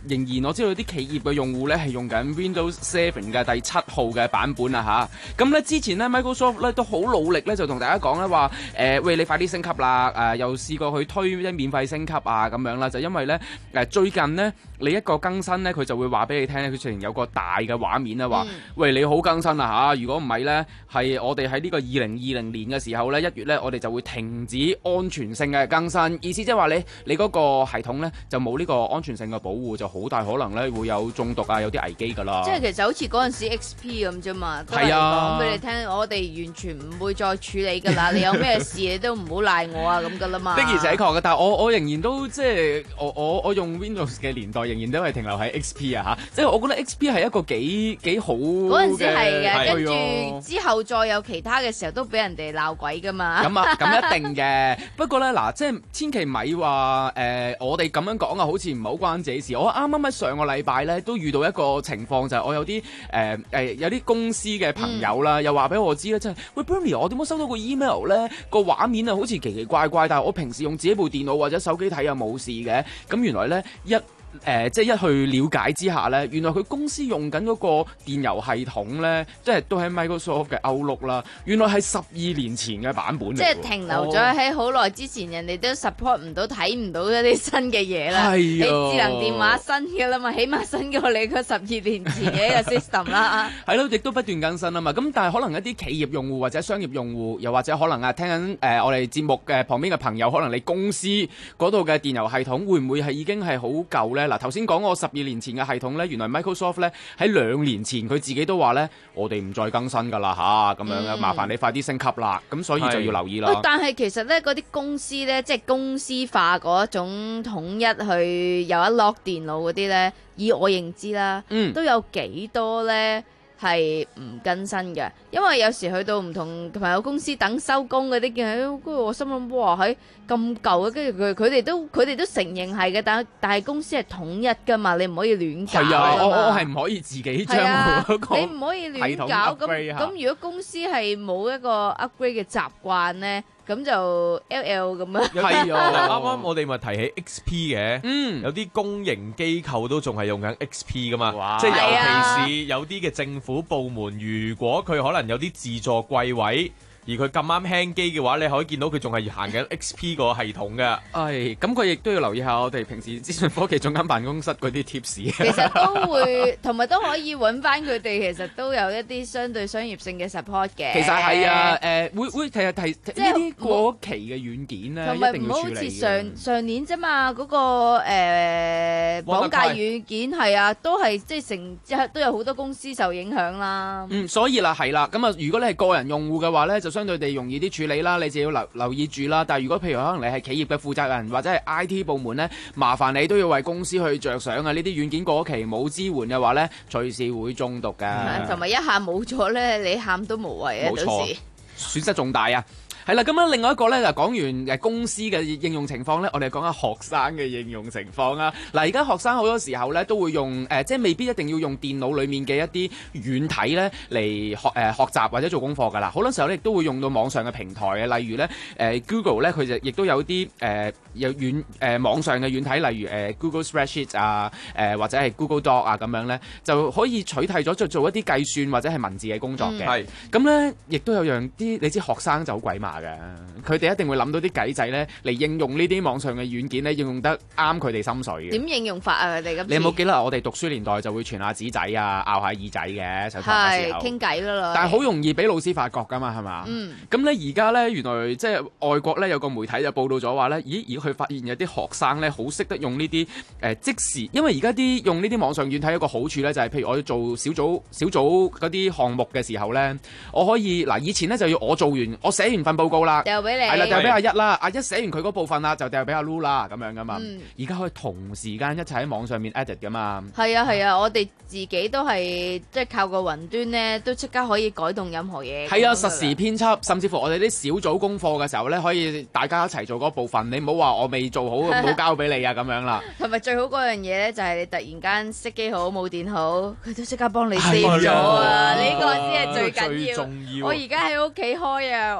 仍然我知道有啲企業嘅用戶咧係用緊 Windows Seven 嘅第七號嘅版本啊嚇。咁咧之前咧 Microsoft 咧都好努力咧，就同大家講咧話誒，喂你快啲升級啦！誒、呃、又試過去推一免費升級啊咁樣啦，就因為咧誒、呃、最近咧你一個更新咧，佢就會話俾你聽咧，佢雖然有個大嘅畫面啊話，嗯、喂你好更新啊嚇！如果唔係咧，係我哋喺呢個二零二零年嘅時候咧一月咧，我哋就會停止安全性嘅更新，意思即係話你你嗰個系統咧就冇呢個安全性嘅保護，就好大可能咧會有中毒啊，有啲危機㗎啦。 即係其實好似嗰陣時 X P 咁啫嘛，都係講俾你聽，我哋完全唔會再處理㗎啦。你有咩事你都唔好賴我啊咁㗎啦嘛。 的而且確嘅，但係我我仍然都即係我我我用 Windows 嘅年代，仍然都係停留喺 X P 啊嚇。即係我覺得 X P 係一個幾幾好嗰陣時係嘅，跟住之後再有其他嘅時候都俾人哋鬧鬼㗎嘛。 咁啊，咁一定嘅。不過咧嗱，即係千祈咪話誒，我哋咁樣講啊，好似唔係好關自己事。我啱啱喺上個禮拜咧都遇到一個情況，就係、是、我有啲誒誒有啲公司嘅朋友啦，嗯、又話俾我知咧，即係喂 Bernie，我點解收到個 email 咧個畫面啊，好似奇奇怪怪，但係我平時用自己部電腦或者手機睇又冇事嘅。咁原來咧一誒、呃，即係一去了解之下咧，原來佢公司用緊嗰個電郵系統咧，即係都係 Microsoft 嘅 Outlook 啦。原來係十二年前嘅版本嚟， 即係停留咗喺好耐之前，哦、人哋都 support 唔到，睇唔到一啲新嘅嘢啦。係、啊、你智能電話新嘅啦嘛，起碼新過你個十二年前嘅一個 system 啦。 係咯，亦都不斷更新啊嘛。咁但係可能一啲企業用戶或者商業用戶，又或者可能啊聽緊誒、呃、我哋節目嘅旁邊嘅朋友，可能你公司嗰度嘅電郵系統會唔會係已經係好舊咧？嗱，頭先講我十二年前嘅系統咧，原來 Microsoft 咧喺兩年前佢自己都話咧，我哋唔再更新㗎啦吓，咁樣嘅，麻煩你快啲升級啦。咁所以就要留意啦。 但係其實咧，嗰啲公司咧，即係公司化嗰種統一去有一 lock 電腦嗰啲咧，以我認知啦，嗯、都有幾多咧係唔更新嘅，因為有時去到唔同朋友公司等收工嗰啲嘅，我心諗哇喺咁舊嘅，跟住佢佢哋都佢哋都承認係嘅，但但係公司係統一㗎嘛，你唔可以亂搞。係啊， 我我係唔可以自己將嗰個你唔可以亂搞。咁咁如果公司係冇一個 upgrade 嘅習慣咧，咁就 L L 咁樣。 係啊，啱啱我哋咪提起 X P 嘅，嗯，有啲公營機構都仲係用緊 X P 噶嘛，即係尤其是有啲嘅政府部門，如果佢可能有啲自助櫃位，而佢咁啱輕機嘅話，你可以見到佢仲係行緊 X P 個系統嘅。 係，咁佢亦都要留意下我哋平時資訊科技總監辦公室嗰啲 tips。 其實都會，同埋都可以揾翻佢哋，其實都有一啲相對商業性嘅 support 嘅。 其實係啊，誒、呃、會會提下提呢啲過期嘅軟件咧，一定要處理嘅。好似上上年啫嘛，嗰、那個誒綁架軟件係啊，都係即係成即係都有好多公司受影響啦。嗯，所以啦係啦，咁啊，如果你係個人用戶嘅話咧，就相對地容易啲處理啦，你就要留留意住啦。但係如果譬如可能你係企業嘅負責人或者係 I T 部門呢，麻煩你都要為公司去着想啊！呢啲軟件過期冇支援嘅話呢，隨時會中毒㗎。同埋一下冇咗呢，你喊都無謂啊！冇錯，到時損失重大啊！係啦，咁樣另外一個咧就講完誒公司嘅應用情況咧，我哋講下學生嘅應用情況啊。嗱，而家學生好多時候咧都會用誒、呃，即係未必一定要用電腦裡面嘅一啲軟體咧嚟學誒、呃、學習或者做功課㗎啦。好多時候咧亦都會用到網上嘅平台嘅，例如咧誒、呃、Google 咧佢就亦都有啲誒、呃、有軟誒、呃、網上嘅軟體，例如誒、呃、Google Spreadsheet 啊，誒、呃、或者係 Google Doc 啊咁樣咧，就可以取替咗做做一啲計算或者係文字嘅工作嘅。係咁咧，亦都有樣啲你知學生就好鬼馬嘅，佢哋一定會諗到啲計仔咧嚟應用呢啲網上嘅軟件咧，應用得啱佢哋心水嘅。點應用法啊？佢哋咁，你有冇記得我哋讀書年代就會傳下紙仔啊，拗下耳仔嘅上堂嘅時候，係傾偈咯。但係好容易俾老師發覺㗎嘛，係嘛？嗯。咁咧而家咧原來即係外國咧有個媒體就報道咗話咧，咦咦佢發現有啲學生咧好識得用呢啲誒即時，因為而家啲用呢啲網上軟體一個好處咧就係、是，譬如我要做小組小組嗰啲項目嘅時候咧，我可以嗱以前咧就要我做完，我寫完份報告啦。掉俾你，係啦，掉俾阿一啦，阿一寫完佢嗰部分啦，就掉俾阿 Lu 啦，咁樣噶嘛。而家、嗯、可以同時間一齊喺網上面 edit 噶嘛。係啊係啊，我哋自己都係即係靠個雲端咧，都即刻可以改動任何嘢。係啊，實時編輯，甚至乎我哋啲小組功課嘅時候咧，可以大家一齊做嗰部分。你唔好話我未做好，冇交俾你啊咁樣啦。同埋最好嗰樣嘢咧，就係你突然間熄機好冇電好，佢都即刻幫你 save 咗啊！呢個先係最緊要。最重要。我而家喺屋企開啊，我都係。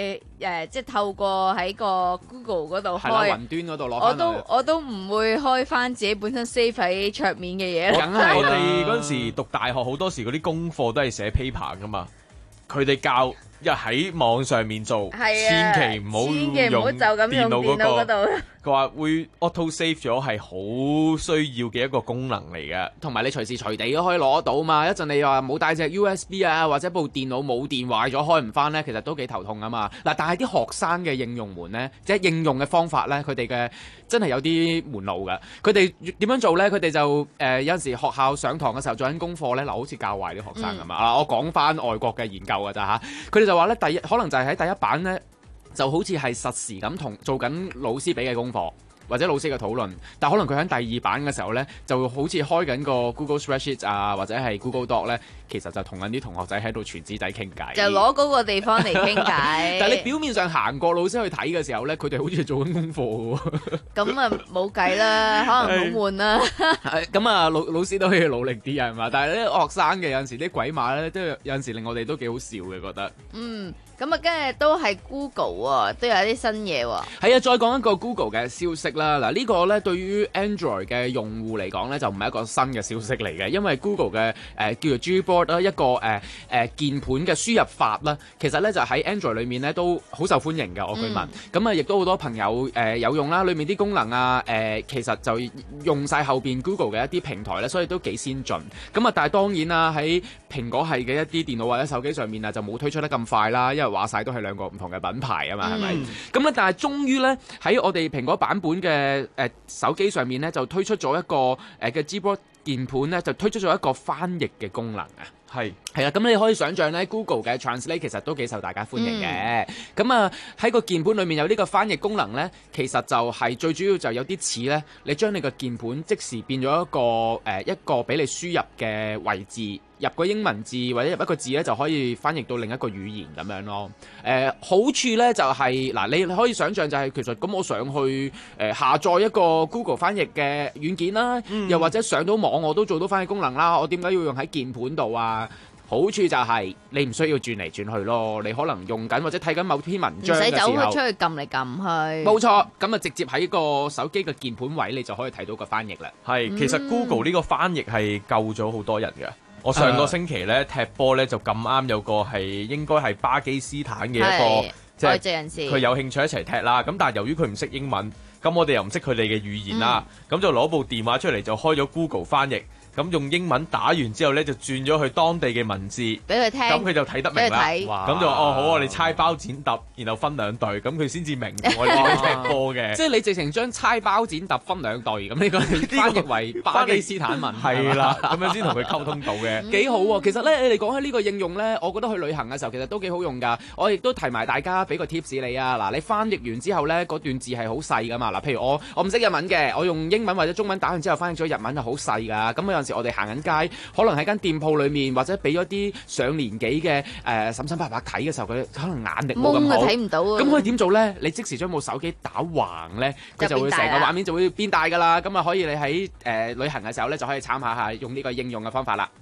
誒、呃，即係透過喺個 Google 嗰度係啦， 開， 雲端嗰度攞我翻都我都唔會開翻自己本身 save 喺桌面嘅嘢。 梗係我哋嗰陣時讀大學好多時嗰啲功課都係寫 paper 噶嘛，佢哋教一喺網上面做，千祈唔好千祈唔好用就咁用電腦電腦嗰嗰個。 度。 佢話會 auto save 咗係好需要嘅一個功能嚟嘅， 同埋你隨時隨地都可以攞得到嘛。一陣你話冇帶隻 U S B 啊，或者部電腦冇電壞咗開唔翻呢，其實都幾頭痛啊嘛。嗱，但係啲學生嘅應用門呢，即係應用嘅方法呢，佢哋嘅真係有啲門路㗎。佢哋點樣做呢？佢哋就誒、呃、有陣時學校上堂嘅時候做緊功課呢，嗱好似教壞啲學生咁嘛。啊、嗯，我講翻外國嘅研究㗎咋嚇，佢哋就話呢，第一可能就係喺第一版呢。就好似係實時咁同做緊老師俾嘅功課，或者老師嘅討論，但可能佢喺第二版嘅時候呢，就好似開緊個 Google Spreadsheet 啊，或者係 Google Doc 呢，其實就同緊啲同學仔喺度傳紙仔傾偈， 就攞嗰個地方嚟傾偈。 但係你表面上行過老師去睇嘅時候呢，佢哋好似做緊功課喎。 咁啊冇計啦，可能好悶啦。 咁啊，老老師都可以努力啲係嘛？但係咧學生嘅有陣時啲鬼馬呢，都有陣時令我哋都幾好笑嘅覺得。 嗯。咁啊，跟住都係 Google 喎，都有啲新嘢喎。 係啊，再講一個 Google 嘅消息啦。嗱，呢個咧對於 Android 嘅用戶嚟講咧，就唔係一個新嘅消息嚟嘅，因為 Google 嘅誒、呃、叫做 Gboard 啦，一個誒誒、呃呃、鍵盤嘅輸入法啦，其實咧就喺 Android 裏面咧都好受歡迎嘅。我據聞，咁啊亦都好多朋友誒、呃、有用啦，裏面啲功能啊誒、呃，其實就用晒後邊 Google 嘅一啲平台咧，所以都幾先進。咁啊，但係當然啦，喺蘋果係嘅一啲電腦或者手機上面啊，就冇推出得咁快啦，因為話晒都係兩個唔同嘅品牌啊嘛，係咪？咁咧，但係終於咧喺我哋蘋果版本嘅誒、呃、手機上面咧，就推出咗一個誒嘅 Gboard 鍵盤咧，就推出咗一個翻譯嘅功能啊。係係啊，咁你可以想象咧 Google 嘅 Translate 其實都幾受大家歡迎嘅。咁啊喺個鍵盤裏面有呢個翻譯功能咧，其實就係最主要就有啲似咧，你將你個鍵盤即時變咗一個誒、呃、一個俾你輸入嘅位置。入個英文字或者入一個字咧，就可以翻譯到另一個語言咁樣咯。誒、呃、好處咧就係、是、嗱，你可以想象就係、是、其實咁，我上去誒、呃、下載一個 Google 翻譯嘅軟件啦，嗯、又或者上到網我都做到翻譯功能啦。我點解要用喺鍵盤度啊？好處就係你唔需要轉嚟轉去咯，你可能用緊或者睇緊某篇文章嘅時候，唔使走去出去撳嚟撳去。冇錯，咁啊直接喺個手機嘅鍵盤位，你就可以睇到個翻譯啦。係， 其實 Google 呢個翻譯係救咗好多人嘅。我上個星期咧踢波咧就咁啱有個係應該係巴基斯坦嘅一個即係人士， 佢有興趣一齊踢啦。咁但係由於佢唔識英文，咁我哋又唔識佢哋嘅語言啦，咁、嗯、就攞部電話出嚟就開咗 Google 翻譯。咁用英文打完之後咧，就轉咗去當地嘅文字俾佢聽，咁佢就睇得明啦。咁就哦好，我哋猜包剪揼，然後分兩隊，咁佢先至明我哋踢波嘅。 即係你直情將猜包剪揼分兩隊，咁呢個翻譯為巴基斯坦文係啦，咁樣先同佢溝通到嘅， 幾好喎。其實咧，你哋講起呢個應用咧，我覺得去旅行嘅時候其實都幾好用㗎。我亦都提埋大家俾個 tips 你啊。嗱，你翻譯完之後咧，嗰段字係好細㗎嘛。嗱，譬如我我唔識日文嘅，我用英文或者中文打完之後翻譯咗日文就好細㗎。咁有陣時我哋行緊街，可能喺間店鋪裏面，或者俾咗啲上年紀嘅誒嬸嬸伯伯睇嘅時候，佢可能眼力冇咁好， 睇唔到啊。 咁可以點做咧？你即時將部手機打橫咧，佢就會成個畫面就會變大㗎啦。咁啊，可以你喺誒、呃、旅行嘅時候咧，就可以參考下用呢個應用嘅方法啦。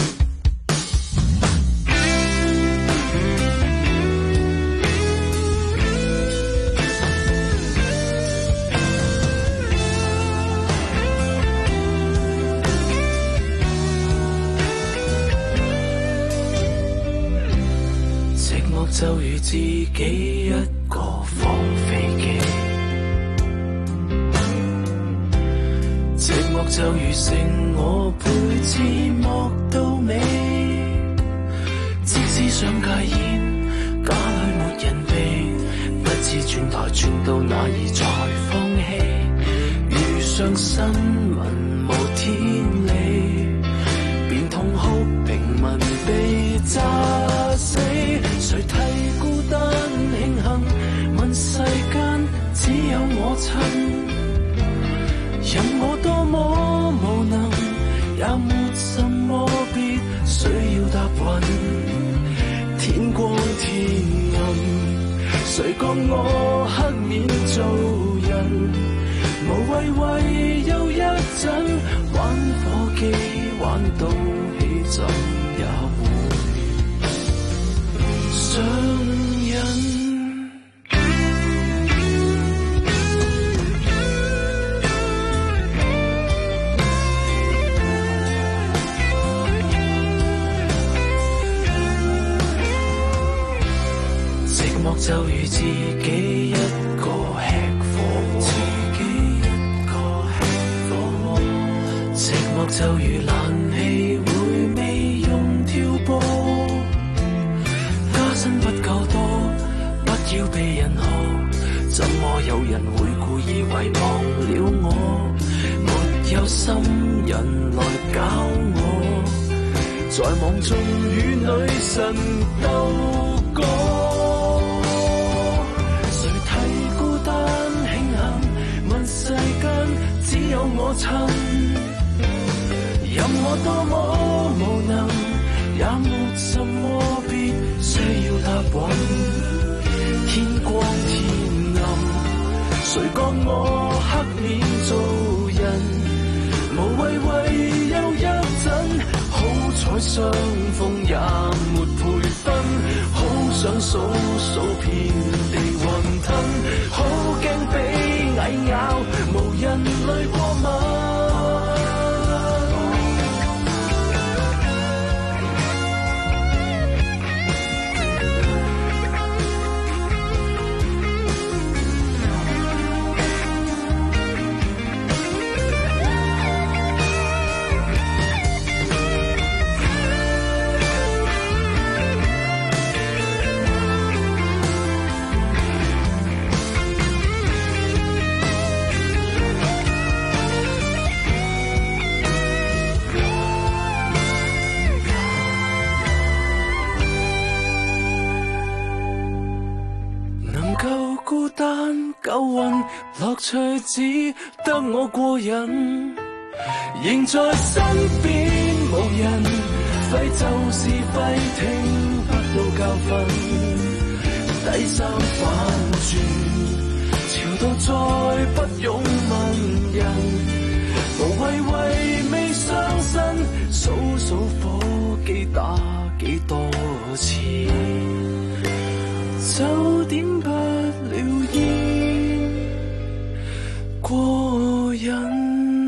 就如自己一個放飛機，寂寞就如剩我陪字幕到尾，即使想戒煙，家裏沒人避，不知轉台轉到哪兒才放棄，遇上新聞無天理，便痛哭平民被炸死。誰替孤單慶幸？問世間只有我親，任我多麼無能，也沒什麼必須要答允。天光天暗，誰覺我黑面做人？無謂為又一陣玩火機，玩到起枕也會上癮。 寂寞就如自己一個吃火，自己一個吃火。寂寞就如冷氣會未用跳波，加薪不夠多，不要被人喝。怎麼有人會故意遺忘了我？沒有心人來搞我，在夢中與女神鬥過。誰睇孤單慶幸，問世間只有我親。任我多麼無能，也沒什麼必須要答允。天光天暗，誰講我黑面做人？無謂為又一陣，好彩相逢也沒配分，好想數數遍地雲吞，好驚被蟻咬，無人淚過問。夠運，樂趣只得我過癮，仍在身邊無人，廢就是廢，聽不到教訓，低三反轉，潮到再不用問人，無謂為未傷身，數數火機打幾多次，就點不了煙過癮。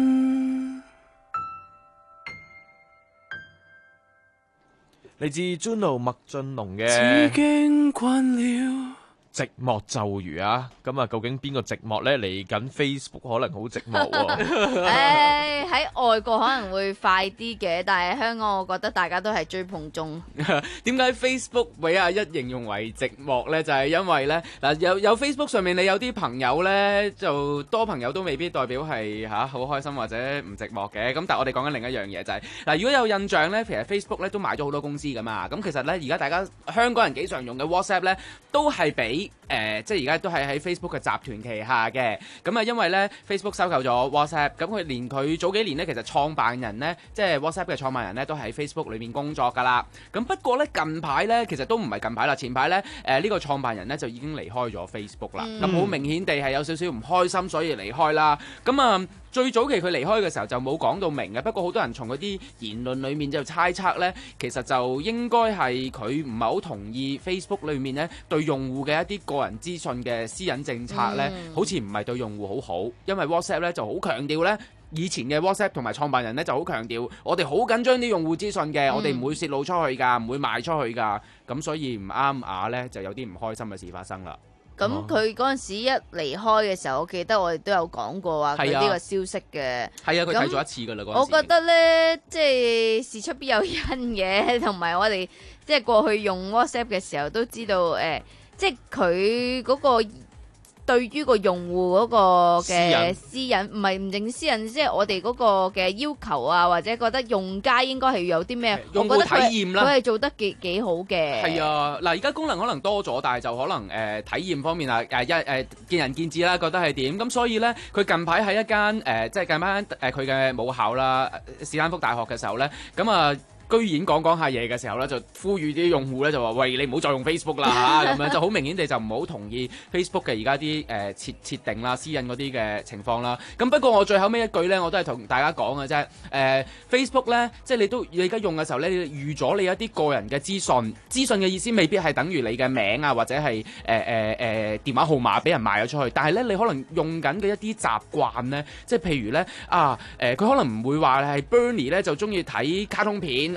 嚟自 Juno 麥浚龍嘅已經慣了寂寞咒語啊，咁啊究竟邊個寂寞呢？嚟緊 Facebook 可能好寂寞喎、啊。 誒喺外國可能會快啲嘅，但係香港我覺得大家都係追捧中。 點解 Facebook 俾阿一形容為寂寞呢？就係、是、因為呢，嗱有有 Facebook 上面你有啲朋友呢，就多朋友都未必代表係嚇好開心或者唔寂寞嘅。咁但係我哋講緊另一樣嘢就係、是、嗱，如果有印象呢，其實 Facebook 咧都買咗好多公司噶嘛。咁其實呢，而家大家香港人幾常用嘅 WhatsApp 呢，都係俾誒、呃，即係而家都係喺 Facebook 嘅集團旗下嘅。咁啊，因為咧 Facebook 收購咗 WhatsApp，咁佢連佢早幾年咧，其實創辦人咧，即係 WhatsApp 嘅創辦人咧，都喺 Facebook 裏面工作㗎啦。咁不過咧，近排咧，其實都唔係近排啦，前排咧，誒、呃、呢、呢個創辦人咧就已經離開咗 Facebook 啦。咁好、嗯、明顯地係有少少唔開心，所以離開啦。咁啊。最早期佢離開嘅時候就冇講到明嘅，不過好多人從嗰啲言論裡面就猜測呢，其實就應該係佢唔係好同意 Facebook 裏面呢對用戶嘅一啲個人資訊嘅私隱政策呢，嗯、好似唔係對用戶好好，因為 WhatsApp 呢就好強調呢，以前嘅 WhatsApp 同埋創辦人呢就好強調，我哋好緊張啲用戶資訊嘅，嗯、我哋唔會泄露出去㗎，唔會賣出去㗎，咁所以唔啱牙呢，就有啲唔開心嘅事發生啦。 咁佢嗰陣時一離開嘅時候，我記得我哋都有講過話佢呢個消息嘅。係啊，佢睇咗一次㗎啦。嗰陣時我覺得呢，即係事出必有因嘅，同埋我哋即係過去用 WhatsApp 嘅時候都知道，誒、呃，即係佢嗰個。對於個用戶嗰個嘅私隱，唔係唔淨私隱，即係我哋嗰個嘅要求啊，或者覺得用家應該係要有啲咩用戶體驗啦，佢係做得幾幾好嘅。係啊，嗱，而家功能可能多咗，但係就可能誒、呃、體驗方面啊誒一誒見仁見智啦，覺得係點咁，所以咧佢近排喺一間誒、呃、即係近排誒佢嘅母校啦，史丹福大學嘅時候咧，咁啊。居然講講下嘢嘅時候咧，就呼籲啲用戶咧就話：喂，你唔好再用 Facebook 啦嚇！咁樣就好明顯地就唔好同意 Facebook 嘅而家啲誒設設定啦、私隱嗰啲嘅情況啦。咁不過我最後尾一句咧，我都係同大家講嘅啫。誒、呃、Facebook 咧，即係你都你而家用嘅時候咧，你預咗你一啲個人嘅資訊，資訊嘅意思未必係等於你嘅名啊，或者係誒誒誒電話號碼俾人賣咗出去。但係咧，你可能用緊嘅一啲習慣咧，即係譬如咧啊誒，佢、呃、可能唔會話係 Bernie 咧就中意睇卡通片。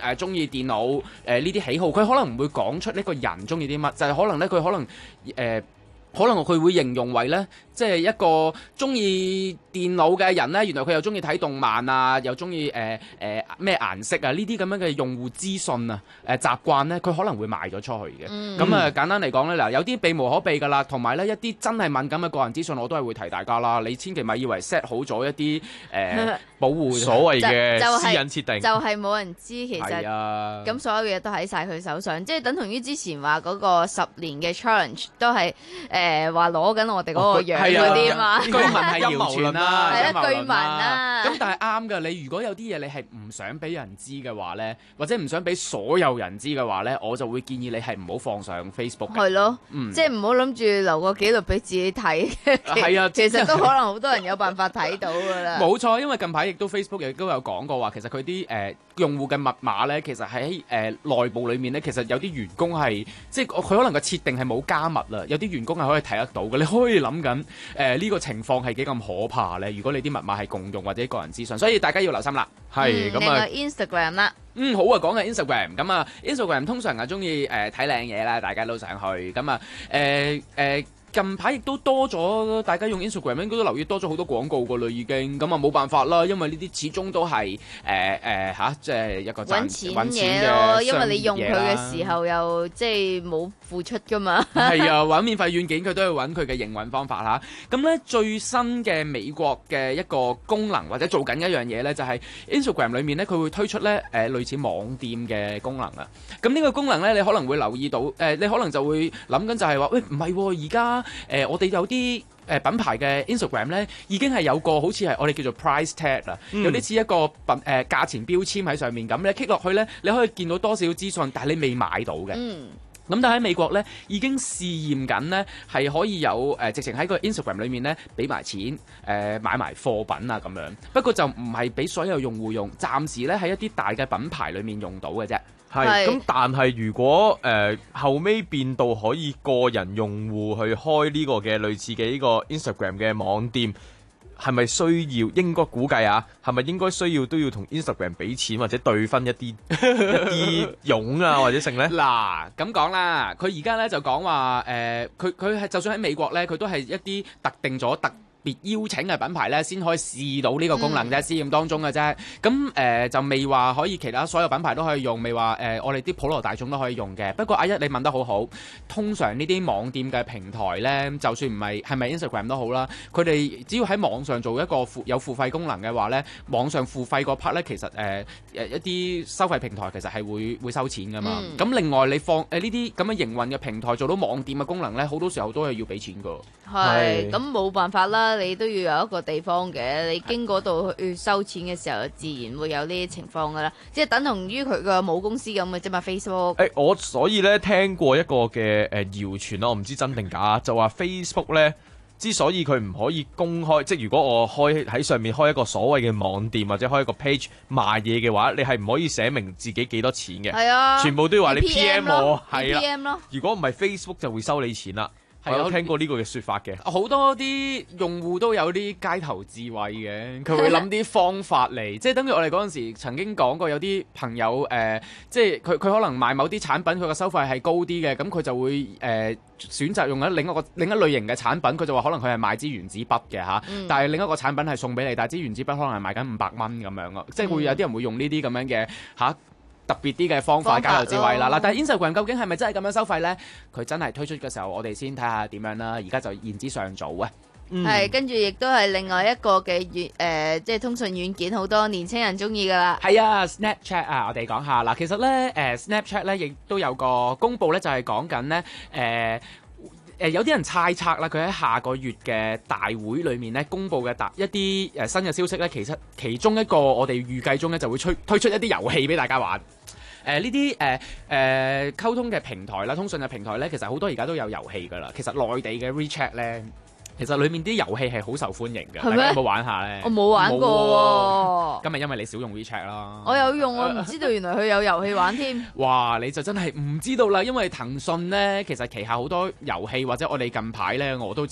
誒中意電腦誒呢啲喜好，佢可能唔會講出呢個人中意啲乜，就係、是、可能咧佢可能誒。呃可能佢會形容為咧，即係一個中意電腦嘅人咧，原來佢又中意睇動漫啊，又中意誒誒咩顏色啊，呢啲咁樣嘅用戶資訊啊、誒習慣咧，佢可能會賣咗出去嘅。咁啊、嗯、簡單嚟講咧，嗱有啲避無可避㗎啦，同埋咧一啲真係敏感嘅個人資訊，我都係會提大家啦。你千祈咪以為 set 好咗一啲誒、呃、保護所謂嘅就私隱設定， 就係、是、冇人知其實。係啊。咁所有嘢都喺晒佢手上，即係等同於之前話嗰個十年嘅 challenge 都係誒。誒話攞緊我哋嗰個樣嗰啲嘛， 居民係謠傳啦， 係啦，居民啦。 咁但係啱嘅，你如果有啲嘢你係唔想俾人知嘅話咧，或者唔想俾所有人知嘅話咧，我就會建議你係唔好放上 Facebook。係咯，嗯、即係唔好諗住留個記錄俾自己睇。 係啊， 其實都可能好多人有辦法睇到㗎啦。 冇錯，因為近排亦都 Facebook 亦都有講過話，其實佢啲誒用戶嘅密碼咧，其實喺誒、呃、內部裡面咧，其實有啲員工係即係佢可能個設定係冇加密啦，有啲員工係可以睇得到嘅。你可以諗緊誒呢個情況係幾咁可怕咧？如果你啲密碼係共用或者個人資訊，所以大家要留心啦。 係咁啊 ，Instagram 啦。 嗯，好啊，講緊 Instagram 咁啊 ，Instagram 通常係中意誒睇靚嘢啦，大家都想去咁啊，誒誒。近排亦都多咗，大家用 Instagram 應該都留意多咗好多廣告噶啦，已經咁啊冇辦法啦，因為呢啲始終都係誒誒嚇，即係一個揾錢嘢咯，因為你用佢嘅時候又即係冇付出噶嘛。係啊，揾免費軟件佢都要揾佢嘅營運方法嚇。咁咧最新嘅美國嘅一個功能或者做緊一樣嘢咧，就係 Instagram 裡面咧佢會推出咧誒類似網店嘅功能啊。咁呢個功能咧你可能會留意到誒，你可能就會諗緊就係話喂唔係而家。誒、呃，我哋有啲誒、呃、品牌嘅 Instagram 咧，已經係有個好似係我哋叫做 price tag 啦、嗯，有啲似一個品誒、呃、價錢標籤喺上面咁，你 click 落去咧，你可以見到多少資訊，但係你未買到嘅。嗯。咁但係喺美國咧，已經試驗緊咧，係可以有誒、呃、直情喺個 Instagram 裏面咧，俾埋錢誒、呃、買埋貨品啊咁樣。不過就唔係俾所有用戶用，暫時咧喺一啲大嘅品牌裏面用到嘅啫。 係，咁但係如果誒、呃、後尾變到可以個人用戶去開呢個嘅類似嘅呢個 Instagram 嘅網店，係咪需要應該估計啊？係咪應該需要都要同 Instagram 俾錢或者對分一啲一啲佣啊或者剩咧？ 嗱咁講啦，佢而家咧就講話誒，佢佢係就算喺美國咧，佢都係一啲特定咗特別邀請嘅品牌咧，先可以試到呢個功能啫，試驗當中嘅啫。咁誒、呃、就未話可以其他所有品牌都可以用，未話誒我哋啲普羅大眾都可以用嘅。不過阿一你問得好好，通常呢啲網店嘅平台咧，就算唔係係咪 Instagram 都好啦，佢哋只要喺網上做一個付有付費功能嘅話咧，網上付費嗰 part 咧，其實誒誒、呃、一啲收費平台其實係會會收錢噶嘛。咁、嗯、另外你放誒呢啲咁嘅營運嘅平台做到網店嘅功能咧，好多時候都係要俾錢噶。 係，咁冇辦法啦。你都要有一個地方嘅，你經嗰度去收錢嘅時候，自然會有呢啲情況噶啦，即係等同於佢個母公司咁嘅啫嘛。Facebook，誒、 欸，我所以咧聽過一個嘅誒謠傳啦，我唔知真定假，就話 Facebook 咧之所以佢唔可以公開，即係如果我開喺上面開一個所謂嘅網店或者開一個 page 賣嘢嘅話，你係唔可以寫明自己幾多錢嘅，係啊，全部都要話你 P M 我，係啦，如果唔係 Facebook 就會收你錢啦。我有聽過呢個嘅説法嘅， 好多啲用戶都有啲街頭智慧嘅，佢會諗啲方法嚟，即係等於我哋嗰陣時曾經講過，有啲朋友誒、呃，即係佢佢可能賣某啲產品，佢個收費係高啲嘅，咁佢就會誒、呃、選擇用一另一個另一類型嘅產品，佢就話可能佢係賣支原子筆嘅嚇，嗯、但係另一個產品係送俾你，但係支原子筆可能係賣緊五百蚊咁樣咯，即係會有啲人會用呢啲咁樣嘅嚇。特別啲嘅方法交流智慧啦，嗱，但係 Instagram 究竟係咪真係咁樣收費呢？佢真係推出嘅時候，我哋先睇下點樣啦。而家就言之尚早啊。 係、嗯，跟住亦都係另外一個嘅軟誒，即係通訊軟件，好多年青人中意噶啦。 係啊 ，Snapchat 啊，我哋講下嗱，其實呢，誒、呃、Snapchat 呢亦都有個公佈呢，就係講緊呢。誒、呃。誒、呃、有啲人猜測啦，佢喺下個月嘅大會裏面咧，公佈嘅大一啲誒新嘅消息咧，其實其中一個我哋預計中咧就會推推出一啲遊戲俾大家玩。誒呢啲誒誒溝通嘅平台啦，通訊嘅平台咧，其實好多而家都有遊戲㗎啦。其實內地嘅 WeChat 咧，其實裡面啲遊戲係好受歡迎嘅，大家有冇玩下咧？ 我冇玩過喎。 今日因為你少用 WeChat 啦。 我有用，我唔知道原來佢有遊戲玩添。 哇！你就真係唔知道啦，因為騰訊咧其實旗下好多遊戲，或者我哋近排咧我都真係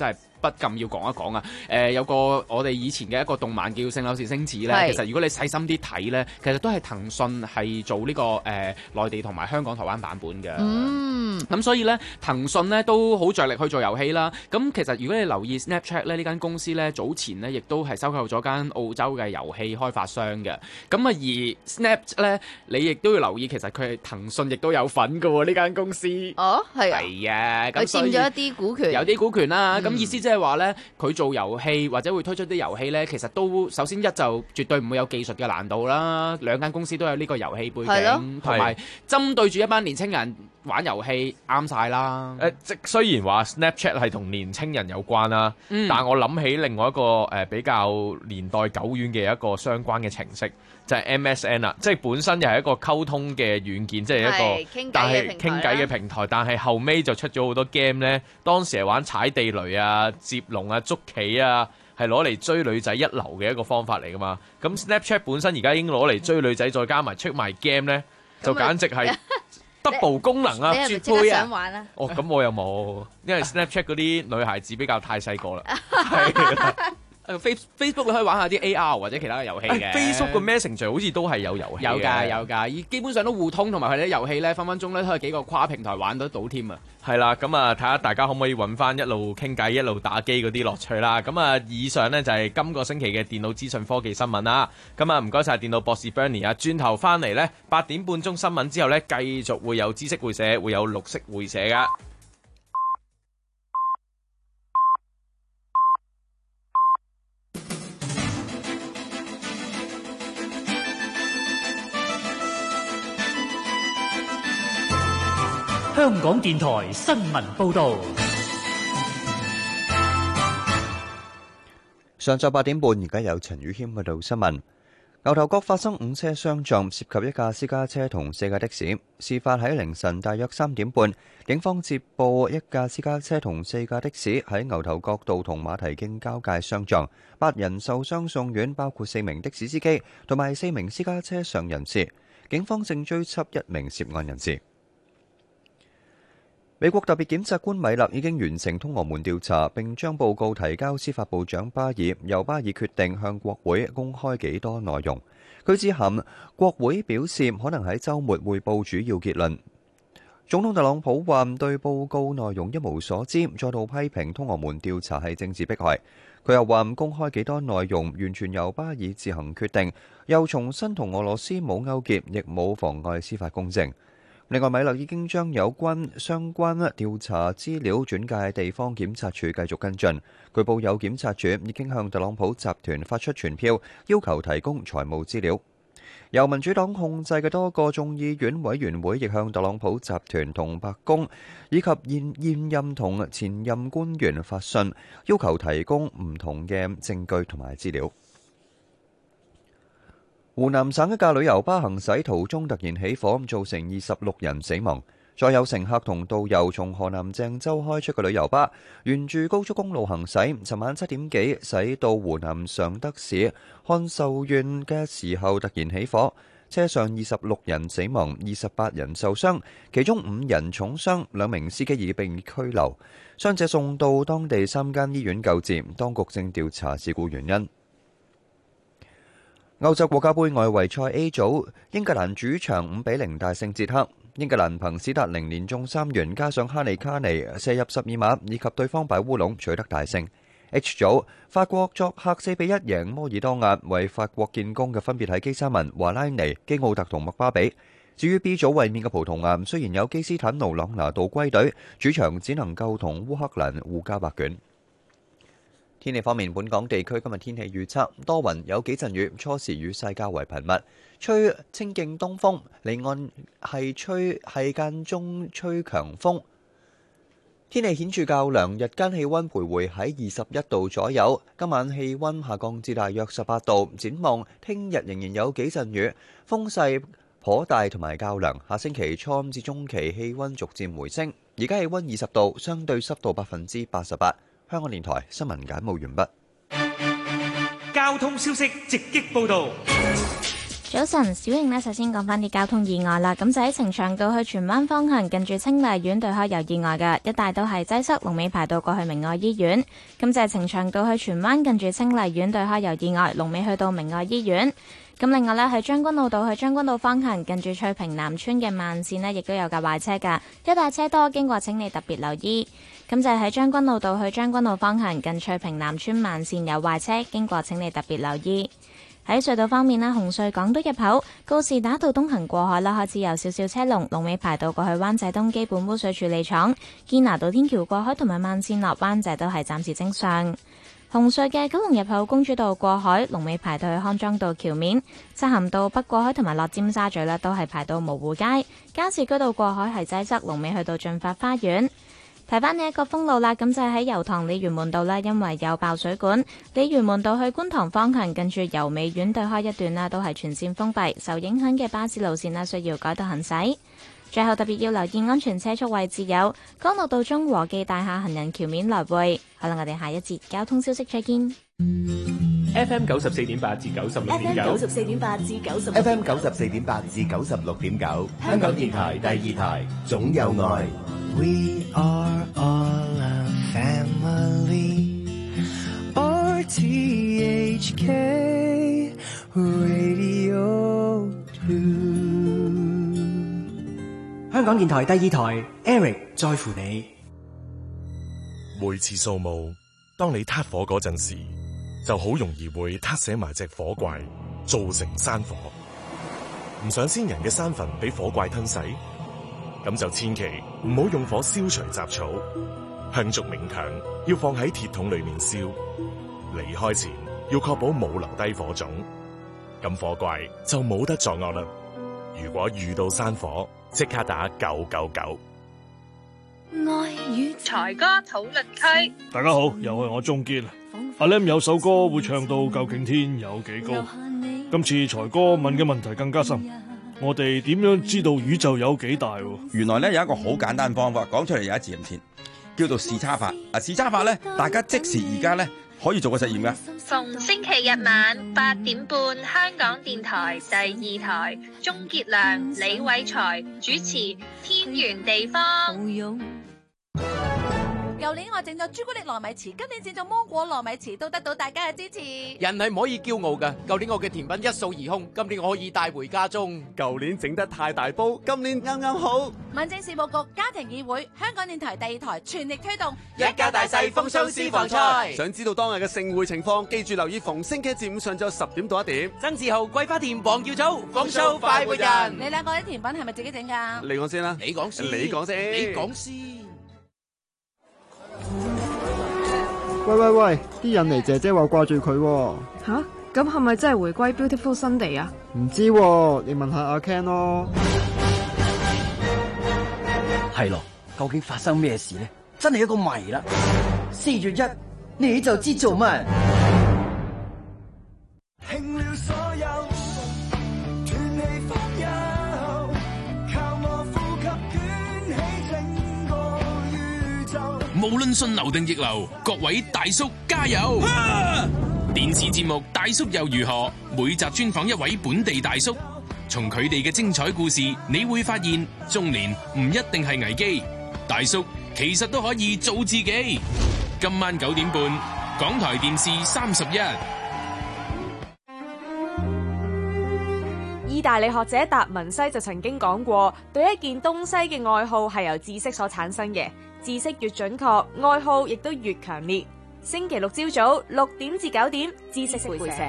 不禁要講一講啊。誒、呃、有個我哋以前嘅一個動漫叫《聖鬥士星矢》咧， 係其實如果你細心啲睇咧，其實都係騰訊係做呢、這個誒、呃、內地同埋香港、台灣版本嘅。 嗯， 咁所以咧，騰訊咧都好着力去做遊戲啦。咁其實如果你留意 Snapchat 咧呢間公司咧，早前咧亦都係收購咗間澳洲嘅遊戲開發商嘅。咁啊而 Snap 咧，你亦都要留意，其實佢係騰訊亦都有份嘅喎呢間公司。 哦，係啊， 係啊， 佢佔咗一啲股權， 有啲股權啦。咁、 嗯、 意思即係話咧，佢做遊戲或者會推出啲遊戲咧，其實都首先一就絕對唔會有技術嘅難度啦。兩間公司都有呢個遊戲背景，同埋針對住一班年青人玩遊戲啱晒啦。 誒，即雖然話 Snapchat 係同年青人有關啦，嗯、但我諗起另外一個誒、呃、比較年代久遠嘅一個相關嘅程式，就係、是、M S N 啦。即係本身又係一個溝通嘅軟件，即係一個但係傾偈嘅平台。但係後尾就出咗好多 game 咧，當時係玩踩地雷啊、接龍啊、捉棋啊，係攞嚟追女仔一流嘅一個方法嚟噶嘛。咁 Snapchat 本身而家已經攞嚟追女仔，再加埋出埋 game 咧，就簡直係 double 功能啊！ 你係咪即刻想玩啊？ 哦，咁我又冇，因為 Snapchat 嗰啲女孩子比較太細個啦。係 ，Face Facebook 你可以玩下啲 A R 或者其他嘅遊戲嘅。 Facebook 個 Messenger 好似都係有遊戲嘅。 有㗎有㗎，基本上都互通，同埋佢哋啲遊戲咧分分鐘咧都係幾個跨平台玩得到添啊！ 係啦，咁啊睇下大家可唔可以揾翻一路傾偈一路打機嗰啲樂趣啦。咁啊，以上呢就係今個星期嘅電腦資訊科技新聞啦。咁啊，唔該晒電腦博士 Bernie 啊，轉頭翻嚟呢，八點半鐘新聞之後呢，繼續會有知識會社，會有綠色會社噶。 香港電台新聞報導。 上晝八點半，而家有陳宇謙報道新聞。牛頭角發生五車相撞，涉及一架私家車同四架的士。事發喺凌晨大約三點半，警方接報一架私家車同四架的士喺牛頭角道同馬蹄徑交界相撞，八人受傷送院，包括四名的士司機同埋四名私家車上人士。警方正追緝一名涉案人士。美國特別檢察官米勒已經完成通俄門調查，並將報告提交司法部長巴爾，由巴爾決定向國會公開幾多內容。據知函，國會表示可能喺週末匯報主要結論。總統特朗普話對報告內容一無所知，再度批評通俄門調查係政治迫害。佢又話公開幾多內容完全由巴爾自行決定，又重申同俄羅斯冇勾結，亦冇妨礙司法公正。另外，米勒已經將有關相關調查資料轉介地方檢察處繼續跟進。據報有檢察處已經向特朗普集團發出傳票，要求提供財務資料。由民主黨控制嘅多個眾議院委員會亦向特朗普集團同白宮以及現現任同前任官員發信，要求提供唔同嘅證據同埋資料。湖南省一架旅遊巴行駛途中突然起火，造成二十六人死亡。載有乘客同導遊從河南鄭州開出嘅旅遊巴，沿住高速公路行駛，尋晚七點幾駛到湖南常德市漢壽縣嘅時候突然起火，車上二十六人死亡，二十八人受傷，其中五人重傷，兩名司機已被拘留，傷者送到當地三間醫院救治，當局正調查事故原因。歐洲國家盃外圍賽 A 組，英格蘭主場五比零大勝捷克。英格蘭憑史達寧連中三元，加上哈利卡尼射入十二碼，以及對方擺烏龍，取得大勝。H 組，法國作客四比一贏摩爾多瓦，為法國建功嘅分別係基沙文、華拉尼、基奧特同麥巴比。至於 B 組衛冕嘅葡萄牙，雖然有基斯坦奴朗拿度歸隊，主場只能夠同烏克蘭互交白卷。天氣方面，本港地區今日天氣預測多雲，有幾陣雨，初時雨勢較為頻密，吹清勁東風，離岸係吹係間中吹強風。天氣顯著較涼，日間氣溫徘徊喺二十一度左右。今晚氣溫下降至大約十八度。展望聽日仍然有幾陣雨，風勢頗大同埋較涼。下星期初至中期氣溫逐漸回升。而家氣溫二十度，相對濕度百分之八十八。香港電台新聞簡報完畢。 交通消息直擊報道。 早晨，小瑩呢，首先講翻啲交通意外啦。咁就喺呈祥道去荃灣方向，近住清麗苑對開有意外嘅，一帶都係擠塞，龍尾排到過去明愛醫院。咁就係呈祥道去荃灣，近住清麗苑對開有意外，龍尾去到明愛醫院。咁另外呢，喺將軍澳道去將軍澳方向，近住翠屏南村嘅慢線呢，亦都有架壞車㗎，一帶車多，經過請你特別留意。咁就係喺將軍澳道去將軍澳方向，近翠屏南村慢線有壞車，經過請你特別留意。喺隧道方面啦，紅隧港島入口告士打道東行過海啦，開始有少少車龍，龍尾排到過去灣仔東基本污水處理廠。堅拿道天橋過海同埋慢線落灣仔都係暫時正常。紅隧嘅九龍入口公主道過海，龍尾排到去康莊道橋面。漆咸道北過海同埋落尖沙咀啦，都係排到蕪湖街。加士居道過海係擠塞，龍尾去到駿發花園。提翻呢一個封路啦，咁就係喺油塘鯉魚門道啦，因為有爆水管，鯉魚門道去觀塘方向近住油美苑對開一段啦，都係全線封閉，受影響嘅巴士路線啦需要改道行駛。最後特別要留意安全車速位置有干諾道中和記大廈行人橋面來回。好啦，我哋下一節交通消息再見。 F M 九十四點八至九十六點九， 九十四點八至九十 F M 九十四點八至九十六點九，香港電台第二台，總有愛。 We are all a family. R T H K Radio two。香港電台第二台 ，Eric 在乎你。 每次掃墓，當你撻火嗰陣時，就好容易會撻死埋隻火怪，造成山火。唔想先人嘅山墳俾火怪吞噬，咁就千祈唔好用火燒除雜草。香燭冥鏹要放喺鐵桶裏面燒，離開前要確保冇留低火種，咁火怪就冇得作惡啦。如果遇到山火，即刻打九九九。 愛與財歌討論區， 大家好，又係我鍾傑。阿 Lem 有首歌會唱到究竟天有幾高？今次財哥問嘅問題更加深，我哋點樣知道宇宙有幾大？ 原來咧有一個好簡單方法，講出嚟有一字唔填，叫做視差法。啊，視差法咧，大家即時而家咧可以做個實驗噶。 逢星期日晚八點半，香港電台第二台，鍾傑良、李偉才主持《天圓地方》。 舊年我整咗朱古力糯米糍，今年整咗芒果糯米糍，都得到大家嘅支持。 人係唔可以驕傲㗎，舊年我嘅甜品一掃而空，今年我可以帶回家中。 舊年整得太大煲，今年啱啱好。 民政事務局家庭議會，香港電台第二台全力推動一家大細豐收私房菜。想知道當日嘅盛會情況，記住留意逢星期至五上晝十點到一點。 曾志豪、桂花田、黃耀祖，豐收快活人。 你兩個啲甜品係咪自己整㗎？ 你講先啦， 你講先， 你講先， 你講先。 喂喂喂，啲印尼姐姐話掛住佢喎。 吓？咁係咪真係回歸 Beautiful Sunday 啊？ 唔知喎，你問下阿 Ken 咯。 係咯，究竟發生咩事呢？真係一個謎啦。四月一，你就知做乜。 興了所有，斷氣方休，靠我呼吸捲起整個宇宙。 無論順流定逆流，各位大叔加油！啊、電視節目《大叔又如何》，每集專訪一位本地大叔，從佢哋嘅精彩故事，你會發現中年唔一定係危機，大叔其實都可以做自己。今晚九點半，港台電視三十一。 意大利學者達文西就曾經講過，對一件東西嘅愛好係由知識所產生嘅。知識越準確，愛好亦都越強烈。星期六朝早六點至九點，知識會社。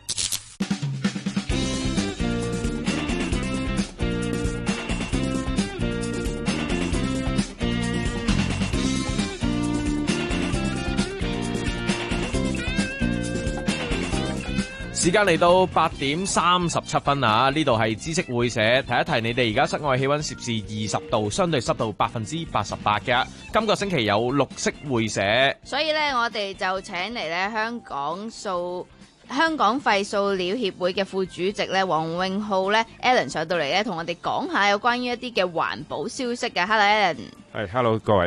時間嚟到八點三十七分啊！呢度係知識會社，提一提你哋而家室外氣溫攝氏二十度，相對濕度百分之八十八嘅。今個星期有綠色會社， 所以咧我哋就請嚟咧香港塑香港廢塑料協會嘅副主席咧黃永浩咧 Alan 上到嚟咧，同我哋講下有關於一啲嘅環保消息嘅。Hello Alan， 係 Hello 各位。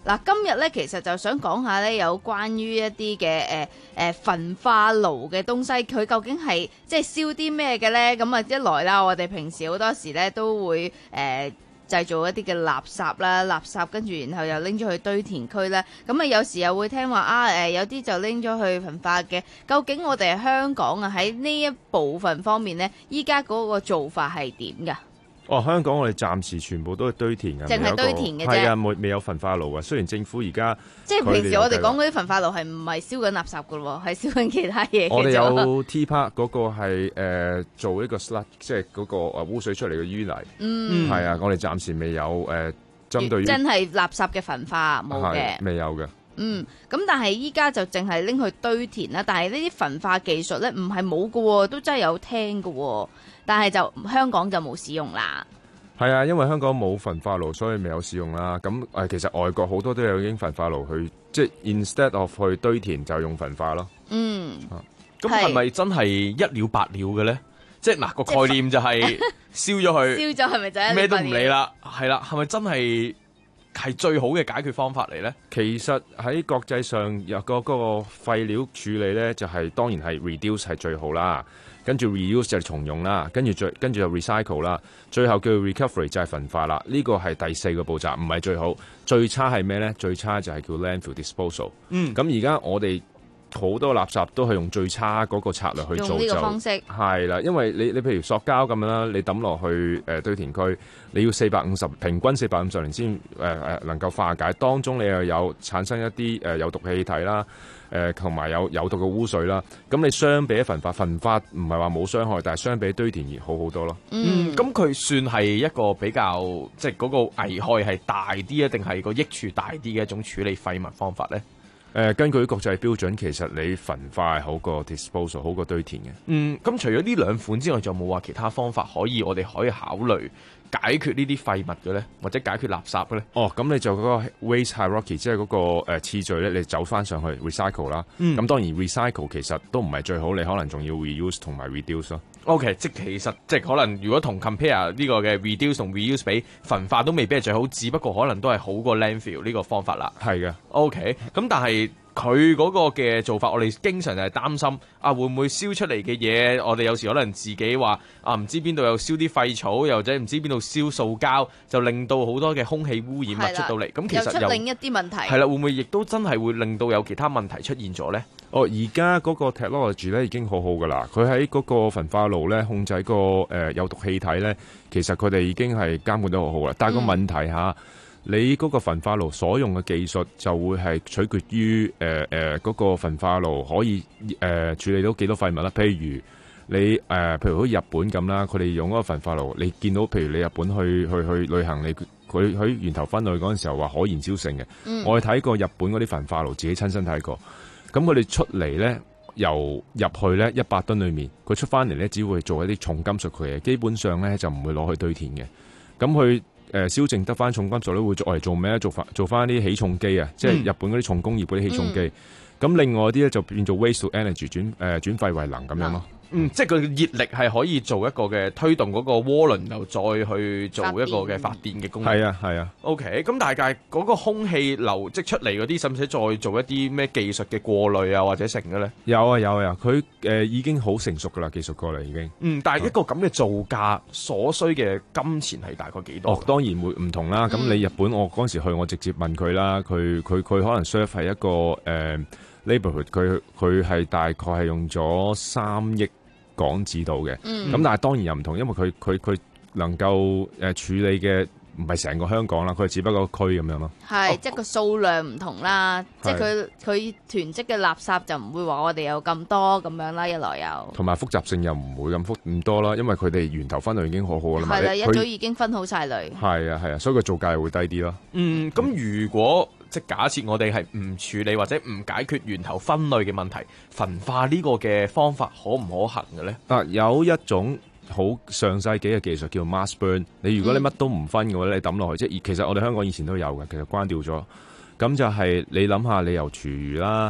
嗱，今日咧其實就想講下咧，有關於一啲嘅誒誒焚化爐嘅東西，佢究竟係即係燒啲咩嘅咧？咁啊，一來啦，我哋平時好多時咧都會誒、呃、製造一啲嘅垃圾啦，垃圾跟住然後又拎咗去堆填區啦。咁啊，有時又會聽話啊誒，有啲就拎咗去焚化嘅。究竟我哋香港啊喺呢一部分方面咧，依家嗰個做法係點㗎？ 哦，香港我哋暫時全部都係堆填嘅， 淨係堆填嘅啫。 係啊，未未有焚化爐啊。雖然政府而家即係平時我哋講嗰啲焚化爐係唔係燒緊垃圾㗎喎，係燒緊其他嘢嘅。 我哋有 T part 嗰個係誒、呃、做一個 sludge， 即係嗰個誒污水出嚟嘅淤泥。嗯，係啊，我哋暫時未有誒、呃、針對於真係垃圾嘅焚化冇嘅， 未有嘅。 嗯，咁但係依家就淨係拎去堆填啦。但係呢啲焚化技術咧，唔係冇㗎喎，都真係有聽㗎喎。但係就香港就冇使用啦。 係啊，因為香港冇焚化爐，所以未有使用啦。咁誒，其實外國好多都有已經焚化爐去，即係 instead of 去堆填就用焚化咯。 嗯， 咁係咪真係一了百了嘅咧？即係嗱個概念就係燒咗佢， 燒咗係咪就一了百了？ 咩都唔理啦，係啦，係咪真係係最好嘅解決方法嚟咧？ 其實喺國際上有個嗰個廢料處理咧，就係、是、當然係 reduce 係最好啦。跟住 reuse 就係重用啦，跟住最跟住就 recycle 啦，最後叫 recovery 就係焚化啦。呢個係第四個步驟，唔係最好。最差係咩咧？最差就係叫 landfill disposal。嗯，咁而家我哋好多垃圾都係用最差嗰個策略去做， 用呢個方式係啦。因為你你譬如塑膠咁樣啦，你抌落去誒、呃、堆填區，你要四百五十平均四百五十年先誒誒能夠化解，當中你又有產生一啲誒、呃、有毒氣體啦。誒同埋有有毒嘅污水啦，咁你相比焚化，焚化唔係話冇傷害，但係相比堆填而好好多咯。 嗯，咁佢算係一個比較即係嗰個危害係大啲啊，定係個益處大啲嘅一種處理廢物方法咧？誒、 呃，根據國際標準，其實你焚化係好過 disposal， 好過堆填嘅。 嗯，咁除咗呢兩款之外，仲有冇話其他方法可以我哋可以考慮解決呢啲廢物嘅咧，或者解決垃圾嘅咧？ 哦，咁你就嗰個 waste hierarchy， 即係嗰個誒次序咧，你走翻上去 recycle 啦。咁、嗯、當然 recycle 其實都唔係最好，你可能仲要 reuse 同埋 reduce 咯。 OK， 即其實即可能如果同 compare 呢個嘅 reduce 同 reuse 比，焚化都未必係最好，只不過可能都係好過 landfill 呢個方法啦。 係嘅。 OK，咁但係佢嗰個嘅做法，我哋經常就係擔心啊，會唔會燒出嚟嘅嘢？我哋有時可能自己話啊，唔知邊度又燒啲廢草，又或者唔知邊度燒塑膠，就令到好多嘅空氣污染物出到嚟。咁其實又出另一啲問題。 係啦，會唔會亦都真係會令到有其他問題出現咗咧？ 哦，而家嗰個 technology 咧已經好好噶啦，佢喺嗰個焚化爐咧控制個誒、呃、有毒氣體咧，其實佢哋已經係監管得好好啦。但係個問題下。嗯你嗰個焚化爐所用嘅技術就會係取決於誒誒嗰個焚化爐可以誒、呃、處理到幾多廢物啦。譬如你誒、呃，譬如好似日本咁啦，佢哋用嗰個焚化爐，你見到譬如你日本去去去旅行，你佢喺源頭分類嗰陣時候話可燃燒性嘅、嗯，我哋睇過日本嗰啲焚化爐，自己親身睇過。咁佢哋出嚟咧，由入去咧一百噸裡面，佢出翻嚟咧只會做一啲重金屬嘅嘢，基本上咧就唔會攞去堆填嘅。咁佢誒燒淨得翻重金屬咧，會做嚟做咩咧？做翻做翻啲起重機啊，即係日本嗰啲重工業嗰啲起重機。咁、嗯、另外啲咧就變做 waste to energy 轉誒、呃、轉廢為能咁樣咯。 嗯，即係佢熱力係可以做一個嘅推動嗰個渦輪，又再去做一個嘅發電嘅功能。 係啊，係啊。 OK，咁大概嗰個空氣流即出嚟嗰啲，使唔使再做一啲咩技術嘅過濾啊，或者成嘅咧？ 有啊，有啊，佢誒、呃、已經好成熟噶啦，技術過嚟已經。 嗯，但係一個咁嘅造價所需嘅金錢係大概幾多？ 哦，當然會唔同啦。咁、嗯、你日本，我嗰陣時去，我直接問佢啦，佢佢佢可能 serve 係一個誒。呃Labourhood 佢佢係大概係用咗三億港紙度嘅，咁、嗯、但係當然又唔同，因為佢佢佢能夠誒處理嘅唔係成個香港啦，佢係只不過區咁樣咯。 係、 哦， 即係個數量唔同啦，即係佢佢囤積嘅垃圾就唔會話我哋有咁多咁樣啦，一來又同埋複雜性又唔會咁複咁多啦，因為佢哋源頭分類已經好好啦嘛。 係啦，一早已經分好晒類。 係啊係啊，所以個造價係會低啲咯。 嗯，咁如果即係假設我哋係唔處理或者唔解決源頭分類嘅問題，焚化呢個嘅方法可唔可行嘅咧？ 啊，有一種好上世紀嘅技術叫 mass burn。你如果你乜都唔分嘅話，你抌落去，即係其實我哋香港以前都有嘅，其實關掉咗。咁就係你諗下，你由廚餘啦，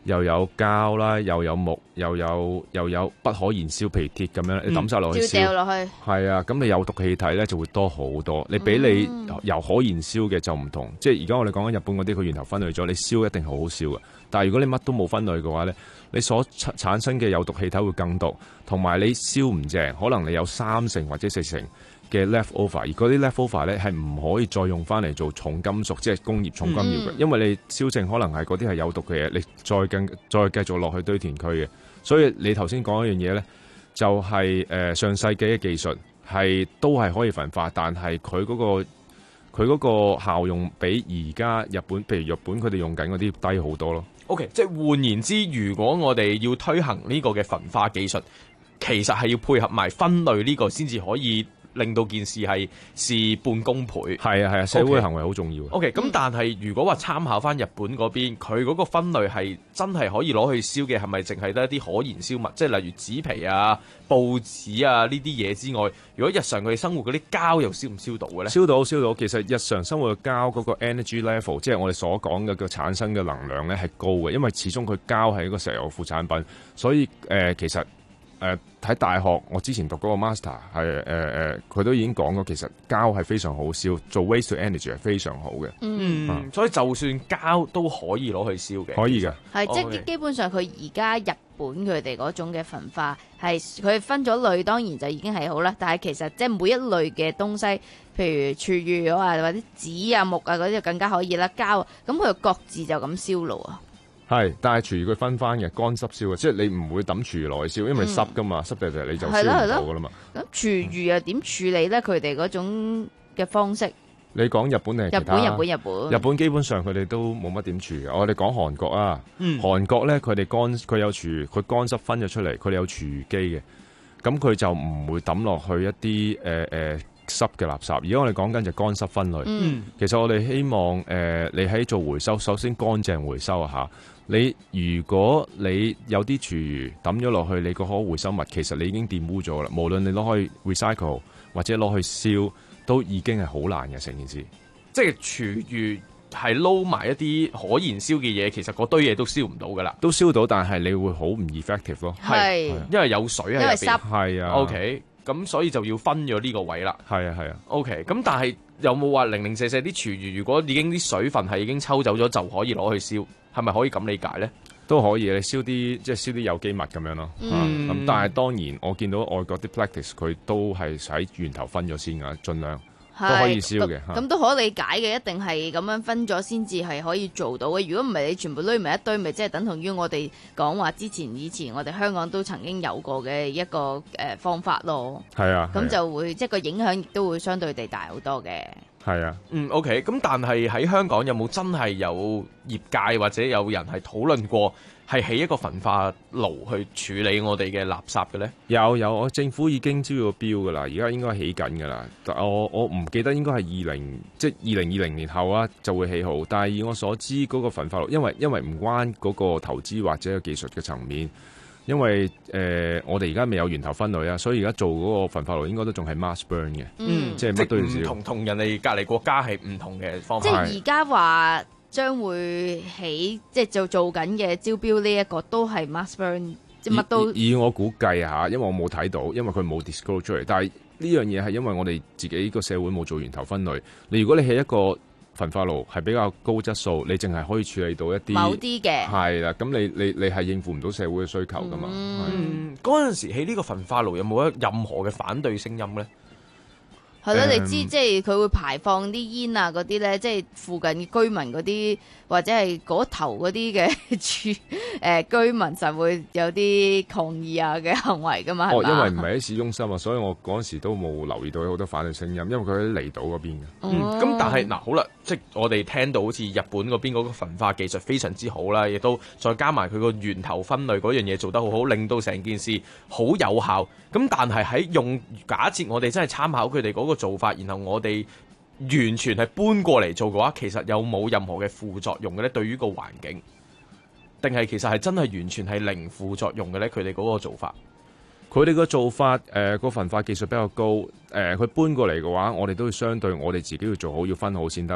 又有膠啦，又有木，又有又有不可燃燒皮鐵咁樣，你抌晒落去燒， 掉落去。 係啊，咁你有毒氣體咧就會多好多。你俾你由可燃燒嘅就唔同，嗯、即係而家我哋講緊日本嗰啲，佢源頭分類咗，你燒一定好好燒嘅。但係如果你乜都冇分類嘅話咧，你所產生嘅有毒氣體會更毒，同埋你燒唔正，可能你有三成或者四成嘅 leftover，而嗰啲 leftover 咧係唔可以再用翻嚟做重金屬，即係工業重金屬嘅，嗯、因為你燒淨可能係嗰啲係有毒嘅嘢，你再更再繼續落去堆填區嘅。所以你頭先講一樣嘢咧，就係、是、誒、呃、上世紀嘅技術係都係可以焚化，但係佢嗰個佢嗰個效用比而家日本，譬如日本佢哋用緊嗰啲低好多咯。 OK， 即係換言之，如果我哋要推行呢個嘅焚化技術，其實係要配合埋分類呢個先至可以令到件事係事半功倍。 係啊係啊，社會行為好重要。 OK，咁、嗯、但係如果話參考翻日本嗰邊，佢嗰個分類係真係可以攞去燒嘅，係咪淨係得一啲可燃燒物，即係例如紙皮啊、報紙啊呢啲嘢之外，如果日常佢哋生活嗰啲膠又燒唔燒到嘅咧？燒到燒到，其實日常生活嘅膠嗰個 energy level， 即係我哋所講嘅個產生嘅能量咧係高嘅，因為始終佢膠係一個石油副產品，所以誒、呃、其實。誒喺、呃、大學，我之前讀嗰個 master 係誒誒，佢、呃、都已經講過，其實膠係非常好燒，做 waste to energy 係非常好嘅。 嗯， 嗯嗯所以就算膠都可以攞去燒嘅， 可以嘅。 係即係基本上佢而家日本佢哋嗰種嘅焚化係佢分咗類，當然就已經係好啦。但係其實即係每一類嘅東西，譬如廚餘啊或者紙啊木啊嗰啲就更加可以啦。膠咁佢各自就咁燒咯啊。 係，但係廚餘佢分翻嘅乾濕燒嘅，即係你唔會抌廚餘落去燒，因為你濕噶嘛，濕地地你就燒唔到噶啦嘛。 咁廚餘又點處理咧？佢哋嗰種嘅方式， 你講日本定係其他？ 日本日本日本。 日本基本上佢哋都冇乜點廚餘。我哋講韓國啊， 嗯、 韓國咧佢哋乾佢有廚餘，佢乾濕分咗出嚟，佢哋有廚餘機嘅，咁佢就唔會抌落去一啲誒誒濕嘅垃圾。而家我哋講緊就乾濕分類。 嗯、 其實我哋希望誒、呃、你喺做回收，首先乾淨回收下。你如果你有啲廚餘抌咗落去，你個可回收物其實你已經玷污咗啦。無論你攞去 recycle 或者攞去燒，都已經係好難嘅成件事。 即係廚餘係撈埋一啲可燃燒嘅嘢，其實嗰堆嘢都燒唔到噶啦。 都燒到，但係你會好唔 effective 咯。 係，因為有水喺入邊。因為濕。係啊。OK，咁所以就要分咗呢個位啦。 係啊係啊。 OK，咁但係有冇話零零舍舍啲廚餘，如果已經啲水分係已經抽走咗，就可以攞去燒？係咪可以咁理解咧？ 都可以，你燒啲即係燒啲有機物咁樣咯。 嗯， 咁、嗯、但係當然，我見到外國啲 practice 佢都係喺源頭分咗先㗎，盡量都可以燒嘅。 咁都可理解嘅，一定係咁樣分咗先至係可以做到嘅。如果唔係，你全部堆埋一堆，咪即係等同於我哋講話之前以前我哋香港都曾經有過嘅一個誒、呃、方法咯。 係啊， 咁就會即係個影響亦都會相對地大好多嘅。 係啊， 嗯 OK，咁但係喺香港有冇真係有業界或者有人係討論過係起一個焚化爐去處理我哋嘅垃圾嘅咧？ 有有，我政府已經招咗標噶啦，而家應該起緊噶啦。我我唔記得應該係二零即係二零二零年後啊就會起好。但係以我所知嗰個焚化爐，因為因為唔關嗰個投資或者技術嘅層面。因為誒、呃，我哋而家未有源頭分類啊，所以而家做嗰個焚化爐應該都仲係 mass burn 嘅， 嗯， 即係乜都要燒。 同同人哋隔離國家係唔同嘅方法。 即係而家話將會起，即係做做緊嘅招標呢一個都係 mass burn，即係乜都以。以我估計下，因為我冇睇到，因為佢冇 disclose 出嚟。但係呢樣嘢係因為我哋自己個社會冇做源頭分類。你如果你起一個焚化爐係比較高質素，你淨係可以處理到一啲某啲嘅係啦，咁你你你係應付唔到社會嘅需求噶嘛？ 嗯，嗰陣時起呢個焚化爐有冇一任何嘅反對聲音咧？ 係咯，你知即係佢會排放啲煙啊嗰啲咧，即係附近嘅居民嗰啲或者係嗰頭嗰啲嘅住誒居民就會有啲抗議啊嘅行為噶嘛？ 哦，因為唔係喺市中心啊，所以我嗰陣時都冇留意到有好多反對聲音，因為佢喺離島嗰邊嘅。 嗯，咁但係嗱好啦，即係我哋聽到好似日本嗰邊嗰個焚化技術非常之好啦，亦都再加埋佢個源頭分類嗰樣嘢做得好好，令到成件事好有效。咁但係喺用假設我哋真係參考佢哋嗰個做法，然後我哋完全係搬過嚟做嘅話，其實有冇任何嘅副作用嘅咧？對於個環境，定係其實係真係完全係零副作用嘅咧？佢哋嗰個做法， 佢哋個做法誒個焚化技術比較高，誒、呃、佢搬過嚟嘅話，我哋都要相對我哋自己要做好，要分好先得。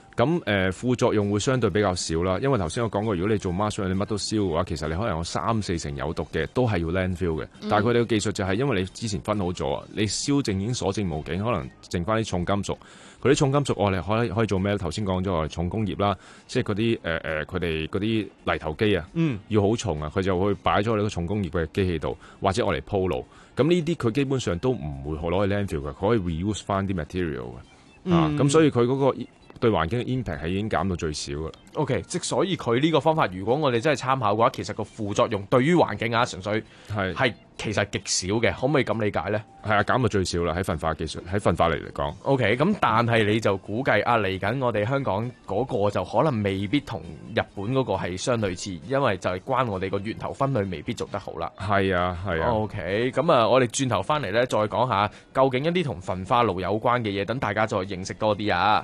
咁誒、呃、副作用會相對比較少啦，因為頭先我講過，如果你做 marshmallow 你乜都燒嘅話，其實你可能有三四成有毒嘅，都係要 landfill 嘅。 嗯、 但係佢哋嘅技術就係因為你之前分好咗，你燒淨已經所剩無幾，可能剩翻啲重金屬。佢啲重金屬我哋可以可以做咩咧？頭先講咗我哋重工業啦，即係嗰啲誒誒佢哋嗰啲泥頭機啊， 嗯、 要好重啊，佢就會擺咗喺個重工業嘅機器度，或者我嚟鋪路。咁呢啲佢基本上都唔會攞去 landfill 嘅，佢可以 reuse 翻啲 material 嘅。 嗯、 啊，咁所以佢嗰、嗰個對環境嘅 impact 係已經減到最少噶啦。 OK， 即所以佢呢個方法，如果我哋真係參考嘅話，其實個副作用對於環境啊，純粹係係其實極少嘅，可唔可以咁理解咧？ 係啊，減到最少啦，喺焚化技術，喺焚化嚟嚟講。 OK， 咁但係你就估計啊，嚟緊我哋香港嗰個就可能未必同日本嗰個係相類似，因為就係關我哋個源頭分類未必做得好啦。 係啊，係啊。 OK， 咁啊，我哋轉頭翻嚟咧，再講下究竟一啲同焚化爐有關嘅嘢，等大家再認識多啲啊。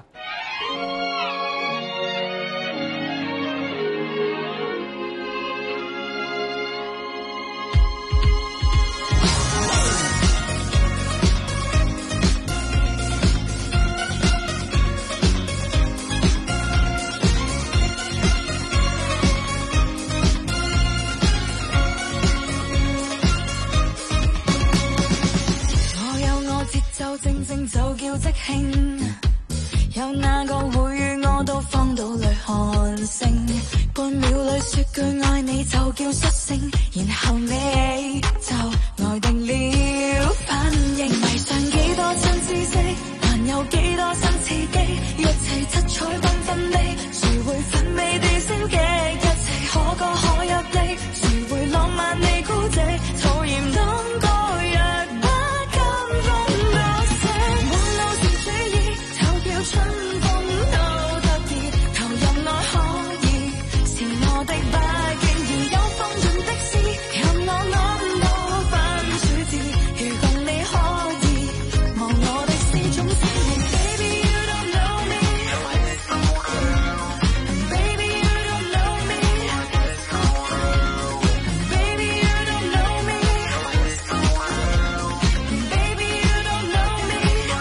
正正就叫即興，有哪個會與我到荒島裏看星？半秒裏說句愛你就叫率性，然後你就呆定了反應。迷上幾多新知識，還有幾多新刺激，一切七彩繽紛的，誰會奮美地消極？一切可歌可泣的，誰會浪漫地孤寂？討厭當個若不甘風。春風都得意，投入內可以，是我的不經意，有風潤的詩，任我諗到分主字，如共你可以，望我的是種思念。Baby you don't know me, Baby you don't know me, Baby you don't know me, Baby you don't know me。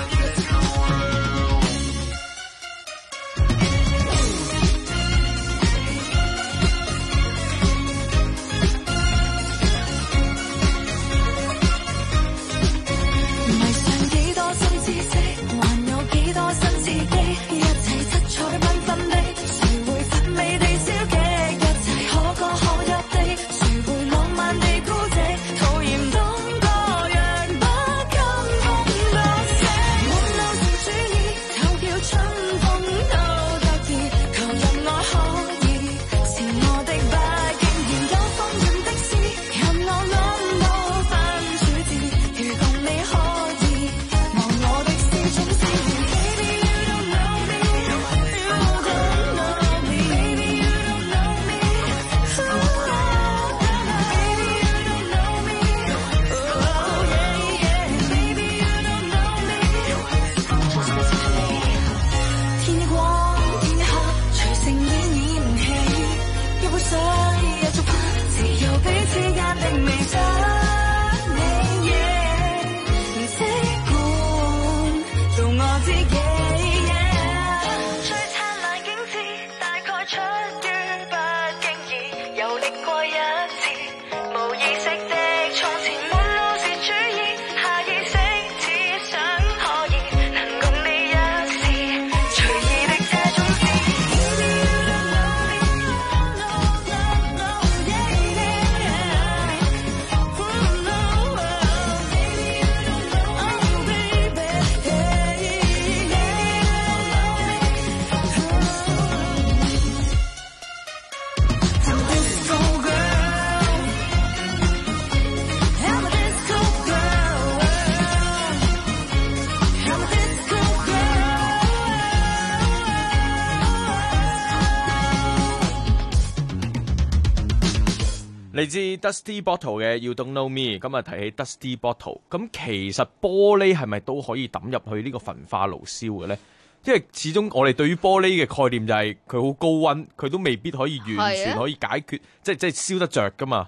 嚟自 Dusty Bottle 嘅 You Don't Know Me， 咁啊提起 Dusty Bottle， 咁其實玻璃係咪都可以抌入去呢個焚化爐燒嘅咧？因為始終我哋對於玻璃嘅概念就係佢好高溫，佢都未必可以完全可以解決，即係即係燒得着噶嘛。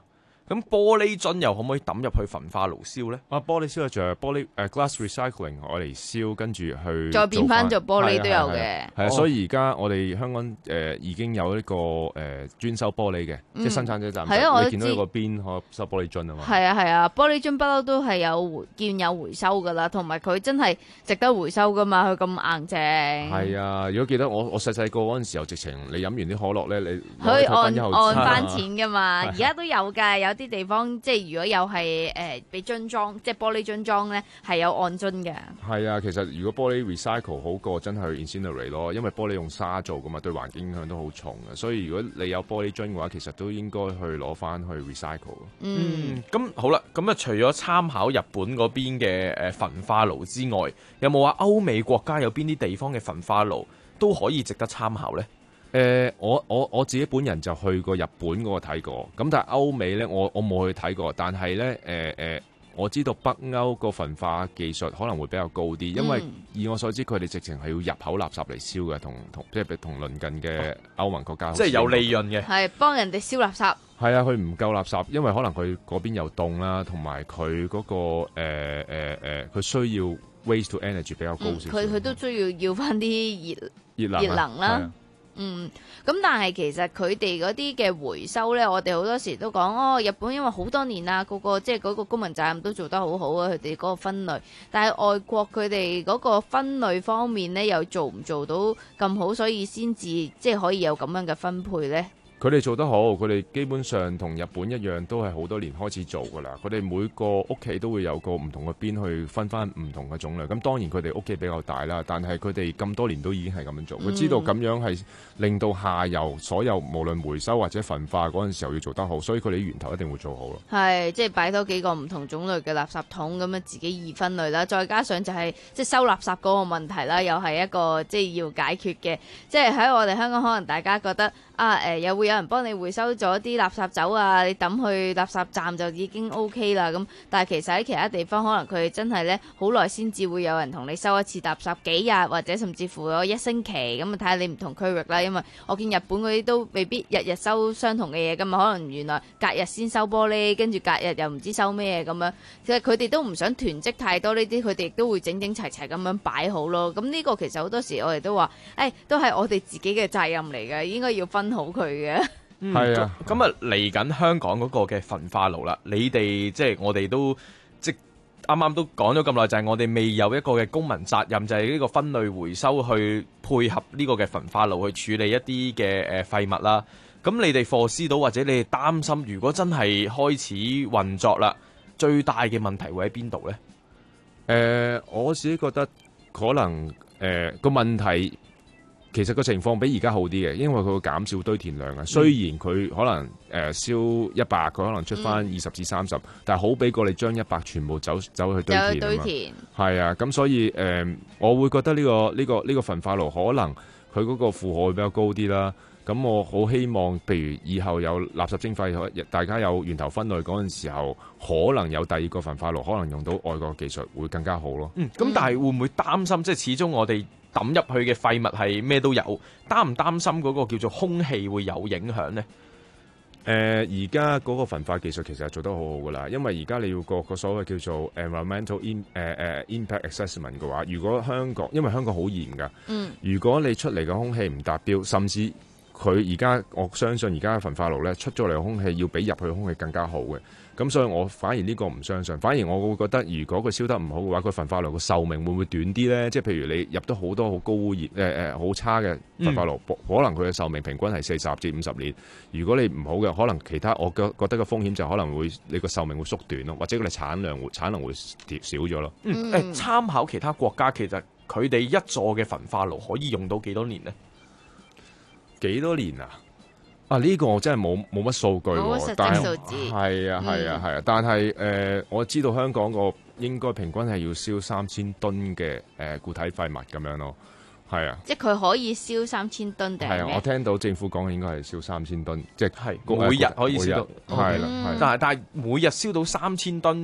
咁玻璃樽又可唔可以抌入去焚化爐燒咧？ 啊，玻璃燒就係玻璃誒、uh, glass recycling，我嚟燒，跟住去再變翻做玻璃都有嘅。 係啊，啊啊所以而家我哋香港誒、呃、已經有一個誒、呃、專收玻璃嘅，嗯、即係生產者站。係啊，你見到有個邊可收玻璃樽啊嘛。 係啊係啊，玻璃樽不嬲都係有回見有回收噶啦，同埋佢真係值得回收噶嘛，佢咁硬淨。 係啊，如果記得我我細細個嗰陣時候，直情你飲完啲可樂咧，你可以按按翻錢噶嘛。而家都有㗎，有啲地方即係如果有係誒俾樽裝，即係玻璃樽裝咧，係有按樽嘅。 係啊，其實如果玻璃 recycle 好過真係 incinerate 咯，因為玻璃用沙做㗎嘛，對環境影響都好重嘅。所以如果你有玻璃樽嘅話，其實都應該去攞翻去 recycle。 嗯，咁好啦，咁啊除咗參考日本嗰邊嘅誒焚化爐之外，有冇話歐美國家有邊啲地方嘅焚化爐都可以值得參考咧？ 誒、呃，我我我自己本人就去過日本嗰個睇過，咁但係歐美咧，我我冇去睇過，但係咧，誒、呃、誒、呃，我知道北歐個焚化技術可能會比較高啲，因為以我所知，佢哋直情係要入口垃圾嚟燒嘅，同同即係同鄰近嘅歐盟國家， 即係有利潤嘅， 係幫人哋燒垃圾。 係啊，佢唔夠垃圾，因為可能佢嗰邊又凍啦，同埋佢嗰個誒誒誒，佢、呃呃、需要 waste to energy 比較高少少。 佢佢、嗯、都需要要翻啲熱熱能熱能啦。嗯，咁但係其實佢哋嗰啲嘅回收咧，我哋好多時都講哦，日本因為好多年啦，個個即係嗰個公民責任都做得好好啊，佢哋嗰個分類。但係外國佢哋嗰個分類方面咧，又做唔做到咁好，所以先至即係可以有咁樣嘅分配咧。 佢哋做得好，佢哋基本上同日本一樣，都係好多年開始做噶啦。佢哋每個屋企都會有個唔同嘅邊去分翻唔同嘅種類。咁當然佢哋屋企比較大啦，但係佢哋咁多年都已經係咁樣做。佢、嗯、知道咁樣係令到下游所有無論回收或者焚化嗰陣時候要做得好，所以佢哋源頭一定會做好咯。 係，即係擺多幾個唔同種類嘅垃圾桶咁樣自己易分類啦。再加上就係、是、即係收垃圾嗰個問題啦，又係一個即係要解決嘅。即係喺我哋香港，可能大家覺得啊誒、呃，又會有人幫你回收咗啲垃圾走啊，你抌去垃圾站就已經 OK 啦。咁但係其實喺其他地方，可能佢真係咧好耐先至會有人同你收一次垃圾，幾日或者甚至乎有一星期咁啊，睇下你唔同區域啦。因為我見日本嗰啲都未必日日收相同嘅嘢㗎嘛，可能原來隔日先收玻璃，跟住隔日又唔知收咩咁樣。其實佢哋都唔想囤積太多呢啲，佢哋亦都會整整齊齊咁樣擺好咯。咁呢個其實好多時我哋都話，誒、哎、都係我哋自己嘅責任嚟嘅，應該要分好佢嘅。 嗯，係啊，咁啊嚟緊香港嗰個嘅焚化爐啦，你哋即係我哋都即啱啱都講咗咁耐，就係、是、我哋未有一個嘅公民責任，就係、是、呢個分類回收去配合呢個嘅焚化爐去處理一啲嘅誒廢物啦。咁你哋課思到或者你哋擔心，如果真係開始運作啦，最大嘅問題會喺邊度咧？誒、 呃，我自己覺得可能誒個、呃、問題。其實個情況比而家好啲嘅，因為佢會減少堆填量啊。雖然佢可能誒、呃、燒一百，佢可能出翻二十至三十，但係好比過你將一百全部走走去堆填啊嘛。堆填係啊，咁所以誒、呃，我會覺得呢、呢個呢、呢個呢、呢個焚化爐可能佢嗰個負荷會比較高啲啦。咁我好希望，譬如以後有垃圾徵費，大家有源頭分類嗰陣時候，可能有第二個焚化爐，可能用到外國技術會更加好咯。 嗯，咁但係會唔會擔心？即係始終我哋抌入去嘅廢物係咩都有，擔唔擔心嗰個叫做空氣會有影響呢？ 誒、呃，而家嗰個焚化技術其實係做得好好噶啦，因為而家你要個個所謂叫做 environmental in 誒、呃、誒 impact assessment 嘅話，如果香港因為香港好嚴噶，嗯，如果你出嚟嘅空氣唔達標，甚至佢而家我相信而家嘅焚化爐咧出咗嚟嘅空氣要比入去嘅空氣更加好嘅。咁所以我反而呢個唔相信，反而我會覺得如果佢燒得唔好嘅話，佢焚化爐個壽命會唔會短啲咧？即係譬如你入得好多好高污熱誒誒好差嘅焚化爐，嗯、可能佢嘅壽命平均係四十至五十年。如果你唔好嘅，可能其他我覺覺得個風險就可能會你個壽命會縮短咯，或者佢哋產量會產能會少咗咯。 嗯，誒參考其他國家，其實佢哋一座嘅焚化爐可以用到幾多年呢？ 幾多年啊？啊！呢、這個我真係冇冇乜數據喎，但係係啊係啊係啊，但係誒、呃、我知道香港個應該平均係要燒三千噸嘅誒固體廢物咁樣咯，係啊。即係佢可以燒三千噸定係？係啊，我聽到政府講嘅應該係燒三千噸，即係每日可以燒到，係啦、嗯。但係但係每日燒到三千噸噸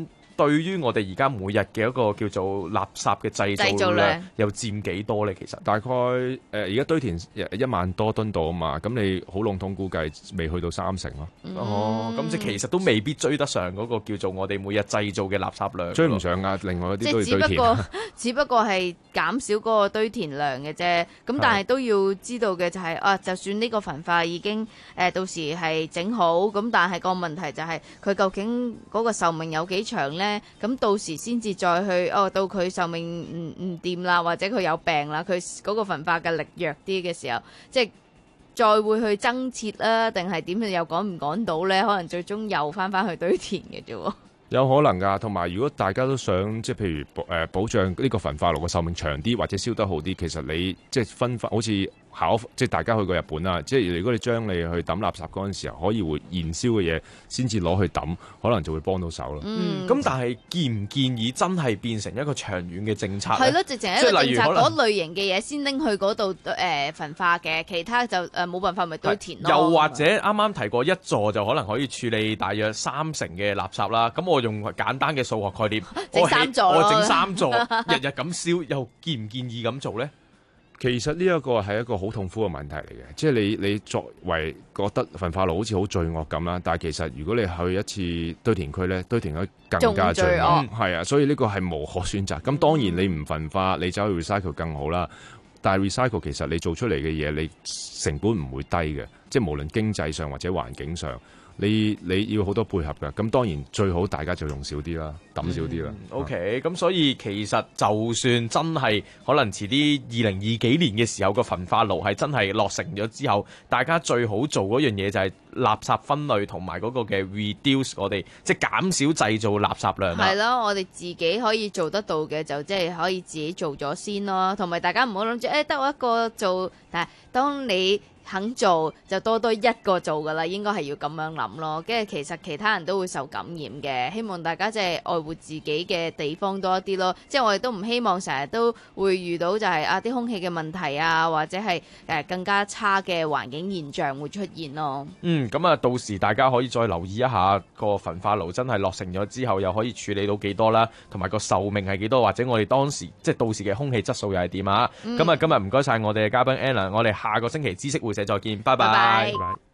對於我哋而家每日嘅一個叫做垃圾嘅製造量， 製造量又佔幾多咧？其實大概誒而家堆填一萬多噸度啊嘛，咁你好籠統估計未去到三成咯。 嗯、 哦，咁即係其實都未必追得上嗰個叫做我哋每日製造嘅垃圾量。 追唔上啊！另外一啲都要堆填。 即係只不過只不過係減少嗰個堆填量嘅啫。咁但係都要知道嘅就係、是、啊，就算呢個焚化已經誒、呃、到時係整好，咁但係個問題就係佢究竟嗰個壽命有幾長咧？咁到時先至再去哦，到佢壽命唔唔掂啦，或者佢有病啦，佢嗰個焚化嘅力弱啲嘅時候，即係再會去增設啦，定係點樣又趕唔趕到咧？可能最終又翻翻去堆填嘅啫喎。 有可能㗎，同埋如果大家都想即係譬如保、呃、保障呢個焚化爐嘅壽命長啲，或者燒得好啲，其實你即係分發好似考即係大家去過日本啦，即係如果你將你去抌垃圾嗰陣時候，可以會燃燒嘅嘢先至攞去抌，可能就會幫到手咯。 嗯，咁但係建唔建議真係變成一個長遠嘅政策？ 係咯，直情係一個政策，嗰類型嘅嘢先拎去嗰度誒焚化嘅，其他就誒冇、呃、辦法咪堆填咯。 又或者啱啱提過一座就可能可以處理大約三成嘅垃圾啦。咁我用簡單嘅數學概念， 整三座我整三座，日日咁燒，又建唔建議咁做咧？ 其實呢一個係一個好痛苦嘅問題嚟嘅，即係你你作為覺得焚化爐好似好罪惡咁啦，但係其實如果你去一次堆填區咧，堆填區更加罪惡，係啊，所以呢個係無可選擇。咁當然你唔焚化，你走去 recycle 更好啦。但係 recycle 其實你做出嚟嘅嘢，你成本唔會低嘅，即係無論經濟上或者環境上。你你要好多配合㗎，咁當然最好大家就用少啲啦，抌少啲啦。 嗯、OK，咁所以其實就算真係可能遲啲二零二幾年嘅時候個焚化爐係真係落成咗之後，大家最好做嗰樣嘢就係垃圾分類同埋嗰個嘅 reduce， 我哋即係減少製造垃圾量。 係咯，我哋自己可以做得到嘅就即係可以自己做咗先咯，同埋大家唔好諗住誒得我一個做，但係當你肯做就多多一個做噶啦，應該係要咁樣諗咯。跟住其實其他人都會受感染嘅，希望大家即係愛護自己嘅地方多一啲咯。即係我哋都唔希望成日都會遇到就係啊啲空氣嘅問題啊，或者係誒更加差嘅環境現象會出現咯。 嗯，咁啊到時大家可以再留意一下個焚化爐真係落成咗之後又可以處理到幾多啦，同埋個壽命係幾多，或者我哋當時即係到時嘅空氣質素又係點啊？咁啊、嗯、今日唔該晒我哋嘅嘉賓 Anna， 我哋下個星期知識會社再見，拜拜。拜拜。